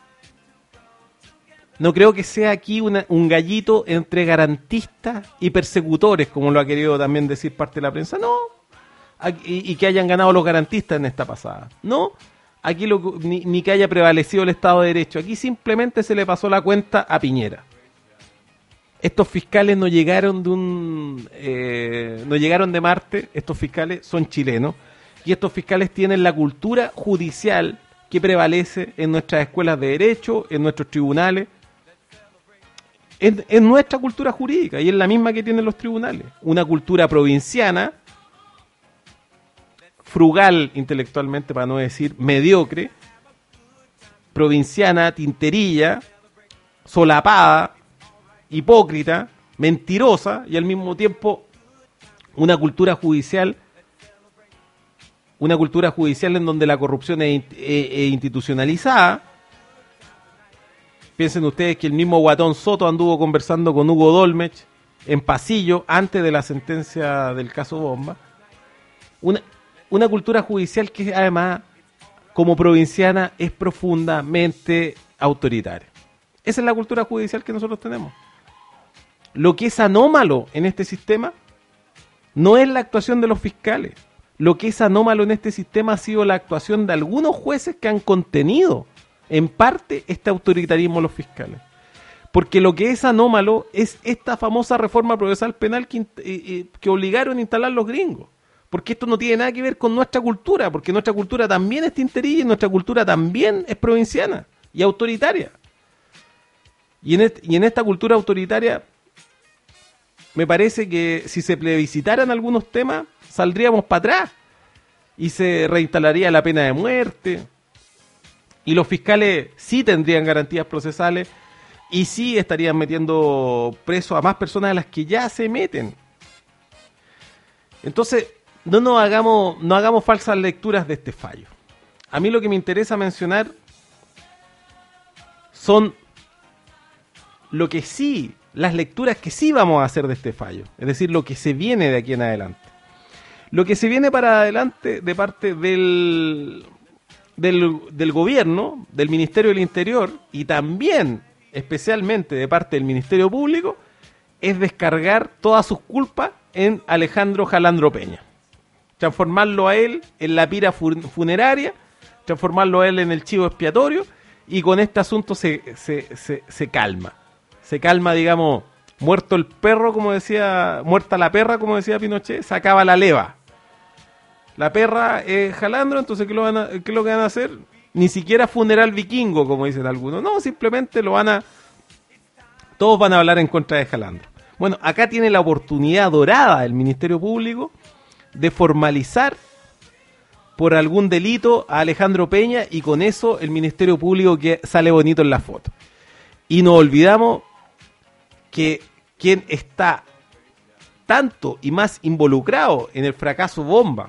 No creo que sea aquí una, un gallito entre garantistas y persecutores, como lo ha querido también decir parte de la prensa. No. Aquí, y, y que hayan ganado los garantistas en esta pasada. No. Aquí lo, ni, ni que haya prevalecido el Estado de Derecho. Aquí simplemente se le pasó la cuenta a Piñera. Estos fiscales no llegaron de un eh, no llegaron de Marte. Estos fiscales son chilenos. Y estos fiscales tienen la cultura judicial que prevalece en nuestras escuelas de derecho, en nuestros tribunales. En, en nuestra cultura jurídica, y es la misma que tienen los tribunales. Una cultura provinciana, frugal intelectualmente, para no decir mediocre, provinciana, tinterilla, solapada, hipócrita, mentirosa, y al mismo tiempo una cultura judicial, una cultura judicial en donde la corrupción es, es, es institucionalizada. Piensen ustedes que el mismo Guatón Soto anduvo conversando con Hugo Dolmech en pasillo antes de la sentencia del caso Bomba. Una, una cultura judicial que además, como provinciana, es profundamente autoritaria. Esa es la cultura judicial que nosotros tenemos. Lo que es anómalo en este sistema no es la actuación de los fiscales. Lo que es anómalo en este sistema ha sido la actuación de algunos jueces que han contenido en parte este autoritarismo de los fiscales. Porque lo que es anómalo es esta famosa reforma procesal penal que, eh, que obligaron a instalar los gringos. Porque esto no tiene nada que ver con nuestra cultura, porque nuestra cultura también es tinterilla y nuestra cultura también es provinciana y autoritaria. Y en, este, y en esta cultura autoritaria me parece que si se plebiscitaran algunos temas, saldríamos para atrás y se reinstalaría la pena de muerte. Y los fiscales sí tendrían garantías procesales y sí estarían metiendo preso a más personas de las que ya se meten. Entonces, no nos hagamos, no hagamos falsas lecturas de este fallo. A mí lo que me interesa mencionar son lo que sí, las lecturas que sí vamos a hacer de este fallo. Es decir, lo que se viene de aquí en adelante. Lo que se viene para adelante de parte del... Del, del gobierno, del Ministerio del Interior y también, especialmente de parte del Ministerio Público, es descargar todas sus culpas en Alejandro Jalandro Peña. Transformarlo a él en la pira funeraria, transformarlo a él en el chivo expiatorio, y con este asunto se, se, se, se calma. Se calma, digamos, muerto el perro, como decía, muerta la perra, como decía Pinochet, se acaba la leva. La perra es Jalandro, entonces ¿qué, lo van a, ¿qué es lo que van a hacer? Ni siquiera funeral vikingo, como dicen algunos. No, simplemente lo van a... Todos van a hablar en contra de Jalandro. Bueno, acá tiene la oportunidad dorada el Ministerio Público de formalizar por algún delito a Alejandro Peña, y con eso el Ministerio Público que sale bonito en la foto. Y no olvidamos que quien está tanto y más involucrado en el fracaso bomba,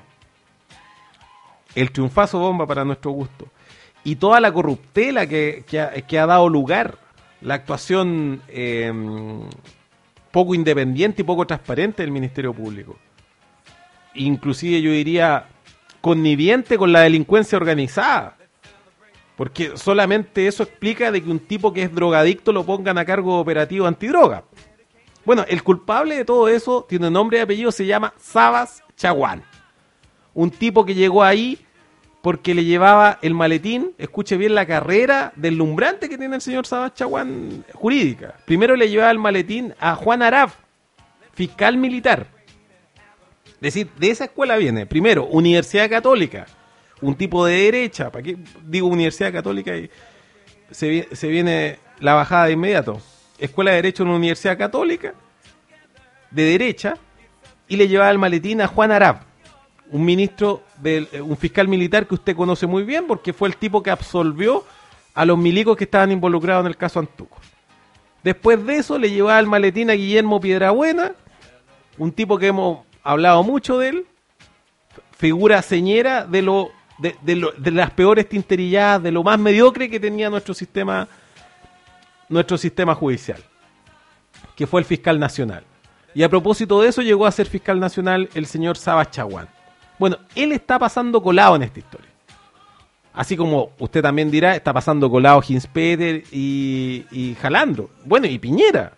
el triunfazo bomba para nuestro gusto, y toda la corruptela que, que, ha, que ha dado lugar, la actuación eh, poco independiente y poco transparente del Ministerio Público, inclusive yo diría conniviente con la delincuencia organizada, porque solamente eso explica de que un tipo que es drogadicto lo pongan a cargo de operativo antidroga. Bueno, el culpable de todo eso tiene nombre y apellido, se llama Sabas Chaguán, un tipo que llegó ahí porque le llevaba el maletín, escuche bien la carrera deslumbrante que tiene el señor Sabas Chaguán jurídica. Primero le llevaba el maletín a Juan Araf, fiscal militar. Es decir, de esa escuela viene, primero, Universidad Católica, un tipo de derecha. ¿Para qué digo Universidad Católica? Y se, se viene la bajada de inmediato. Escuela de Derecho en una Universidad Católica, de derecha, y le llevaba el maletín a Juan Araf, un ministro, del, un fiscal militar que usted conoce muy bien, porque fue el tipo que absolvió a los milicos que estaban involucrados en el caso Antuco. Después de eso le llevaba el maletín a Guillermo Piedrabuena, un tipo que hemos hablado mucho de él, figura señera de lo de, de, lo, de las peores tinterilladas, de lo más mediocre que tenía nuestro sistema nuestro sistema judicial, que fue el fiscal nacional. Y a propósito de eso llegó a ser fiscal nacional el señor Sabas Chaguán. Bueno, él está pasando colado en esta historia. Así como usted también dirá, está pasando colado Hinspeter y, y Jalandro. Bueno, y Piñera.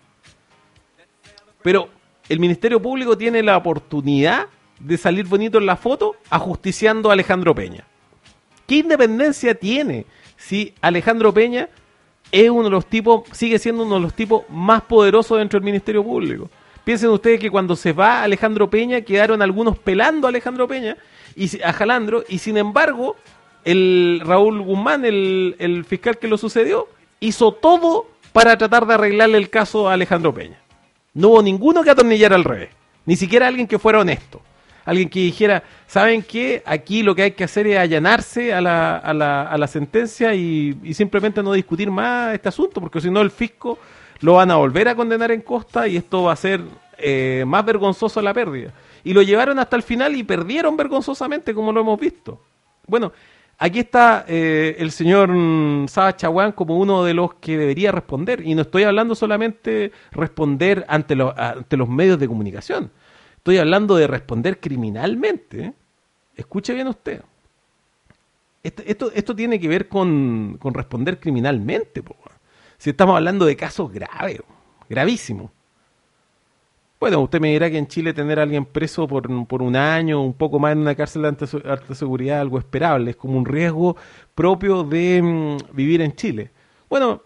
Pero el Ministerio Público tiene la oportunidad de salir bonito en la foto ajusticiando a Alejandro Peña. ¿Qué independencia tiene si Alejandro Peña es uno de los tipos, sigue siendo uno de los tipos más poderosos dentro del Ministerio Público? Piensen ustedes que cuando se va Alejandro Peña quedaron algunos pelando a Alejandro Peña y a Jalandro, y sin embargo el Raúl Guzmán, el, el fiscal que lo sucedió, hizo todo para tratar de arreglarle el caso a Alejandro Peña. No hubo ninguno que atornillara al revés, ni siquiera alguien que fuera honesto, alguien que dijera, ¿saben qué? Aquí lo que hay que hacer es allanarse a la, a la, a la sentencia y, y simplemente no discutir más este asunto, porque si no el fisco lo van a volver a condenar en costa y esto va a ser eh, más vergonzoso la pérdida. Y lo llevaron hasta el final y perdieron vergonzosamente, como lo hemos visto. Bueno, aquí está eh, el señor Sabas Chaguán como uno de los que debería responder. Y no estoy hablando solamente responder ante, lo, ante los medios de comunicación. Estoy hablando de responder criminalmente. ¿eh? Escuche bien usted. Esto, esto, esto tiene que ver con, con responder criminalmente, po. Si estamos hablando de casos graves, gravísimos. Bueno, usted me dirá que en Chile tener a alguien preso por, por un año, un poco más en una cárcel de alta, alta seguridad, algo esperable. Es como un riesgo propio de mmm, vivir en Chile. Bueno,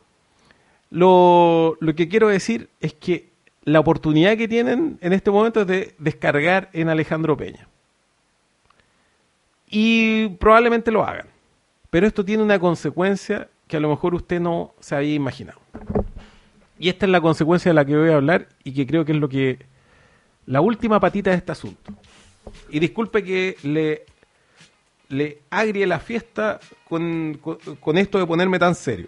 lo, lo que quiero decir es que la oportunidad que tienen en este momento es de descargar en Alejandro Peña. Y probablemente lo hagan. Pero esto tiene una consecuencia que a lo mejor usted no se había imaginado. Y esta es la consecuencia de la que voy a hablar y que creo que es lo que la última patita de este asunto. Y disculpe que le, le agrie la fiesta con, con, con esto de ponerme tan serio.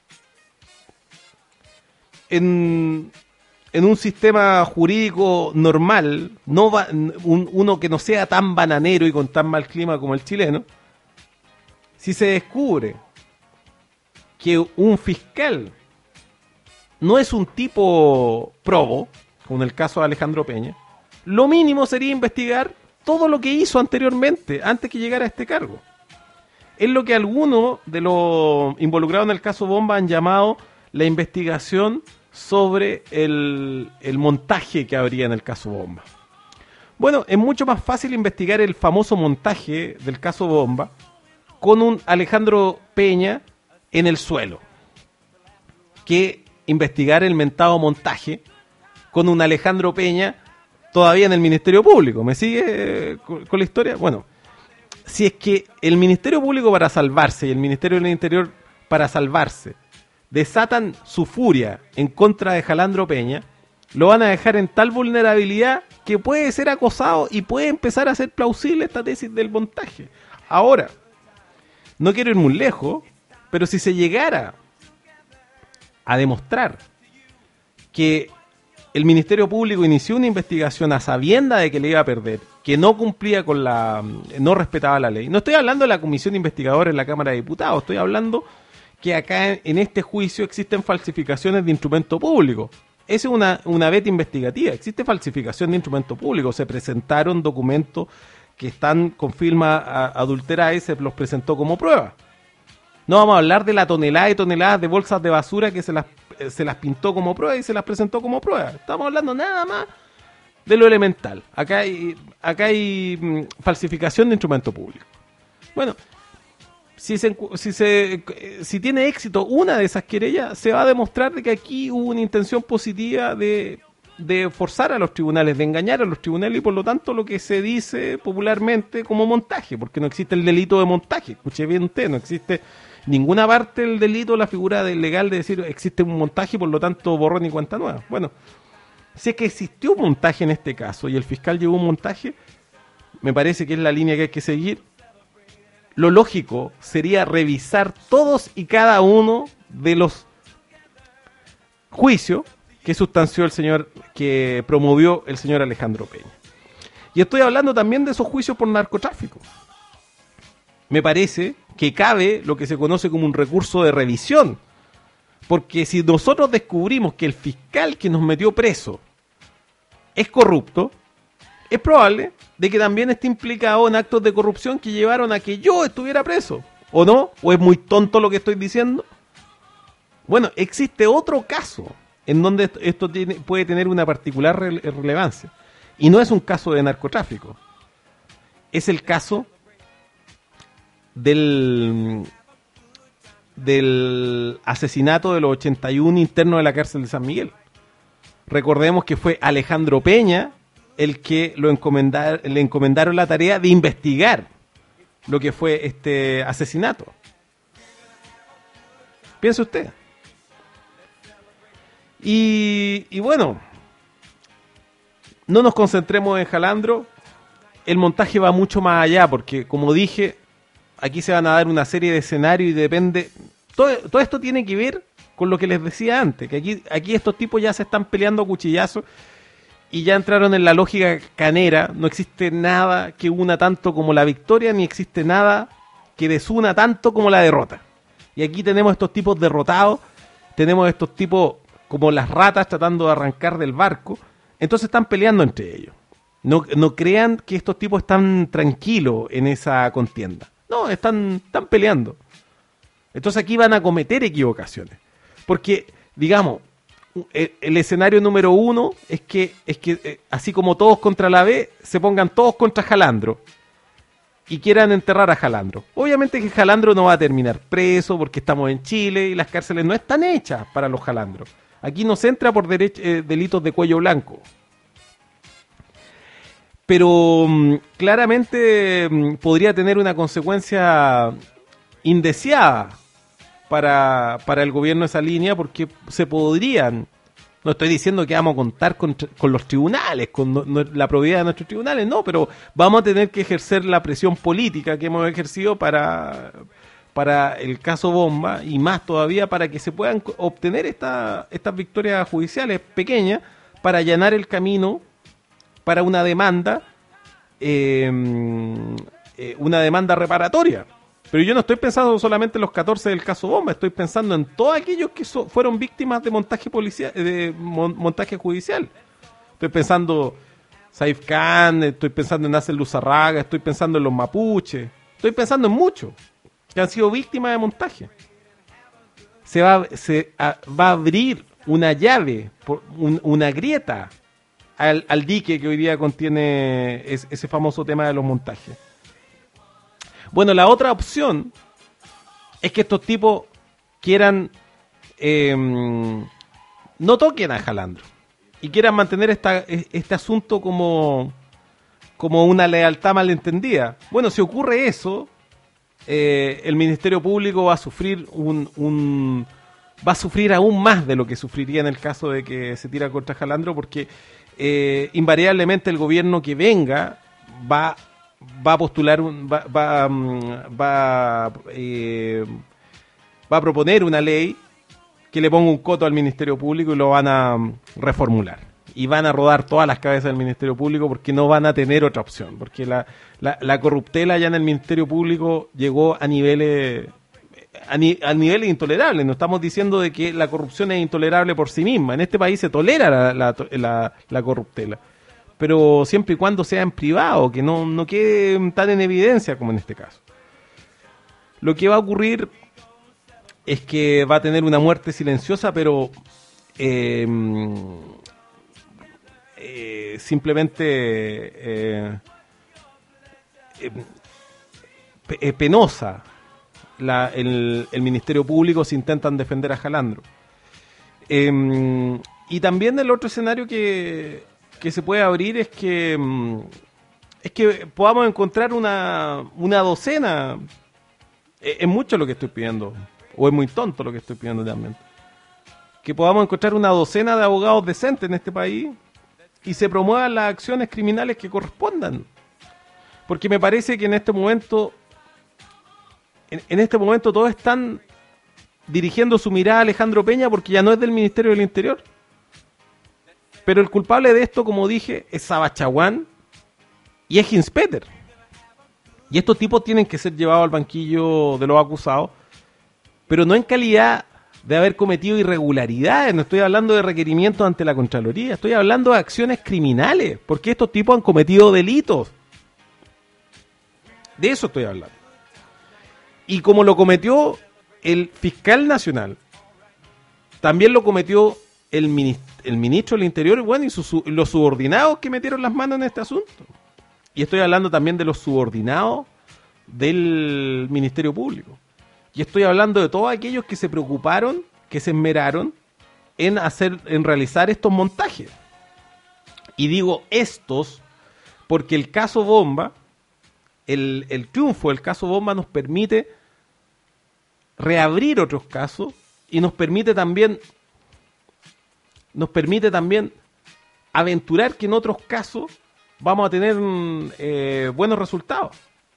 En, en un sistema jurídico normal, no va, un, uno que no sea tan bananero y con tan mal clima como el chileno, si se descubre que un fiscal no es un tipo probo, como en el caso de Alejandro Peña, lo mínimo sería investigar todo lo que hizo anteriormente, antes que llegara a este cargo. Es lo que algunos de los involucrados en el caso Bomba han llamado la investigación sobre el, el montaje que habría en el caso Bomba. Bueno, es mucho más fácil investigar el famoso montaje del caso Bomba con un Alejandro Peña en el suelo que investigar el mentado montaje con un Alejandro Peña todavía en el Ministerio Público. ¿Me sigue con, con la historia? Bueno, si es que el Ministerio Público para salvarse y el Ministerio del Interior para salvarse desatan su furia en contra de Jalandro Peña, lo van a dejar en tal vulnerabilidad que puede ser acosado y puede empezar a ser plausible esta tesis del montaje. Ahora, no quiero ir muy lejos, pero si se llegara a demostrar que el Ministerio Público inició una investigación a sabienda de que le iba a perder, que no cumplía con la... no respetaba la ley. No estoy hablando de la comisión investigadora en la Cámara de Diputados, estoy hablando que acá en este juicio existen falsificaciones de instrumento público. Esa es una, una veta investigativa, existe falsificación de instrumento público, se presentaron documentos que están con firma adulterada y se los presentó como prueba. No vamos a hablar de la tonelada y toneladas de bolsas de basura que se las, se las pintó como prueba y se las presentó como prueba. Estamos hablando nada más de lo elemental. Acá hay, acá hay mmm, falsificación de instrumento público. Bueno, si se, si se si tiene éxito una de esas querellas, se va a demostrar de que aquí hubo una intención positiva de, de forzar a los tribunales, de engañar a los tribunales y por lo tanto lo que se dice popularmente como montaje, porque no existe el delito de montaje. Escuche bien usted, no existe ninguna parte del delito, la figura del legal de decir existe un montaje y por lo tanto borrón y cuenta nueva. Bueno, si es que existió un montaje en este caso y el fiscal llevó un montaje, me parece que es la línea que hay que seguir. Lo lógico sería revisar todos y cada uno de los juicios que sustanció el señor, que promovió el señor Alejandro Peña. Y estoy hablando también de esos juicios por narcotráfico. Me parece que cabe lo que se conoce como un recurso de revisión. Porque si nosotros descubrimos que el fiscal que nos metió preso es corrupto, es probable de que también esté implicado en actos de corrupción que llevaron a que yo estuviera preso. ¿O no? ¿O es muy tonto lo que estoy diciendo? Bueno, existe otro caso en donde esto, esto tiene, puede tener una particular rele- relevancia. Y no es un caso de narcotráfico. Es el caso del, del asesinato de los ochenta y uno internos de la cárcel de San Miguel. Recordemos que fue Alejandro Peña el que lo encomendar, le encomendaron la tarea de investigar lo que fue este asesinato. Piense usted. Y, y bueno, no nos concentremos en Jalandro. El montaje va mucho más allá porque, como dije, aquí se van a dar una serie de escenarios y depende... Todo, todo esto tiene que ver con lo que les decía antes, que aquí, aquí estos tipos ya se están peleando a cuchillazos y ya entraron en la lógica canera. No existe nada que una tanto como la victoria, ni existe nada que desuna tanto como la derrota. Y aquí tenemos estos tipos derrotados, tenemos estos tipos como las ratas tratando de arrancar del barco, entonces están peleando entre ellos. No, no crean que estos tipos están tranquilos en esa contienda. No, están, están peleando. Entonces aquí van a cometer equivocaciones. Porque, digamos, el, el escenario número uno es que, es que eh, así como todos contra la B, se pongan todos contra Jalandro y quieran enterrar a Jalandro. Obviamente que Jalandro no va a terminar preso porque estamos en Chile y las cárceles no están hechas para los Jalandros. Aquí no se entra por derech- eh, delitos de cuello blanco. Pero mmm, claramente mmm, podría tener una consecuencia indeseada para, para el gobierno esa línea, porque se podrían, no estoy diciendo que vamos a contar con, con los tribunales, con no, no, la probidad de nuestros tribunales, no, pero vamos a tener que ejercer la presión política que hemos ejercido para, para el caso Bomba, y más todavía para que se puedan obtener esta, estas victorias judiciales pequeñas para allanar el camino para una demanda, eh, eh, una demanda reparatoria. Pero yo no estoy pensando solamente en los catorce del caso Bomba, estoy pensando en todos aquellos que so, fueron víctimas de montaje policial, de mon, montaje judicial. Estoy pensando Saif Khan, estoy pensando en Nasser Luzarraga, estoy pensando en los mapuches, estoy pensando en muchos que han sido víctimas de montaje. Se va, se a, va a abrir una llave, por, un, una grieta al, al dique que hoy día contiene es, ese famoso tema de los montajes. Bueno, la otra opción es que estos tipos quieran eh, no toquen a Jalandro y quieran mantener esta, este asunto como, como una lealtad malentendida. Bueno, si ocurre eso, eh, el Ministerio Público va a sufrir un, un va a sufrir aún más de lo que sufriría en el caso de que se tira contra Jalandro, porque eh, invariablemente el gobierno que venga va va a postular un, va va, va, eh, va a proponer una ley que le ponga un coto al Ministerio Público y lo van a reformular. Y van a rodar todas las cabezas del Ministerio Público porque no van a tener otra opción. Porque la, la, la corruptela ya en el Ministerio Público llegó a niveles a, ni, a niveles intolerables. No estamos diciendo de que la corrupción es intolerable por sí misma. En este país se tolera la, la, la, la corruptela. Pero siempre y cuando sea en privado, que no, no quede tan en evidencia como en este caso. Lo que va a ocurrir es que va a tener una muerte silenciosa, pero eh, eh, simplemente eh, eh, penosa. La, el, el Ministerio Público se intentan defender a Jalandro. Eh, y también el otro escenario que, que se puede abrir es que es que podamos encontrar una, una docena. Es mucho lo que estoy pidiendo. O es muy tonto lo que estoy pidiendo también. Que podamos encontrar una docena de abogados decentes en este país y se promuevan las acciones criminales que correspondan. Porque me parece que en este momento, en, en este momento todos están dirigiendo su mirada a Alejandro Peña porque ya no es del Ministerio del Interior. Pero el culpable de esto, como dije, es Sabachaguán y es Hinspeter. Y estos tipos tienen que ser llevados al banquillo de los acusados, pero no en calidad de haber cometido irregularidades. No estoy hablando de requerimientos ante la Contraloría, estoy hablando de acciones criminales, porque estos tipos han cometido delitos. De eso estoy hablando. Y como lo cometió el fiscal nacional, también lo cometió el, minist- el ministro del Interior, y bueno, y sus, su- los subordinados que metieron las manos en este asunto. Y estoy hablando también de los subordinados del Ministerio Público. Y estoy hablando de todos aquellos que se preocuparon, que se esmeraron en hacer, en realizar estos montajes. Y digo estos porque el caso Bomba, el, el triunfo del caso Bomba nos permite reabrir otros casos y nos permite también, nos permite también aventurar que en otros casos vamos a tener eh, buenos resultados.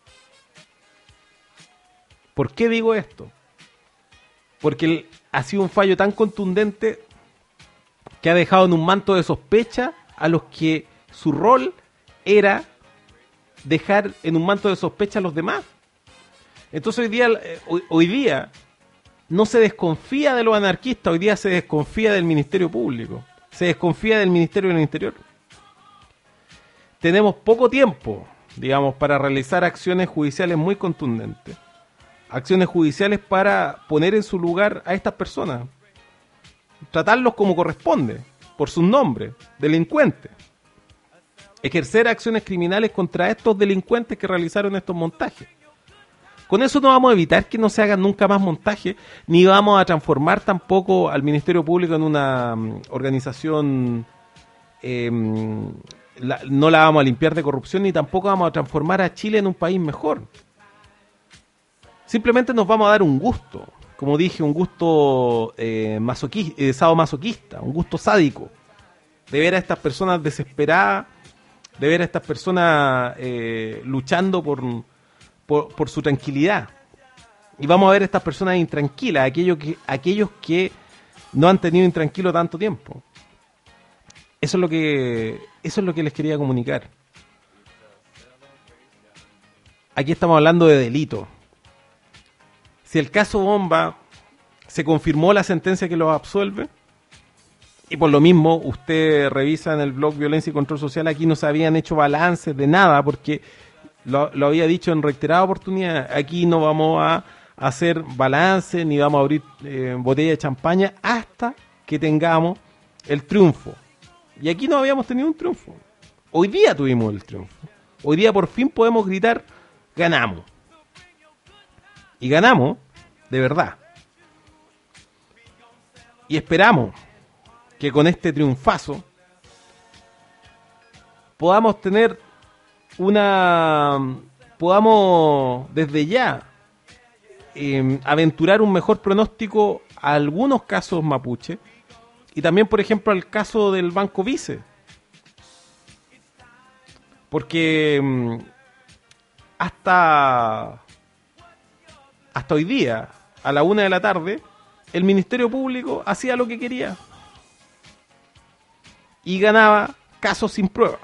¿Por qué digo esto? Porque el, ha sido un fallo tan contundente que ha dejado en un manto de sospecha a los que su rol era dejar en un manto de sospecha a los demás. Entonces hoy día, hoy, hoy día no se desconfía de los anarquistas, hoy día se desconfía del Ministerio Público, se desconfía del Ministerio del Interior. Tenemos poco tiempo, digamos, para realizar acciones judiciales muy contundentes. Acciones judiciales para poner en su lugar a estas personas. Tratarlos como corresponde, por sus nombres, delincuentes. Ejercer acciones criminales contra estos delincuentes que realizaron estos montajes. Con eso no vamos a evitar que no se hagan nunca más montajes, ni vamos a transformar tampoco al Ministerio Público en una um, organización... Eh, la, no la vamos a limpiar de corrupción, ni tampoco vamos a transformar a Chile en un país mejor. Simplemente nos vamos a dar un gusto, como dije, un gusto eh, masoquista, eh, sadomasoquista, un gusto sádico, de ver a estas personas desesperadas, de ver a estas personas eh, luchando por, por, por su tranquilidad. Y vamos a ver a estas personas intranquilas, aquellos que, aquellos que no han tenido intranquilo tanto tiempo. Eso es lo que, eso es lo que les quería comunicar. Aquí estamos hablando de delito. Si el caso Bomba se confirmó la sentencia que los absuelve, y por lo mismo usted revisa en el blog Violencia y Control Social, aquí no se habían hecho balances de nada, porque lo, lo había dicho en reiterada oportunidad, aquí no vamos a hacer balance ni vamos a abrir eh, botella de champaña hasta que tengamos el triunfo. Y aquí no habíamos tenido un triunfo. Hoy día tuvimos el triunfo. Hoy día por fin podemos gritar, ganamos. Y ganamos de verdad. Y esperamos que con este triunfazo podamos tener una podamos desde ya eh, aventurar un mejor pronóstico a algunos casos mapuche y también, por ejemplo, al caso del Banco Vice. Porque mm, hasta, hasta hoy día, a la una de la tarde, el Ministerio Público hacía lo que quería y ganaba casos sin prueba.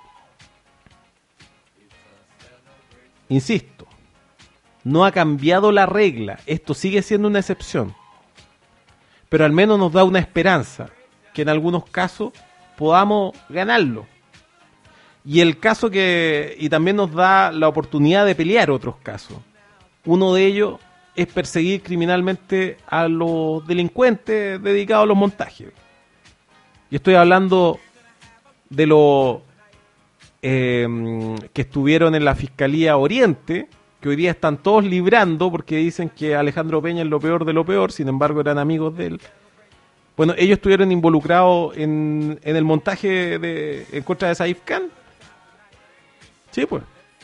Insisto, no ha cambiado la regla, esto sigue siendo una excepción, pero al menos nos da una esperanza que en algunos casos podamos ganarlo. Y el caso que y también nos da la oportunidad de pelear otros casos. Uno de ellos es perseguir criminalmente a los delincuentes dedicados a los montajes. Y estoy hablando de los eh, que estuvieron en la Fiscalía Oriente, que hoy día están todos librando porque dicen que Alejandro Peña es lo peor de lo peor, sin embargo eran amigos de él. Bueno, ellos estuvieron involucrados en, en el montaje de, en contra de Saif Khan. Sí, pues.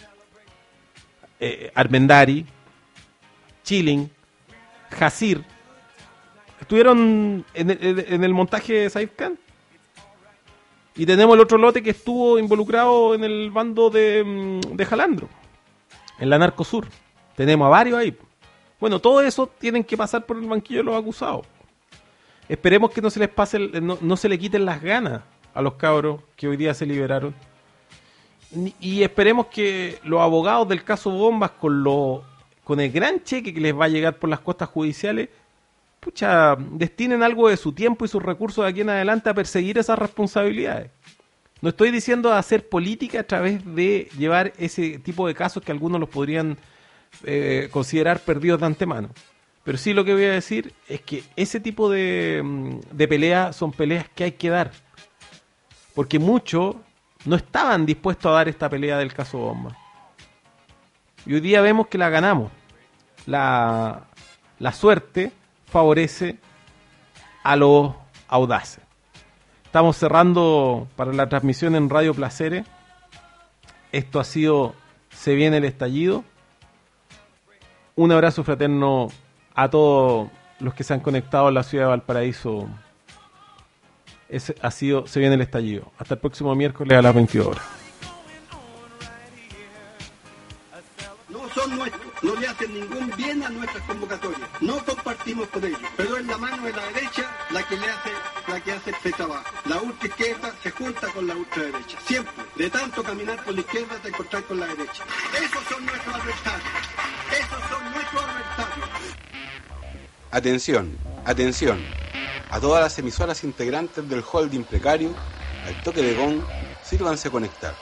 Eh, Armendari, Chilling, Hasir, estuvieron en el, en el montaje de Saif Khan. Y tenemos el otro lote que estuvo involucrado en el bando de, de Jalandro, en la Narcosur. Tenemos a varios ahí. Bueno, todo eso tienen que pasar por el banquillo de los acusados. Esperemos que no se les pase, el, no, no se le quiten las ganas a los cabros que hoy día se liberaron. Y esperemos que los abogados del caso Bombas, con lo, con el gran cheque que les va a llegar por las costas judiciales, pucha, destinen algo de su tiempo y sus recursos de aquí en adelante a perseguir esas responsabilidades. No estoy diciendo hacer política a través de llevar ese tipo de casos que algunos los podrían eh, considerar perdidos de antemano. Pero sí lo que voy a decir es que ese tipo de, de peleas son peleas que hay que dar. Porque muchos no estaban dispuestos a dar esta pelea del caso Bomba. Y hoy día vemos que la ganamos. La, la suerte favorece a los audaces. Estamos cerrando para la transmisión en Radio Placeres. Esto ha sido Se Viene el Estallido. Un abrazo fraterno a todos los que se han conectado en la ciudad de Valparaíso. Ese ha sido Se Viene el Estallido. Hasta el próximo miércoles a las veintidós horas. No son nuestros, no le hacen ningún bien a nuestras convocatorias. No compartimos con ellos, pero es la mano de la derecha la que le hace, la que hace el trabajo. La ultra izquierda se junta con la ultraderecha. Siempre, de tanto caminar por la izquierda te encontrar con la derecha. Esos son nuestros adversarios. Esos son nuestros adversarios. Atención, atención. A todas las emisoras integrantes del holding precario, al toque de gong, sírvanse a conectar.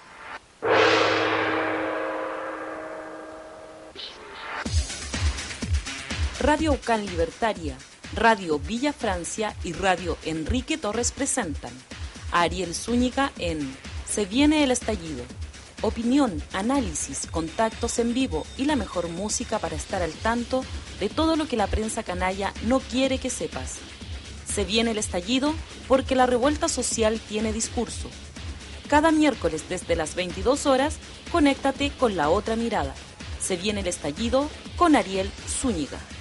Radio Ucán Libertaria, Radio Villa Francia y Radio Enrique Torres presentan a Ariel Zúñiga en Se Viene el Estallido. Opinión, análisis, contactos en vivo y la mejor música para estar al tanto de todo lo que la prensa canalla no quiere que sepas. Se viene el estallido porque la revuelta social tiene discurso. Cada miércoles desde las veintidós horas, conéctate con La Otra Mirada. Se viene el estallido con Ariel Zúñiga.